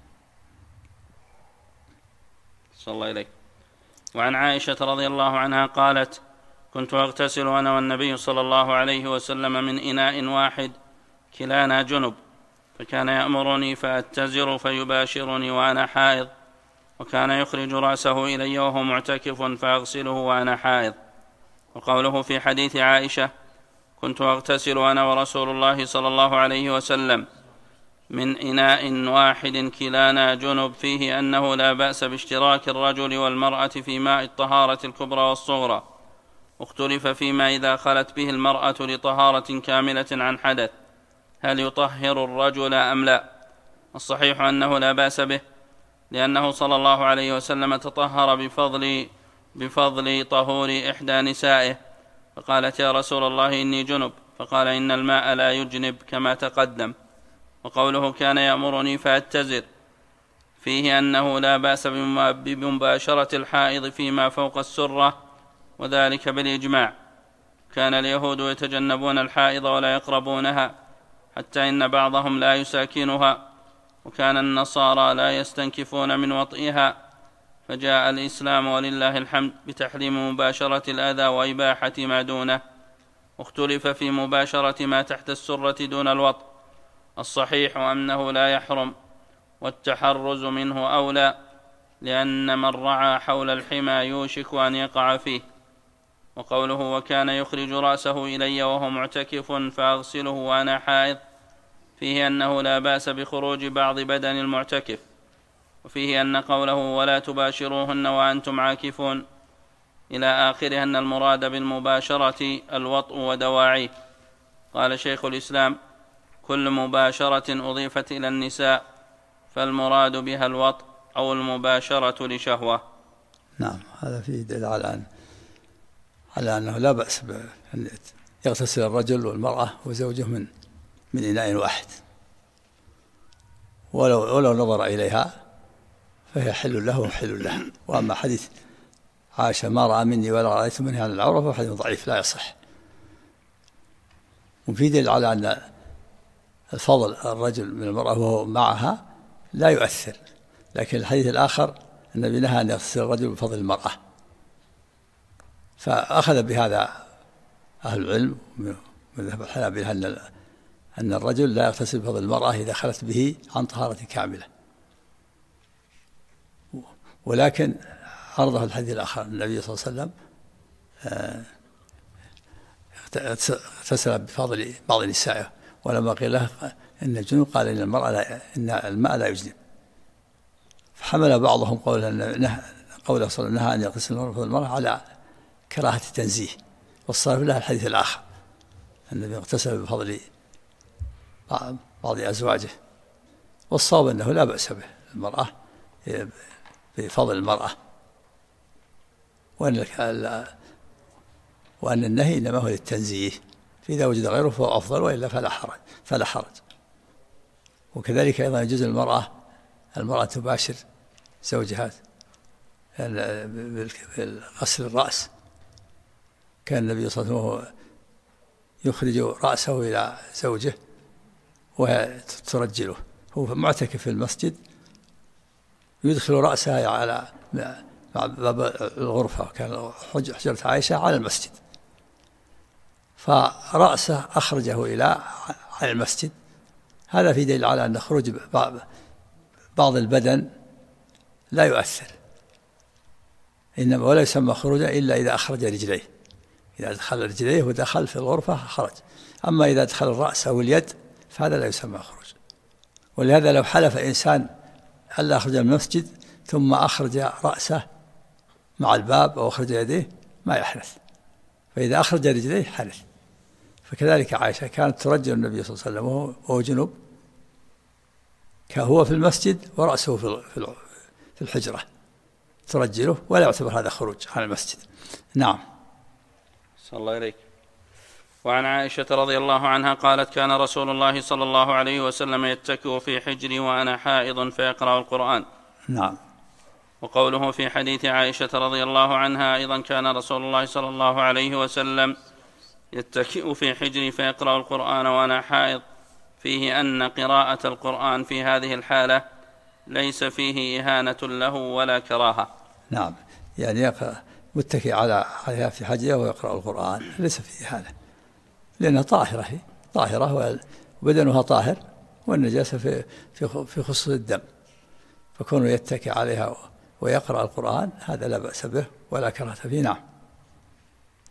صلى الله عليه. وعن عائشة رضي الله عنها قالت كنت أغتسل أنا والنبي صلى الله عليه وسلم من إناء واحد كلانا جنب، فكان يأمرني فأتزر فيباشرني وأنا حائض، وكان يخرج رأسه إلي وهو معتكف فأغسله وأنا حائض. وقوله في حديث عائشة كنت أغتسل أنا ورسول الله صلى الله عليه وسلم من إناء واحد كلانا جنب، فيه أنه لا بأس باشتراك الرجل والمرأة في ماء الطهارة الكبرى والصغرى. اختلف فيما إذا خلت به المرأة لطهارة كاملة عن حدث هل يطهر الرجل أم لا؟ الصحيح أنه لا بأس به، لأنه صلى الله عليه وسلم تطهر بفضل طهور إحدى نسائه، فقالت يا رسول الله إني جنب، فقال إن الماء لا يجنب كما تقدم. وقوله كان يأمرني فأتزر فيه أنه لا بأس بمباشرة الحائض فيما فوق السرة، وذلك بالإجماع. كان اليهود يتجنبون الحائض ولا يقربونها، حتى إن بعضهم لا يساكنها، وكان النصارى لا يستنكفون من وطئها، فجاء الإسلام ولله الحمد بتحريم مباشرة الأذى وإباحة ما دونه. اختلف في مباشرة ما تحت السرة دون الوطء، الصحيح أنه لا يحرم، والتحرز منه أولى، لأن من رعى حول الحمى يوشك أن يقع فيه. وقوله وكان يخرج رأسه إلي وهو معتكف فأغسله وأنا حائض، فيه أنه لا بأس بخروج بعض بدن المعتكف. وفيه أن قوله ولا تباشروهن وأنتم عاكفون إلى آخره أن المراد بالمباشرة الوطء ودواعيه. قال شيخ الإسلام كل مباشرة أضيفت إلى النساء فالمراد بها الوطء أو المباشرة لشهوة. نعم، هذا فيه دليل على أنه لا بأس بأن يغتسل الرجل والمرأة وزوجه من إناء واحد، ولو نظر إليها فهي حل له وحل له. وأما حديث عائشة ما رأى مني ولا رأيت منها عن العورة فهو حديث ضعيف لا يصح. وفي دليل على أن الفضل الرجل من المرأة وهو معها لا يؤثر، لكن الحديث الآخر النبي نهى أن يغتسل الرجل بفضل المرأة، فأخذ بهذا أهل العلم من مذهب الحنابلة أن الرجل لا يغتسل بفضل المرأة إذا خلت به عن طهارة كاملة. ولكن عرضه الحديث الآخر النبي صلى الله عليه وسلم اغتسل بفضل بعض نسائه، ولما قيل له إن الجنوب قال إن الماء لا يجنب، فحمل بعضهم قوله صلى الله عليه وسلم نهى أن يغتسل بفضل المرأة على كراهة التنزيه، والصواب له الحديث الآخر النبي اغتسل بفضل بعض أزواجه، والصواب أنه لا بأس به المرأة بفضل المرأة، وأن النهي إنما هو للتنزيه، فإذا وجد غيره فهو أفضل، وإلا فلا حرج. وكذلك أيضا يجوز المرأة تباشر زوجها بغسل الرأس. كان النبي صلى الله عليه وسلم يخرج رأسه إلى زوجه وترجله، هو معتكف في المسجد يدخل رأسها على باب الغرفة، كان حجرة عائشة على المسجد، فرأسه أخرجه إلى المسجد. هذا في دليل على أن خروج بعض البدن لا يؤثر، إنما ولا يسمى خروجا إلا إذا أخرج رجليه، إذا دخل رجليه ودخل في الغرفة خرج. أما إذا دخل الرأس أو اليد فهذا لا يسمى خروج. ولهذا لو حلف إنسان ألا أخرج من المسجد ثم أخرج رأسه مع الباب أو أخرج يديه ما يحنث، فإذا أخرج رجليه حنث. فكذلك عائشة كانت ترجل النبي صلى الله عليه وسلم وهو جنوب، كهو في المسجد ورأسه في الحجرة ترجله، ولا يعتبر هذا خروج عن المسجد. نعم. صلى الله عليك. وعن عائشة رضي الله عنها قالت كان رسول الله صلى الله عليه وسلم يتكئ في حجري وأنا حائض فيقرأ القرآن. نعم. وقوله في حديث عائشة رضي الله عنها أيضا كان رسول الله صلى الله عليه وسلم يتكئ في حجري فيقرأ القرآن وأنا حائض، فيه أن قراءة القرآن في هذه الحالة ليس فيه إهانة له ولا كراهة. نعم، يعني متكئ عليها في حجرها ويقرأ القرآن ليس فيه إهانة، لأنها طاهرة وبدنها طاهر، والنجاسة في خصوص الدم، فكونه يتكئ عليها ويقرأ القرآن هذا لا بأس به ولا كراهة فيه. نعم.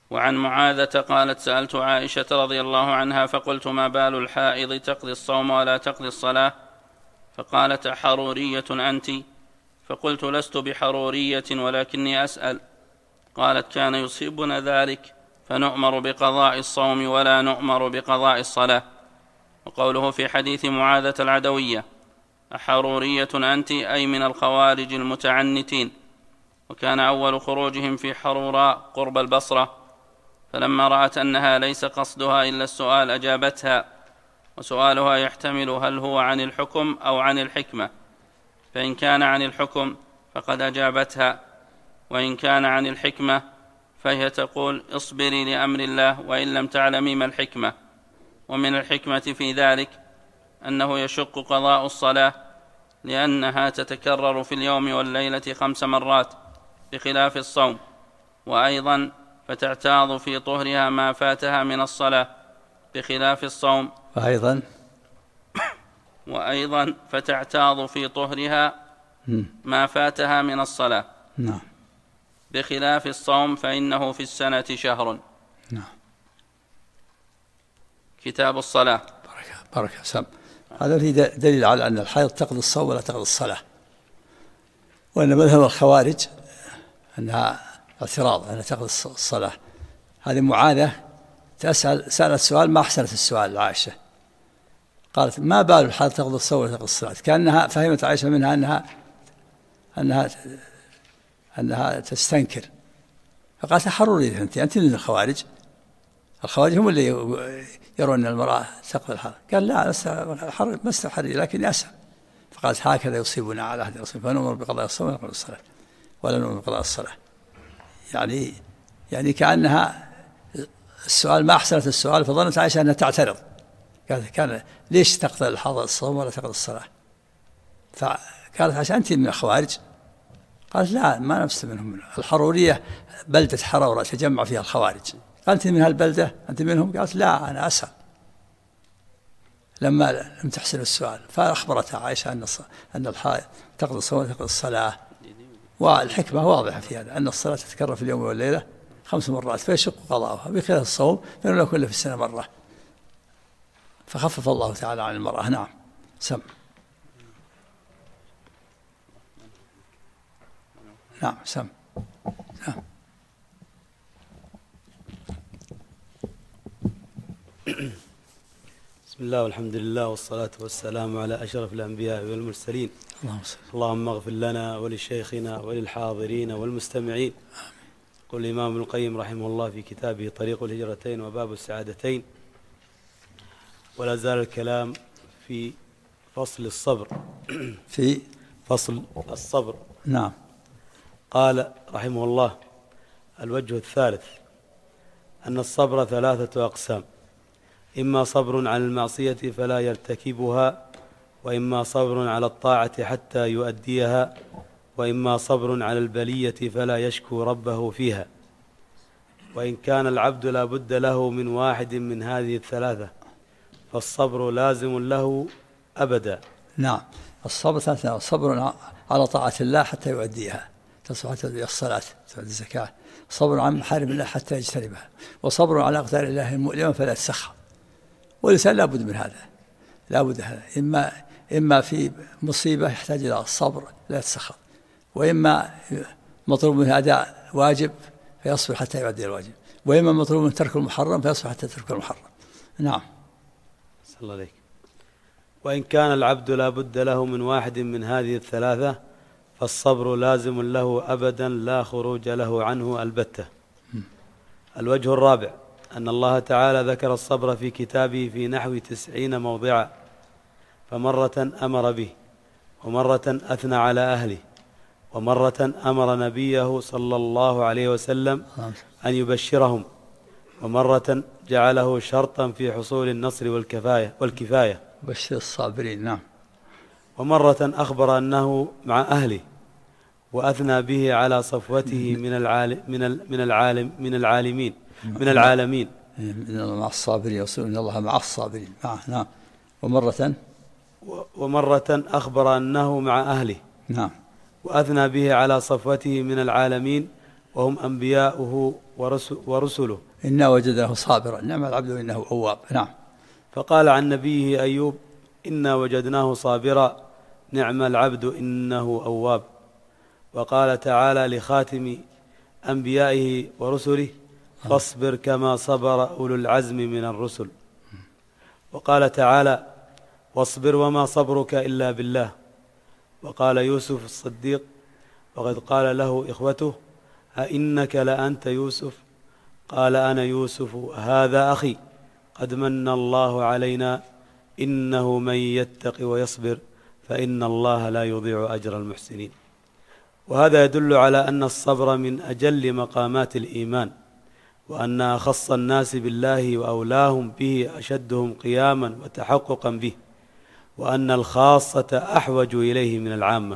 وعن معاذة قالت سألت عائشة رضي الله عنها فقلت ما بال الحائض تقضي الصوم ولا تقضي الصلاة؟ فقالت أحرورية أنت؟ فقلت لست بحرورية ولكني أسأل. قالت كان يصيبنا ذلك فنؤمر بقضاء الصوم ولا نؤمر بقضاء الصلاة. وقوله في حديث معاذة العدوية أحرورية أنت أي من الخوارج المتعنتين، وكان أول خروجهم في حروراء قرب البصرة، فلما رأت أنها ليس قصدها إلا السؤال أجابتها، وسؤالها يحتمل هل هو عن الحكم أو عن الحكمة، فإن كان عن الحكم فقد أجابتها، وإن كان عن الحكمة فهي تقول اصبري لأمر الله وإن لم تعلمي ما الحكمة. ومن الحكمة في ذلك أنه يشق قضاء الصلاة لأنها تتكرر في اليوم والليلة 5 مرات بخلاف الصوم، وأيضا فتعتاض في طهرها ما فاتها من الصلاة بخلاف الصوم، وأيضا فتعتاض في طهرها ما فاتها من الصلاة بخلاف الصوم فإنه في السنة شهر. كتاب الصلاة. بركة سم. هذا في دليل على أن الحائض تقضي الصوم ولا تقضي الصلاة، وأن مذهب الخوارج أنها اعتراض أنها تقضي الصلاة. هذه معاذة سألت سؤال ما أحسنت السؤال لعائشة، قالت ما بال الحائض تقضي الصوم ولا تقضي الصلاة، كأنها فهمت عائشة منها أنها تستنكر، فقالت حرورية أنت من الخوارج هم اللي يرون أن المرأة تقضي الحائض. قال لا ما استحري لكن أسهل. فقالت هكذا يصيبنا على عهد الرسول فنؤمر بقضاء الصوم ولا نؤمر بالصلاة ولا نؤمر بقضاء الصلاة. يعني كأنها السؤال ما أحسنت السؤال، فظنت عائشة أنها تعترض، كان ليش تقضي الصوم ولا تقضي الصلاة؟ فقالت عائشة أنت من الخوارج؟ قالت لا ما نفس منهم. الحرورية بلدة حرورة تجمع فيها الخوارج. قالت من هالبلدة أنت منهم؟ قالت لا أنا أسأل، لما لم تحسن السؤال. فأخبرتها عائشة أن الحائض تقضي الصوم وتقضي الصلاة، والحكمة واضحة في هذا، أن الصلاة تتكرر في اليوم والليلة 5 مرات فيشق قضاؤها، بخلاف الصوم فإنه لا كله في السنة مرة، فخفف الله تعالى عن المرأة. نعم سم. نعم سم. نعم. بسم الله والحمد لله والصلاة والسلام على أشرف الأنبياء والمرسلين. اللهم اغفر لنا ولشيخنا وللحاضرين والمستمعين. قل الإمام ابن القيم رحمه الله في كتابه طريق الهجرتين وباب السعادتين. ولا زال الكلام في فصل الصبر. في فصل الصبر. نعم. قال رحمه الله: الوجه الثالث أن الصبر 3 أقسام: إما صبر على المعصية فلا يرتكبها، وإما صبر على الطاعة حتى يؤديها، وإما صبر على البلية فلا يشكو ربه فيها. وإن كان العبد لا بد له من واحد من هذه الثلاثة فالصبر لازم له أبدا. نعم. الصبر 3: صبر على طاعة الله حتى يؤديها، تصبح تؤدي الصلاة تؤدي الزكاة، صبر عن محارم الله حتى يجتنبها، وصبر على أقدار الله المؤلمة فلا تسخط. والإنسان لا بد من هذا، لا بد هذا، إما في مصيبة يحتاج إلى الصبر لا يتسخط، وإما مطلوب منه أداء واجب فيصبر حتى يؤدي الواجب، وإما مطلوب منه ترك المحرم فيصبر حتى يترك المحرم. نعم. صلى الله عليك. وإن كان العبد لا بد له من واحد من هذه الثلاثة فالصبر لازم له أبدا لا خروج له عنه البتة. الوجه الرابع أن الله تعالى ذكر الصبر في كتابه في نحو 90 موضعا، فمرة أمر به، ومرة أثنى على أهله، ومرة أمر نبيه صلى الله عليه وسلم أن يبشرهم، ومرة جعله شرطا في حصول النصر والكفاية بشر الصابرين. نعم. ومرة أخبر أنه مع أهله، وأثنى به على صفوته من العالمين مع الصابرين، يصير إن الله مع الصابرين. نعم. ومرة أخبر أنه مع أهله. نعم. وأثنى به على صفوته من العالمين، وهم أنبياؤه ورسله. إنا وجدناه صابرا نعم العبد إنه أواب. نعم. فقال عن نبيه أيوب: إنا وجدناه صابرا نعم العبد إنه أواب. وقال تعالى لخاتم أنبيائه ورسله: فاصبر كما صبر أولو العزم من الرسل. وقال تعالى: واصبر وما صبرك إلا بالله. وقال يوسف الصديق وقد قال له إخوته: أئنك لأنت يوسف؟ قال: أنا يوسف هذا أخي قد من الله علينا إنه من يتق ويصبر فإن الله لا يضيع أجر المحسنين. وهذا يدل على أن الصبر من أجل مقامات الإيمان، وأن أخص الناس بالله وأولاهم به أشدهم قياما وتحققا به، وأن الخاصة أحوج إليه من العامة.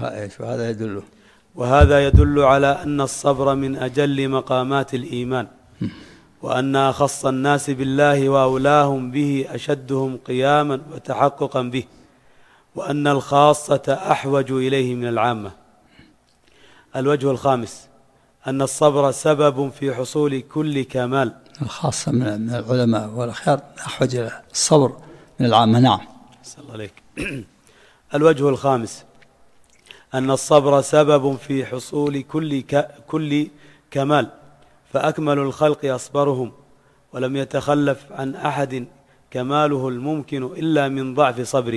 وهذا يدل على أن الصبر من أجل مقامات الإيمان، وأن أخص الناس بالله وأولاهم به أشدهم قياما وتحققا به، وأن الخاصة أحوج إليه من العامة. الوجه الخامس: أن الصبر سبب في حصول كل كمال. الخاصة من العلماء والأخيار أحوج إلى الصبر من العامة. نعم. صلى الله عليك. الوجه الخامس: أن الصبر سبب في حصول كل كمال، فأكمل الخلق أصبرهم، ولم يتخلف عن أحد كماله الممكن إلا من ضعف صبره.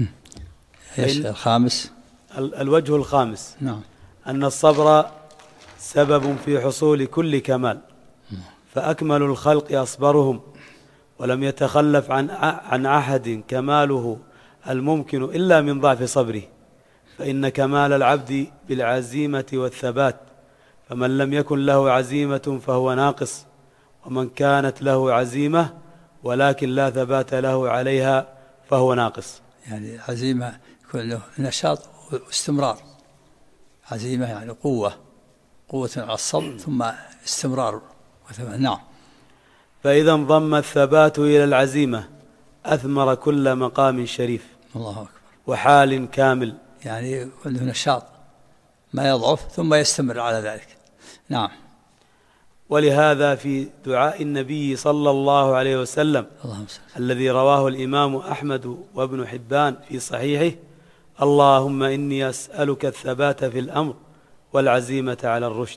الخامس. الوجه الخامس: نعم. أن الصبر سبب في حصول كل كمال، فأكمل الخلق أصبرهم، ولم يتخلف عن أحد كماله الممكن إلا من ضعف صبره. فإن كمال العبد بالعزيمة والثبات، فمن لم يكن له عزيمة فهو ناقص، ومن كانت له عزيمة ولكن لا ثبات له عليها فهو ناقص. يعني عزيمة يكون له نشاط واستمرار، عزيمة يعني قوة على الصبر ثم استمرار وثبات. نعم. فإذا انضم الثبات إلى العزيمة أثمر كل مقام شريف. الله أكبر. وحال كامل، يعني عنده نشاط ما يضعف ثم يستمر على ذلك. نعم. ولهذا في دعاء النبي صلى الله عليه وسلم الذي رواه الإمام أحمد وابن حبان في صحيحه: اللهم إني أسألك الثبات في الأمر والعزيمة على الرشد.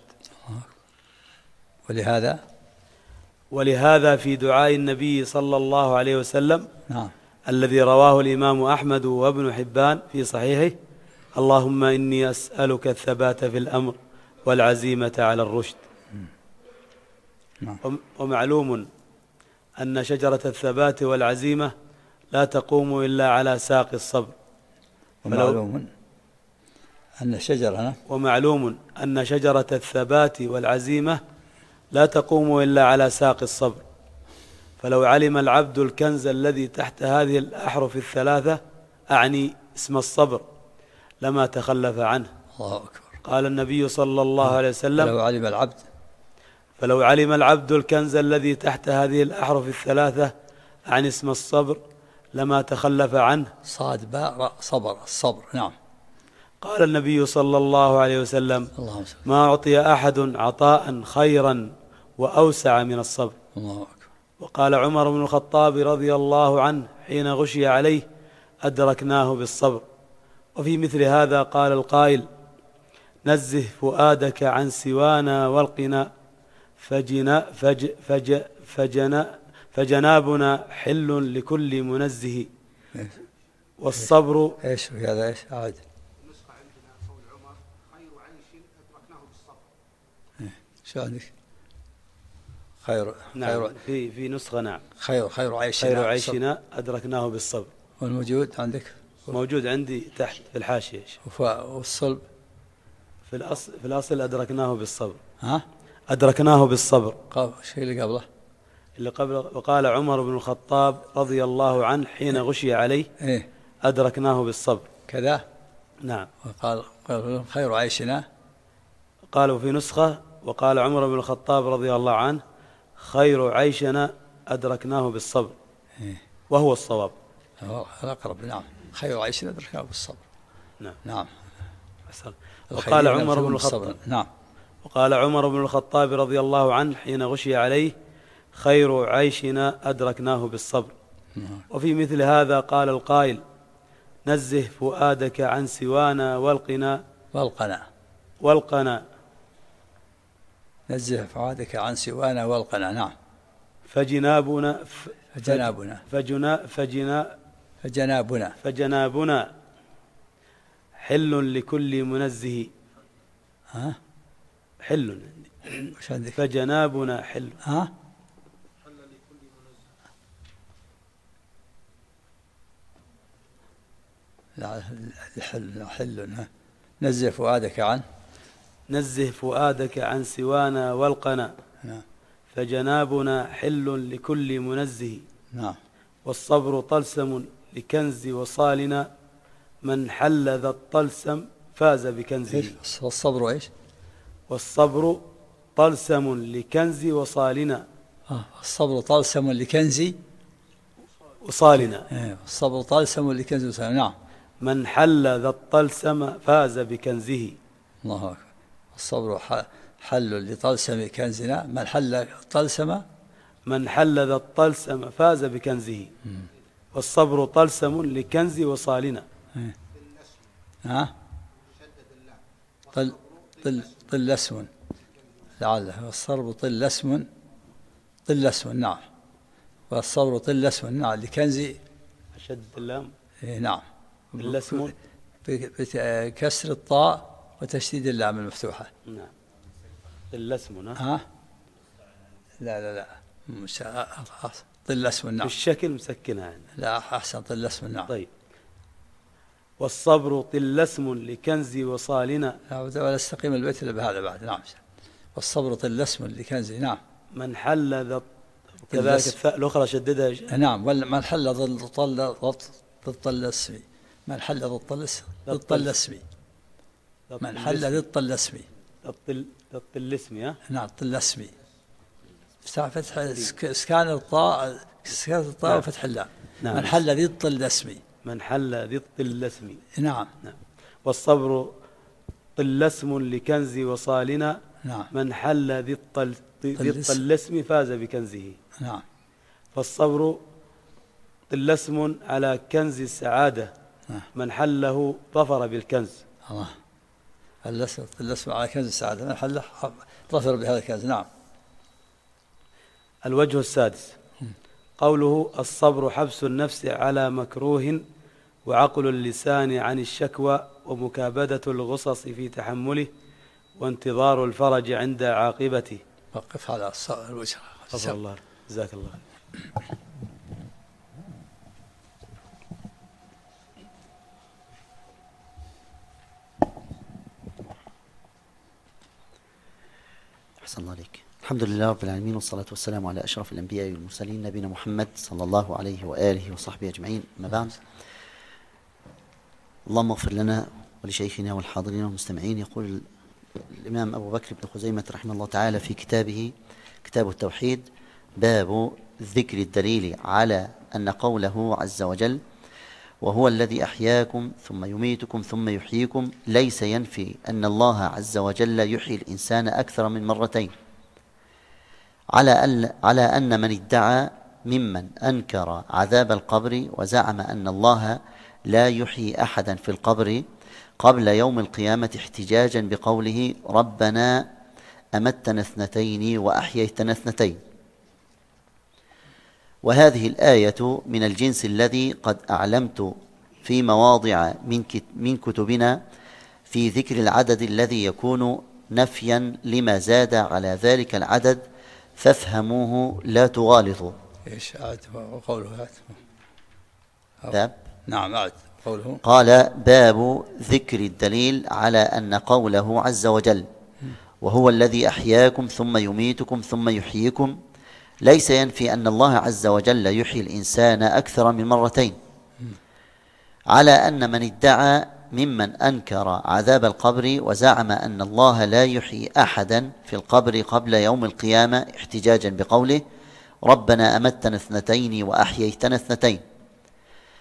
ولهذا في دعاء النبي صلى الله عليه وسلم نعم. الذي رواه الإمام أحمد وابن حبان في صحيحه: اللهم إني أسألك الثبات في الأمر والعزيمة على الرشد. ومعلوم أن شجرة الثبات والعزيمة لا تقوم إلا على ساق الصبر. ومعلوم أن شجرة الثبات والعزيمة لا تقوم إلا على ساق الصبر. فلو علم العبد الكنز الذي تحت هذه الأحرف الثلاثة، أعني اسم الصبر، لما تخلف عنه. الله أكبر. قال النبي صلى الله عليه وسلم: فلو علم العبد الكنز الذي تحت هذه الأحرف الثلاثة عن اسم الصبر لما تخلف عنه. صاد باء راء صبر، الصبر. نعم. قال النبي صلى الله عليه وسلم: ما أعطي أحد عطاء خيرا وأوسع من الصبر. الله أكبر. وقال عمر بن الخطاب رضي الله عنه حين غشي عليه: أدركناه بالصبر. وفي مثل هذا قال القائل: نزه فؤادك عن سوانا والقنا فجنابنا حل لكل منزه. والصبر ايش هذا؟ ايش عاد؟ النسخة عندنا قول عمر: خير عيش أدركناه بالصبر. شو عندك؟ خير في نسخة. نعم. خير عيشنا أدركناه بالصبر. والموجود عندك؟ موجود عندي تحت في الحاشية. والصلب في الأصل أدركناه بالصبر. ها؟ أدركناه بالصبر. الشيء اللي قبله. وقال عمر بن الخطاب رضي الله عنه حين غشي عليه: أدركناه بالصبر. كذا. نعم. وقال خير عيشنا. قالوا في نسخة: وقال عمر بن الخطاب رضي الله عنه: خير عيشنا أدركناه بالصبر. وهو الصواب. الأقرب. نعم. خير عيشنا أدركناه بالصبر. نعم. نعم. وقال عمر بن الخطاب. نعم. وقال عمر بن الخطاب رضي الله عنه حين غشي عليه: خير عيشنا أدركناه بالصبر. وفي مثل هذا قال القائل: نزه فؤادك عن سوانا والقنا نزه فؤادك عن سوانا والقنا. نعم. فجنابنا حل لكل منزه. حل فجنابنا حل. لا حل. نزه فؤادك عن سوانا والقنا. فجنابنا حل لكل منزه. نعم. والصبر طلسم لكنز وصالنا، من حل ذا الطلسم فاز بكنزه. والصبر ايش؟ والصبر طلسم لكنز وصالنا. الصبر طلسم لكنز وصالنا. الصبر طلسم لكنز وصالنا. نعم. من حل ذا الطلسم فاز بكنزه. الله أكبر. الصبر حل لطلسم كنزنا، من حل ذا الطلسم فاز بكنزه. والصبر طلسم لكنز وصالنا. طلسم لعله. والصبر طلسم. نعم. والصبر طلسم. نعم. لكنز شد اللام. نعم. طلسم بكسر الطاء وتشديد اللام المفتوحة. نعم. طلسم. لا مش طلسم. نعم. بالشكل مسكنها يعني. لا أحسن. طلسم. نعم. طيب. والصبر طلسم لكنز وصالنا. ولا استقيم البيت إلا بهذا بعد. نعم. والصبر طلسم لكنز. نعم. من حل ذا كذلك الثاء الأخرى شددها. نعم. من حل ضد طلسمي. من حل ضد طلسمي. من حل ضد طلسمي. الطلسمي. نعم. طلسمي. فتح اسكان الطاء وفتح اللام. نعم. من حل ضد طلسمي. من حل ضد طلسمي. نعم. والصبر طلسم لكنز وصالنا. نعم. من حل ضد طلسم فاز بكنزه. نعم. فالصبر طلسم على كنز السعادة. من حله ظفر بالكنز. الله. طلسم على كنز السعادة، من حله ظفر بهذا الكنز. نعم. الوجه السادس قوله: الصبر حبس النفس على مكروه، وعقل اللسان عن الشكوى، ومكابدة الغصص في تحمله، وانتظار الفرج عند عاقبته. وقف على الوجه. الله. جزاك الله. أحسن الله عليك. الحمد لله رب العالمين، والصلاة والسلام على أشرف الأنبياء والمرسلين نبينا محمد صلى الله عليه وآله وصحبه أجمعين. أما بعد، اللهم اغفر لنا ولشيخنا والحاضرين والمستمعين. يقول الإمام أبو بكر بن خزيمة رحمه الله تعالى في كتابه كتاب التوحيد: باب ذكر الدليل على أن قوله عز وجل: وهو الذي أحياكم ثم يميتكم ثم يحييكم، ليس ينفي أن الله عز وجل يحيي الإنسان أكثر من مرتين، على أن من ادعى ممن أنكر عذاب القبر وزعم أن الله لا يحيي أحدا في القبر قبل يوم القيامة احتجاجا بقوله: ربنا أمتنا اثنتين وأحييتنا اثنتين. وهذه الآية من الجنس الذي قد أعلمت في مواضع من كتبنا في ذكر العدد الذي يكون نفيا لما زاد على ذلك العدد، فافهموه لا تغالطوا. ايش عاد قوله؟ باب. نعم. عاد قوله. قال: باب ذكر الدليل على أن قوله عز وجل: وهو الذي أحياكم ثم يميتكم ثم يحييكم، ليس ينفي أن الله عز وجل يحيي الإنسان أكثر من مرتين، على أن من ادعى ممن أنكر عذاب القبر وزعم أن الله لا يحيي أحدا في القبر قبل يوم القيامة احتجاجا بقوله: ربنا أمتنا اثنتين وأحييتنا اثنتين.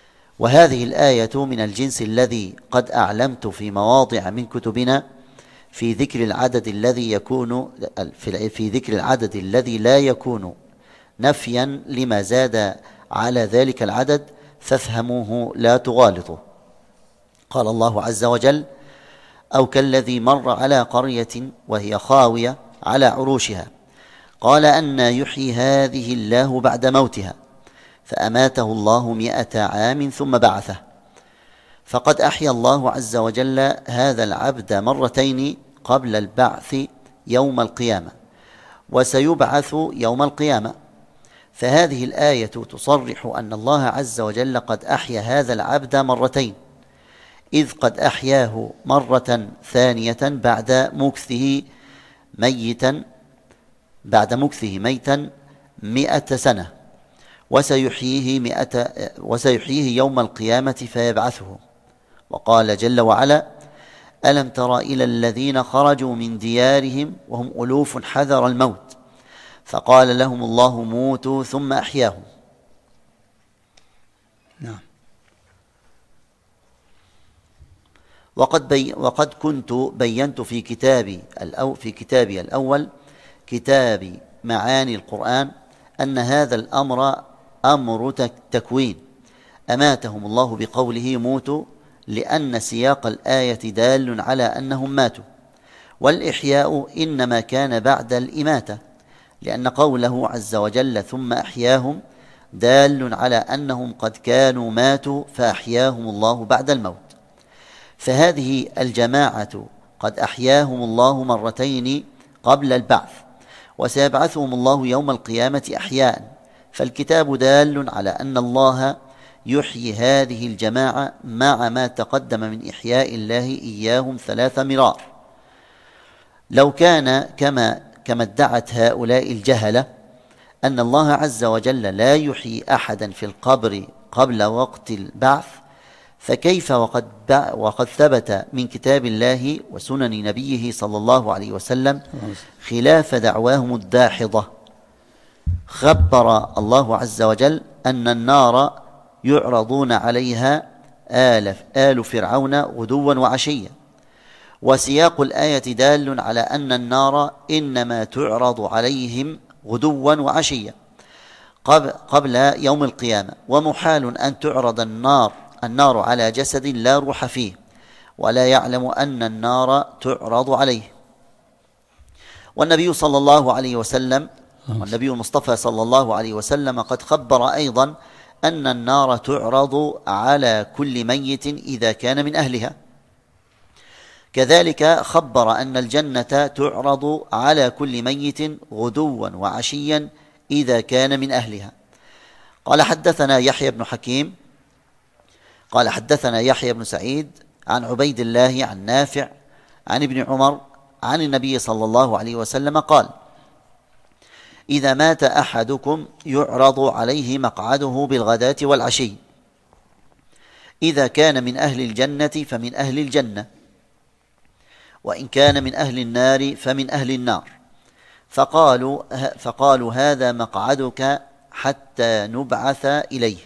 وهذه الآية من الجنس الذي قد أعلمت في مواضع من كتبنا في ذكر العدد الذي يكون في ذكر العدد الذي لا يكون نفيا لما زاد على ذلك العدد فافهموه لا تغالطوا. قال الله عز وجل: أو كالذي مر على قرية وهي خاوية على عروشها قال أنى يحيي هذه الله بعد موتها فأماته الله 100 عام ثم بعثه. فقد أحيا الله عز وجل هذا العبد مرتين قبل البعث يوم القيامة، وسيبعث يوم القيامة. فهذه الآية تصرح أن الله عز وجل قد أحيا هذا العبد مرتين، إذ قد أحياه مرة ثانية بعد مكثه ميتا 100 سنة، وسيحييه يوم القيامة فيبعثه. وقال جل وعلا: ألم تر إلى الذين خرجوا من ديارهم وهم ألوف حذر الموت فقال لهم الله موتوا ثم أحياهم. نعم. وقد كنت بينت في كتابي الأول كتاب معاني القرآن أن هذا الأمر أمر تكوين، أماتهم الله بقوله موتوا، لأن سياق الآية دال على أنهم ماتوا، والإحياء إنما كان بعد الإماتة، لأن قوله عز وجل ثم أحياهم دال على أنهم قد كانوا ماتوا فأحياهم الله بعد الموت. فهذه الجماعة قد أحياهم الله مرتين قبل البعث، وسيبعثهم الله يوم القيامة أحياء. فالكتاب دال على أن الله يحيي هذه الجماعة مع ما تقدم من إحياء الله إياهم 3 مرار. لو كان كما ادعت هؤلاء الجهلة أن الله عز وجل لا يحيي أحدا في القبر قبل وقت البعث، فكيف وقد ثبت من كتاب الله وسنن نبيه صلى الله عليه وسلم خلاف دعواهم الداحضة. خبر الله عز وجل أن النار يعرضون عليها آل فرعون غدوا وعشيا، وسياق الآية دال على أن النار إنما تعرض عليهم غدوا وعشيا قبل يوم القيامة، ومحال أن تعرض النار على جسد لا روح فيه ولا يعلم أن النار تعرض عليه. والنبي صلى الله عليه وسلم والنبي المصطفى صلى الله عليه وسلم قد خبر أيضا أن النار تعرض على كل ميت إذا كان من أهلها. كذلك خبر أن الجنة تعرض على كل ميت غدوا وعشيا إذا كان من أهلها. قال حدثنا يحيى بن حكيم قال حدثنا يحيى بن سعيد عن عبيد الله عن نافع عن ابن عمر عن النبي صلى الله عليه وسلم قال: إذا مات أحدكم يعرض عليه مقعده بالغداة والعشي، إذا كان من أهل الجنة فمن أهل الجنة، وإن كان من أهل النار فمن أهل النار. فقالوا هذا مقعدك حتى نبعث إليه،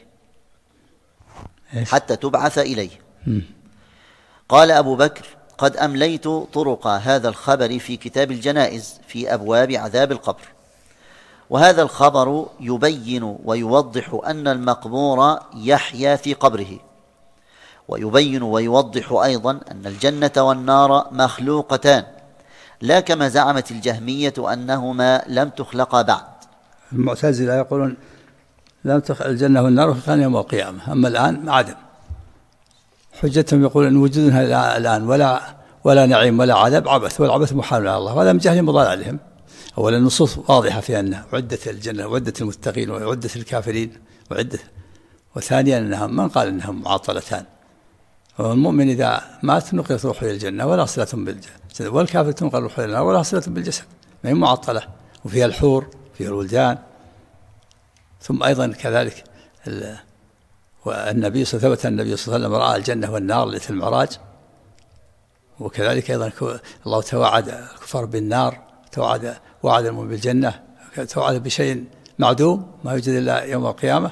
حتى تبعث إليه. قال أبو بكر: قد أمليت طرق هذا الخبر في كتاب الجنائز في أبواب عذاب القبر. وهذا الخبر يبين ويوضح أن المقبور يحيا في قبره، ويبين ويوضح أيضا أن الجنة والنار مخلوقتان، لا كما زعمت الجهمية أنهما لم تخلقا بعد. المعتزلة يقولون لم تخلق الجنة والنار خلقان يوم القيامة، أما الآن عدم. حجتهم يقول أن وجودها الآن ولا نعيم ولا عذاب عبث، والعبث محال على الله، وهذا من جهل مضال عليهم. أولا النصوص واضحة في أن عدة الجنة وعدة المتقين وعدة الكافرين وثانيا أنها من قال أنهم معطلتان. والمؤمن إذا مات نقلت روحه إلى الجنة ولا صلة بالجسد، والكافر تنقل روحه إلى النار ولا صلة بالجسد، ما هي معطلة، وفيها الحور وفيها الولدان. ثم أيضا كذلك والنبي ثبت النبي صلى الله عليه وسلم رأى الجنة والنار ليلة المعراج. وكذلك أيضا الله توعد الكفار بالنار، وعد المؤمن بالجنة، توعد بشيء معدوم ما يوجد إلا يوم القيامة.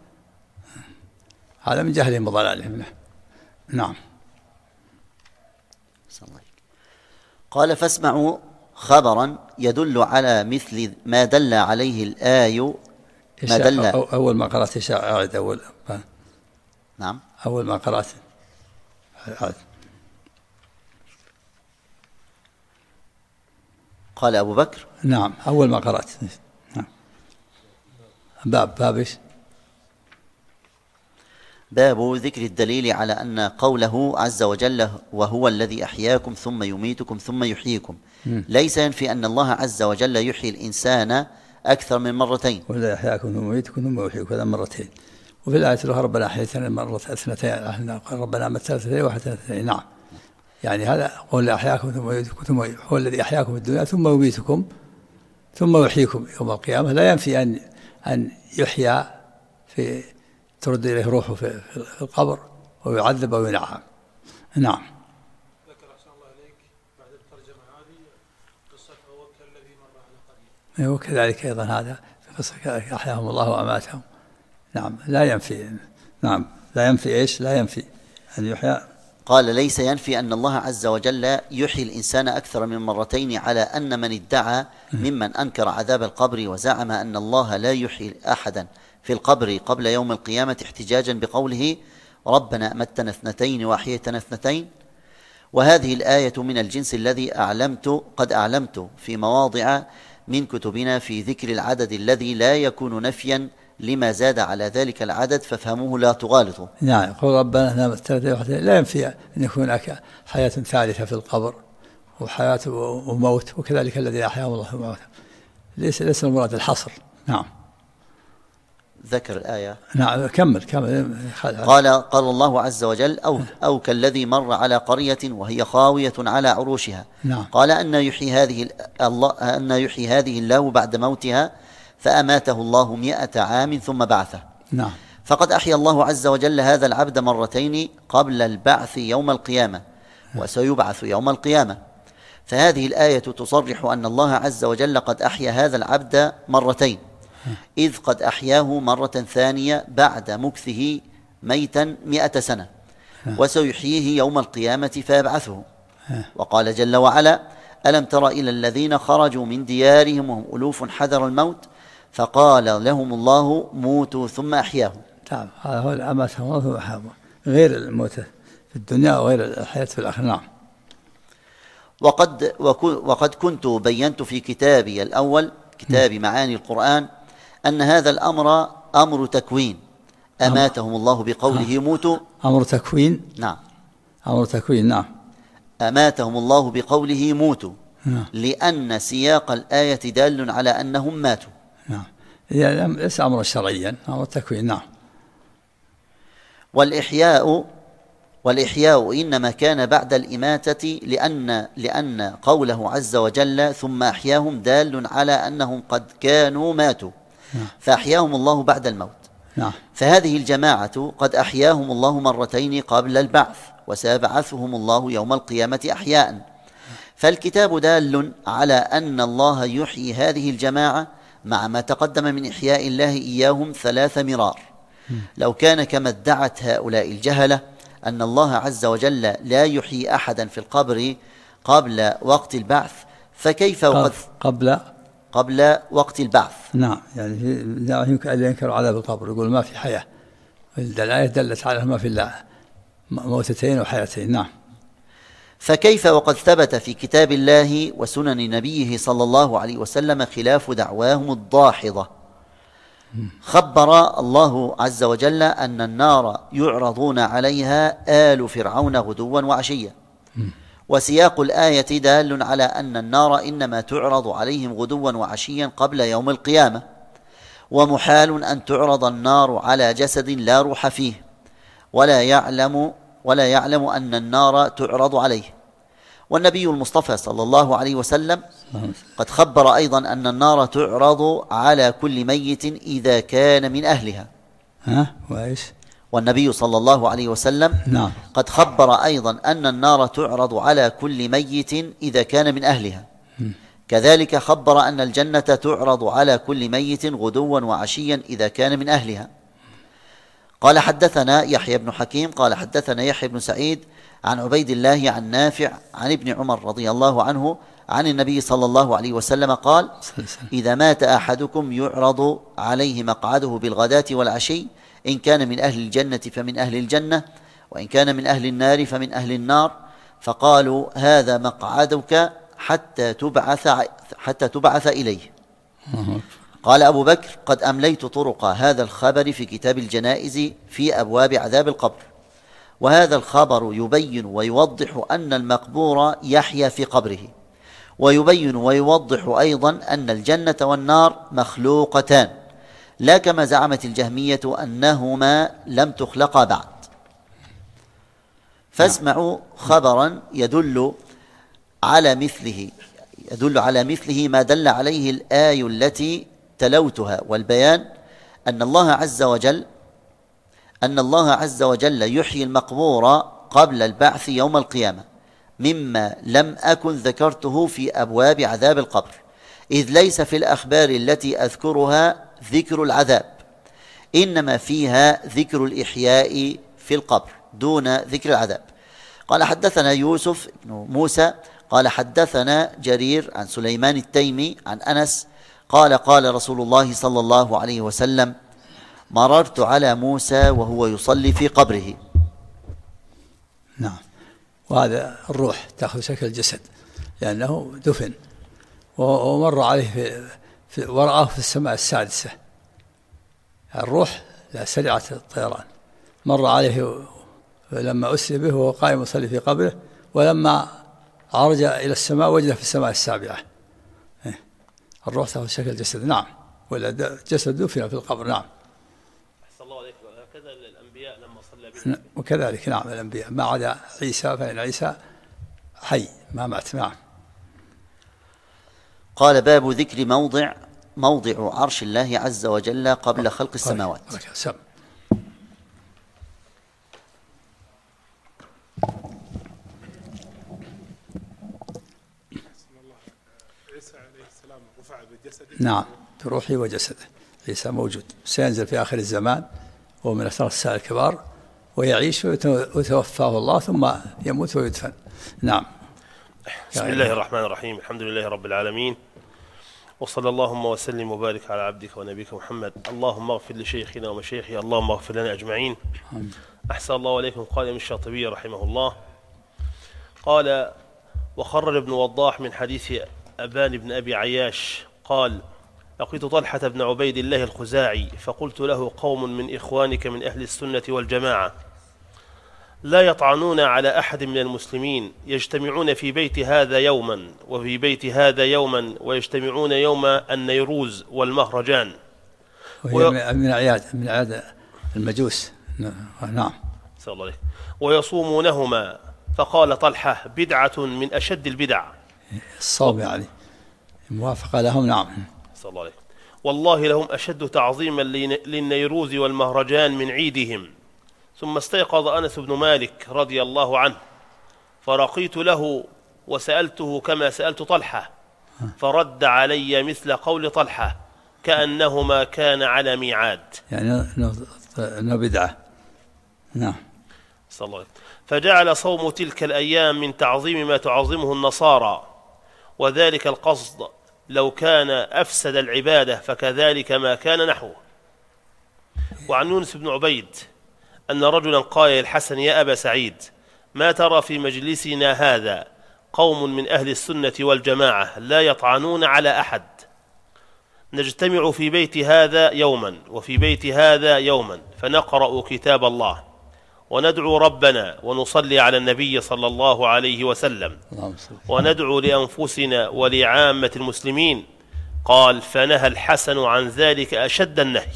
هذا من جهلهم وضلالهم. نعم. قال فاسمعوا خبرا يدل على مثل ما دل عليه الآية. ما دل أول ما قرأت إشاء أعد أول. نعم أول ما قرأت أعد. قال أبو بكر نعم أول ما قرأت. نعم. باب إيش؟ باب ذكر الدليل على أن قوله عز وجل وهو الذي أحياكم ثم يميتكم ثم يحييكم ليس ينفي أن الله عز وجل يحيي الإنسان أكثر من مرتين. ولا يحياكم ثم يميتكم ثم يحييكم، هذا مرتين. وفي الآية الأخرى ربنا أحييتنا مرة اثنتين، ربنا أمتنا اثنتين واحدة اثنتين. نعم يعني هذا هو الذي أحياكم ثم يميتكم ثم هو الذي أحياكم في الدنيا ثم يميتكم ثم يحييكم يوم القيامة. لا ينفي أن يحيى في ترد إليه روحه في القبر ويعذب وينعم. نعم. ذكر أحسن الله إليك بعد الترجمة هذه قصة وكل الذي مر على قرية. وكذلك أيضا هذا في قصة أحياهم الله وأماتهم. نعم لا ينفي. نعم لا ينفي إيش؟ لا ينفي أن يحيى. قال ليس ينفي أن الله عز وجل يحيي الإنسان أكثر من مرتين، على أن من ادعى ممن أنكر عذاب القبر وزعم أن الله لا يحيي أحدا في القبر قبل يوم القيامة احتجاجا بقوله ربنا أمتنا اثنتين وأحييتنا اثنتين. وهذه الآية من الجنس الذي قد أعلمت في مواضع من كتبنا في ذكر العدد الذي لا يكون نفيا لما زاد على ذلك العدد، فافهموه لا تغالطوا. نعم قول ربنا أمتنا لا ينفي أن يكون هناك حياة ثالثة في القبر وحياة وموت، وكذلك الذي أحياهم الله وموت. ليس المراد الحصر. نعم ذكر الآية. نعم كمل. قال الله عز وجل أو كالذي مر على قرية وهي خاوية على عروشها. نعم. قال أن يحيي هذه الله بعد موتها فأماته الله 100 عام ثم بعثه. نعم. فقد أحيا الله عز وجل هذا العبد مرتين قبل البعث يوم القيامة وسيبعث يوم القيامة. فهذه الآية تصرح أن الله عز وجل قد أحيا هذا العبد مرتين، إذ قد أحياه مرة ثانية بعد مكثه ميتا 100 سنة، وسيحييه يوم القيامة فيبعثه. وقال جل وعلا ألم تر إلى الذين خرجوا من ديارهم وهم ألوف حذر الموت فقال لهم الله موتوا ثم أحياهم. نعم هذا هو أماتهم الله ثم أحياهم، غير الموت في الدنيا وغير الحياة في الآخرة. نعم. وقد كنت بينت في كتابي الأول كتاب معاني القرآن أن هذا الأمر أمر تكوين، أماتهم الله بقوله موتوا. أمر تكوين. نعم أمر تكوين. نعم أماتهم الله بقوله موتوا. نعم. لأن سياق الآية دال على أنهم ماتوا. نعم يعني ليس أمر شرعيا، أمر تكوين. نعم. والإحياء إنما كان بعد الإماتة لأن قوله عز وجل ثم أحياهم دال على أنهم قد كانوا ماتوا. نعم. فأحياهم الله بعد الموت. نعم. فهذه الجماعة قد أحياهم الله مرتين قبل البعث وسيبعثهم الله يوم القيامة أحياء. فالكتاب دال على أن الله يحيي هذه الجماعة مع ما تقدم من إحياء الله إياهم 3 مرار. لو كان كما ادعت هؤلاء الجهلة أن الله عز وجل لا يحيي أحدا في القبر قبل وقت البعث، فكيف وقد قبل وقت البعث. نعم يعني يمكن أن ينكروا عذاب القبر، يقول ما في حياة. الآية دلت على ما في الله موتتين وحياتين. نعم. فكيف وقد ثبت في كتاب الله وسنن نبيه صلى الله عليه وسلم خلاف دعواهم الداحضة. خبر الله عز وجل أن النار يعرضون عليها آل فرعون غدوا وعشيا، وسياق الآية دال على أن النار إنما تعرض عليهم غدوا وعشيا قبل يوم القيامة، ومحال أن تعرض النار على جسد لا روح فيه ولا يعلم أن النار تعرض عليه. والنبي المصطفى صلى الله عليه وسلم قد خبر أيضا أن النار تعرض على كل ميت إذا كان من أهلها. والنبي صلى الله عليه وسلم قد خبر أيضا أن النار تعرض على كل ميت إذا كان من أهلها. كذلك خبر أن الجنة تعرض على كل ميت غدوا وعشيا إذا كان من أهلها. قال حدثنا يحيى بن حكيم قال حدثنا يحيى بن سعيد عن عبيد الله عن نافع عن ابن عمر رضي الله عنه عن النبي صلى الله عليه وسلم قال: إذا مات أحدكم يعرض عليه مقعده بالغداة والعشي، إن كان من أهل الجنة فمن أهل الجنة، وإن كان من أهل النار فمن أهل النار، فقالوا: هذا مقعدك حتى تبعث إليه. قال أبو بكر: قد أمليت طرق هذا الخبر في كتاب الجنائز في أبواب عذاب القبر، وهذا الخبر يبين ويوضح أن المقبور يحيا في قبره، ويبين ويوضح أيضا أن الجنة والنار مخلوقتان، لا كما زعمت الجهمية أنهما لم تخلقا بعد. فاسمعوا خبرا يدل على مثله ما دل عليه الآية التي تلوتها، والبيان أن الله عز وجل يحيي المقبور قبل البعث يوم القيامة، مما لم أكن ذكرته في أبواب عذاب القبر، إذ ليس في الأخبار التي أذكرها ذكر العذاب، إنما فيها ذكر الإحياء في القبر دون ذكر العذاب. قال حدثنا يوسف بن موسى قال حدثنا جرير عن سليمان التيمي عن أنس قال: قال رسول الله صلى الله عليه وسلم: مررت على موسى وهو يصلي في قبره. نعم. وهذا الروح تأخذ شكل الجسد لأنه دفن، ومر عليه ورآه في السماء السادسة. الروح لا سريعة الطيران، مر عليه لما أسري به وهو قائم يصلي في قبره، ولما عرج إلى السماء وجده في السماء السابعة. الروح تأخذ شكل الجسد. نعم. ولا جسد دفن في القبر. نعم. أحسن الله عليك. وهكذا الأنبياء لما صلى بهم. وكذلك نعم الأنبياء ما عدا عيسى، فإن عيسى حي ما مات. نعم. قال: باب ذكر موضع عرش الله عز وجل قبل خلق السماوات. نعم، بروحه وجسده. عيسى موجود، سينزل في آخر الزمان، وهو من أشراف الساعة الكبار، ويعيش ويتوفاه الله ثم يموت ويدفن. نعم. بسم الله الرحمن الرحيم. الحمد لله رب العالمين، وصلى اللهم وسلم وبارك على عبدك ونبيك محمد. اللهم اغفر لشيخنا ومشايخه، اللهم اغفر لنا أجمعين. أحسن الله عليكم. قال ابن الشاطبي رحمه الله: قال: وخرج ابن وضاح من حديث أبان بن أبي عياش قال: لقيت طلحة بن عبيد الله الخزاعي فقلت له: قوم من إخوانك من أهل السنة والجماعة لا يطعنون على أحد من المسلمين، يجتمعون في بيت هذا يوما وفي بيت هذا يوما، ويجتمعون يوم النيروز والمهرجان. وهي من أعياد المجوس. نعم. صلى الله عليه. ويصومونهما. فقال طلحة: بدعة من أشد البدع. الصوم يعني موافقة لهم. نعم. صلى الله عليه. والله لهم أشد تعظيما للنيروز والمهرجان من عيدهم. ثم استيقظ أنس بن مالك رضي الله عنه، فرقيت له وسألته كما سألت طلحة، فرد علي مثل قول طلحة كأنهما كان على ميعاد، يعني أنه بدعة. نعم. صلى الله عليه. فجعل صوم تلك الأيام من تعظيم ما تعظمه النصارى، وذلك القصد لو كان أفسد العبادة فكذلك ما كان نحوه. وعن يونس بن عبيد أن رجلا قال للحسن: يا أبا سعيد، ما ترى في مجلسنا هذا قوم من أهل السنة والجماعة لا يطعنون على أحد، نجتمع في بيت هذا يوما وفي بيت هذا يوما، فنقرأ كتاب الله وندعو ربنا ونصلي على النبي صلى الله عليه وسلم وندعو لأنفسنا ولعامة المسلمين. قال: فنهى الحسن عن ذلك أشد النهي.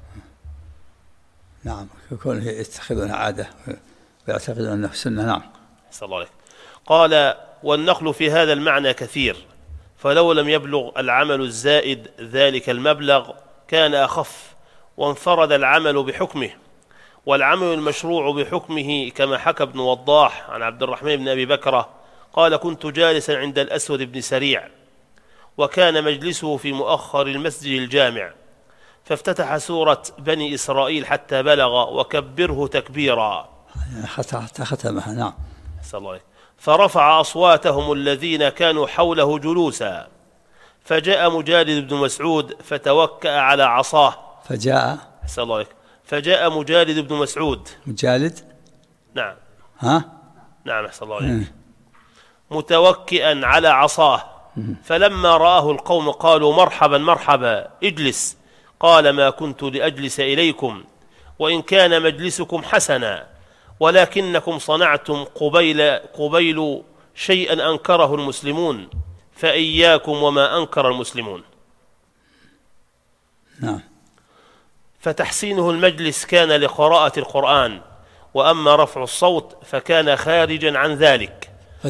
نعم، يكون يتخذونها عادة ويعتقدون أنه سنة. نعم. صلى الله عليه. قال: والنقل في هذا المعنى كثير، فلو لم يبلغ العمل الزائد ذلك المبلغ كان أخف، وانفرد العمل بحكمه، والعمل المشروع بحكمه، كما حكى ابن وضاح عن عبد الرحمن بن أبي بكرة قال: كنت جالسا عند الأسود بن سريع، وكان مجلسه في مؤخر المسجد الجامع، فافتتح سورة بني إسرائيل حتى بلغ وكبره تكبيرا ختمها. نعم. أحسن الله عليك. فرفع أصواتهم الذين كانوا حوله جلوسا، فجاء مجالد بن مسعود فتوكأ على عصاه. أحسن الله عليك. فجاء مجالد بن مسعود. مجالد. نعم. نعم أحسن الله عليك. متوكئا على عصاه، فلما رآه القوم قالوا مرحبا مرحبا اجلس. قال ما كنت لأجلس إليكم وإن كان مجلسكم حسنا، ولكنكم صنعتم قبيل شيئا أنكره المسلمون، فإياكم وما أنكر المسلمون. نعم. فتحسينه المجلس كان لقراءة القرآن، وأما رفع الصوت فكان خارجا عن ذلك.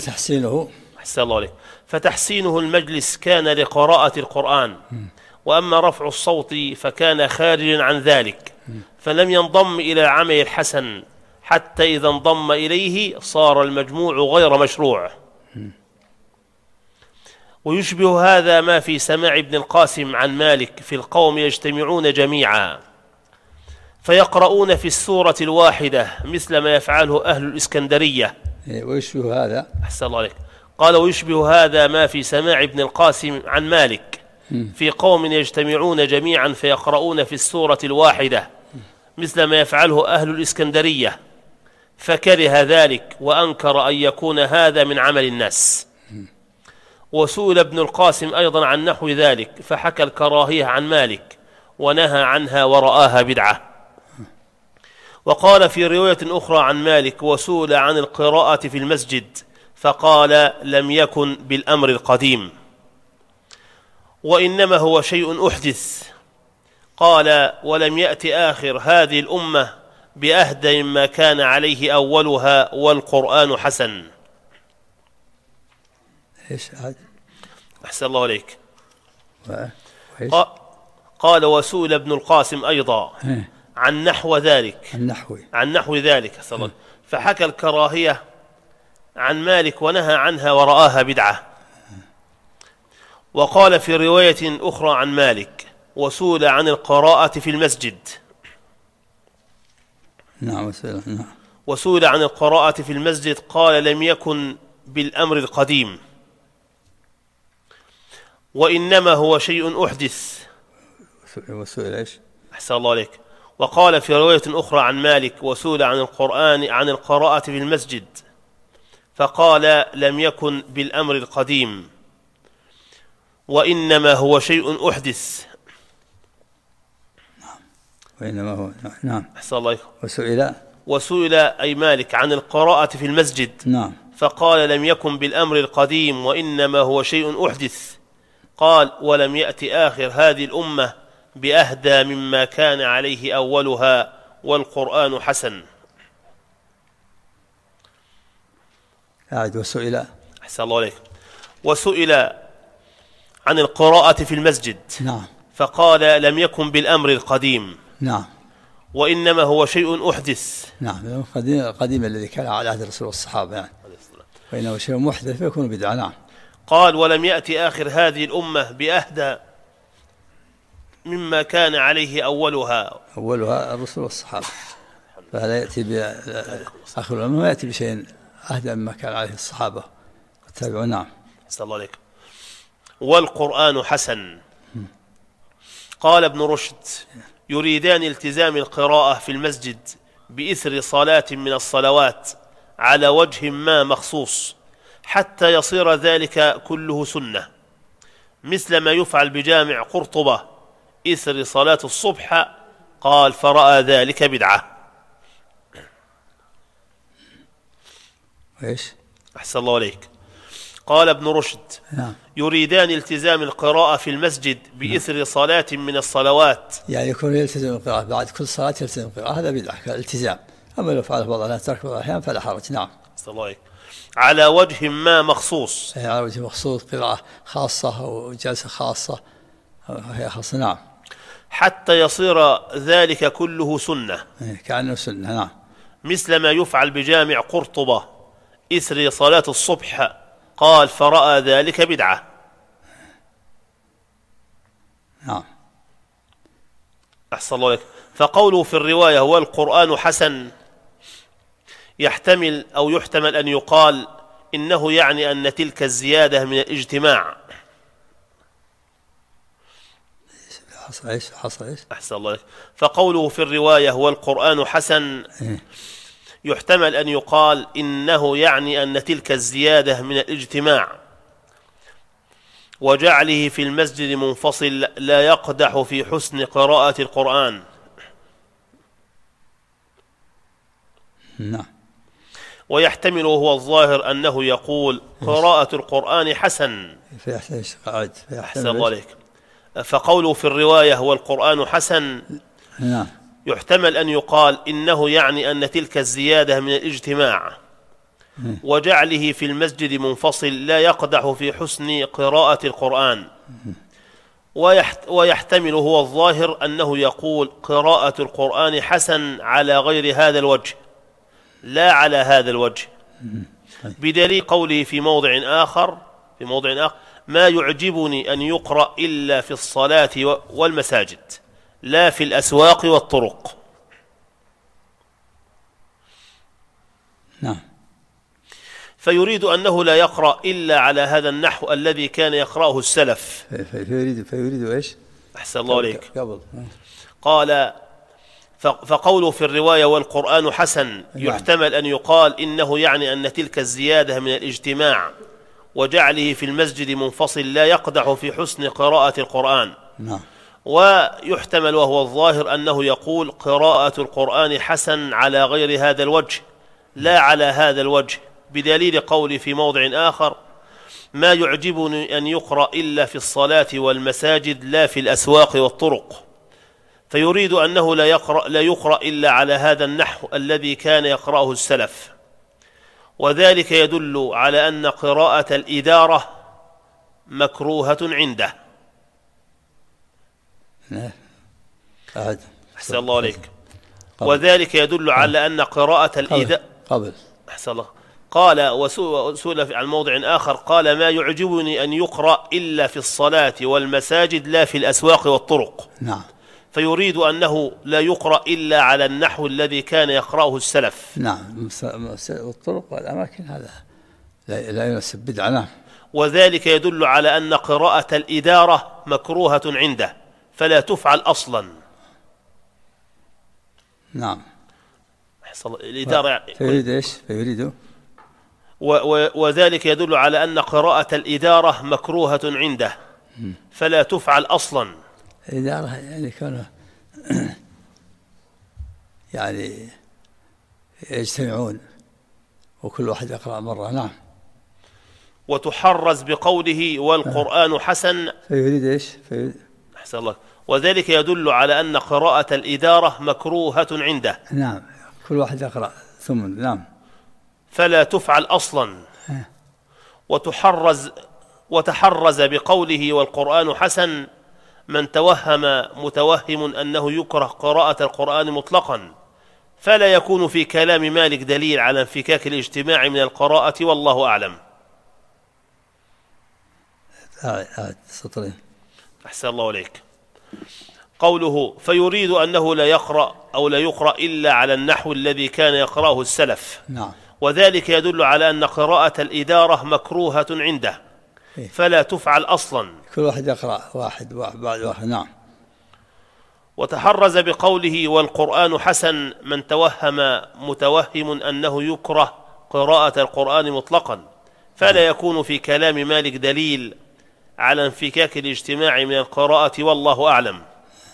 فتحسينه المجلس كان لقراءة القرآن، وأما رفع الصوت فكان خارجا عن ذلك، فلم ينضم إلى عمل الحسن، حتى إذا انضم إليه صار المجموع غير مشروع. ويشبه هذا ما في سماع ابن القاسم عن مالك في القوم يجتمعون جميعا فيقرؤون في السورة الواحدة مثل ما يفعله أهل الإسكندرية. ويشبه هذا. أحسن الله عليك. قال ويشبه هذا ما في سماع ابن القاسم عن مالك في قوم يجتمعون جميعا فيقرؤون في السورة الواحدة مثل ما يفعله أهل الإسكندرية، فكره ذلك وأنكر أن يكون هذا من عمل الناس. وسئل ابن القاسم أيضا عن نحو ذلك فحكى الكراهية عن مالك ونهى عنها ورآها بدعة. وقال في رواية أخرى عن مالك وسئل عن القراءة في المسجد فقال لم يكن بالأمر القديم وإنما هو شيء أحدث. قال ولم يأتي آخر هذه الأمة بأهدى مما كان عليه أولها والقرآن حسن. أحسن الله عليك. قال وسئل ابن القاسم أيضا عن نحو ذلك فحكى الكراهية عن مالك ونهى عنها ورآها بدعة. وقال في رواية أخرى عن مالك وسئل عن القراءة في المسجد. وسئل عن القراءة في المسجد قال لم يكن بالأمر القديم وإنما هو شيء أحدث. وسئل إيش؟ أحسن الله عليك. وقال في رواية أخرى عن مالك وسئل عن القراءة في المسجد فقال لم يكن بالأمر القديم وإنما هو شيء أحدث. وإنما هو. نعم. أحسن الله عليك. وسئل أي مالك عن القراءة في المسجد. نعم. فقال لم يكن بالأمر القديم وإنما هو شيء أحدث. قال ولم يأتي آخر هذه الأمة بأهدى مما كان عليه أولها والقرآن حسن. وسئل. أحسن الله عليك. وسئل عن القراءة في المسجد. نعم. فقال لم يكن بالأمر القديم. نعم. وإنما هو شيء أحدث. نعم. القديم الذي كان على عهد الرسول والصحابة يعني. وإنه شيء محدث فيكون بدعة. نعم. قال ولم يأتي آخر هذه الأمة بأهدى مما كان عليه أولها الرسول والصحابة، فلا يأتي آخر الأمة ما يأتي بشيء أهدى مما كان عليه الصحابة والتابعون. نعم. صلى الله عليك. والقرآن حسن. قال ابن رشد يريدان التزام القراءة في المسجد بإثر صلاة من الصلوات على وجه ما مخصوص حتى يصير ذلك كله سنة، مثل ما يفعل بجامع قرطبة إثر صلاة الصبح. قال فرأى ذلك بدعة. إيش؟ أحسن الله عليك. قال ابن رشد يريدان التزام القراءة في المسجد بإثر صلاة من الصلوات، يعني يكون يلتزم القراءة بعد كل صلاة يلتزم القراءة، هذا بدعة كالالتزام. أما لو فعل بعض الناس ترك بعض الأحيان فلا حرج. نعم. أحسن الله عليك. على وجه ما مخصوص، على وجه مخصوص، قراءة خاصة أو جلسة خاصة هي خاصة. نعم. حتى يصير ذلك كله سنة، كأنه سنة. نعم. مثل ما يفعل بجامع قرطبة إثر صلاة الصبح. قال فرأى ذلك بدعة. نعم. أحسن الله لك. فقوله في الرواية هو القرآن حسن يحتمل أو يحتمل أن يقال إنه يعني أن تلك الزيادة من الاجتماع. حصل إيش؟ أحسن الله لك. فقوله في الرواية هو القرآن حسن يحتمل أن يقال إنه يعني أن تلك الزيادة من الاجتماع وجعله في المسجد منفصل لا يقدح في حسن قراءة القرآن. نعم. ويحتمل وهو الظاهر أنه يقول قراءة القرآن حسن. أحسن الله عليك. فقوله في الرواية هو القرآن حسن نعم. يحتمل أن يقال إنه يعني أن تلك الزيادة من الاجتماع وجعله في المسجد منفصل لا يقدح في حسن قراءة القرآن. ويحتمل هو الظاهر أنه يقول قراءة القرآن حسن على غير هذا الوجه لا على هذا الوجه، بدليل قوله في موضع آخر ما يعجبني أن يقرأ إلا في الصلاة والمساجد لا في الأسواق والطرق. نعم. فيريد أنه لا يقرأ إلا على هذا النحو الذي كان يقرأه السلف. فيريد إيش؟ أحسن الله عليك. قال فقوله في الرواية والقرآن حسن يحتمل أن يقال إنه يعني أن تلك الزيادة من الاجتماع وجعله في المسجد منفصل لا يقدح في حسن قراءة القرآن. نعم. ويحتمل وهو الظاهر أنه يقول قراءة القرآن حسن على غير هذا الوجه لا على هذا الوجه، بدليل قولي في موضع آخر ما يعجبني أن يقرأ إلا في الصلاة والمساجد لا في الأسواق والطرق. فيريد أنه لا يقرأ إلا على هذا النحو الذي كان يقرأه السلف، وذلك يدل على أن قراءة الإدارة مكروهة عنده. أحسن الله عليك. وذلك يدل على أن قراءة الإدارة أحسن الله. قال وسئل عن موضع آخر قال ما يعجبني أن يقرأ إلا في الصلاة والمساجد لا في الأسواق والطرق. نعم. فيريد أنه لا يقرأ إلا على النحو الذي كان يقرأه السلف. نعم. والطرق والأماكن هذا لا يناسب بدعة. نعم. وذلك يدل على أن قراءة الإدارة مكروهة عنده فلا تفعل أصلا. نعم. الإدارة فيريد إيش؟ فيريد وذلك يدل على أن قراءة الإدارة مكروهة عنده فلا تفعل أصلا. الإدارة يعني كانوا يعني يجتمعون وكل واحد يقرأ مرة. نعم. وتحرز بقوله والقرآن حسن. فيريد إيش؟ أحسن الله. وذلك يدل على أن قراءة الإدارة مكروهة عنده. نعم. كل واحد يقرأ ثم. نعم. فلا تفعل أصلا. وتحرز بقوله والقرآن حسن من توهم متوهم أنه يكره قراءة القرآن مطلقا فلا يكون في كلام مالك دليل على انفكاك الاجتماع من القراءة والله أعلم. سطرين. أحسن الله عليك. قوله فيريد أنه لا يقرأ أو لا يقرأ إلا على النحو الذي كان يقرأه السلف. نعم. وذلك يدل على أن قراءة الإدارة مكروهة عنده فلا تفعل أصلا. كل واحد يقرأ واحد بعد واحد. نعم. وتحرز بقوله والقرآن حسن من توهم متوهم أنه يكره قراءة القرآن مطلقا فلا يكون في كلام مالك دليل على انفكاك الاجتماع من القراءة والله أعلم.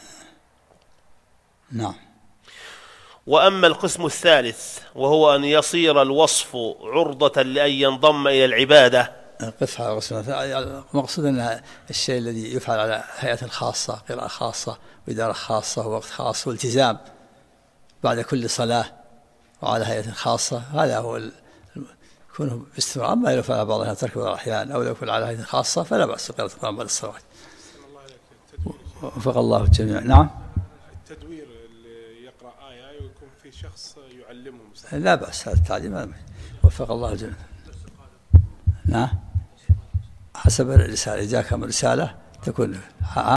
نعم. وأما القسم الثالث وهو أن يصير الوصف عرضة لأن ينضم إلى العبادة. المقصود أن الشيء الذي يفعل على هيئة خاصة قراءة خاصة وإدارة خاصة ووقت خاص والتزام بعد كل صلاة وعلى هيئة خاصة هذا هو يكون باستمرار. أما لو فعل بعضها ترك بعض الأحيان أو لو يكون على هيئة خاصة فلا بأس بقراءة القرآن بعد الصلوات. وفق الله الجميع. نعم. التدوير اللي يقرأ آية ويكون في شخص يعلمهم. لا بأس هذا التعليم. وفق الله الجميع. نعم. حسب الرسالة إذا كان رسالة تكون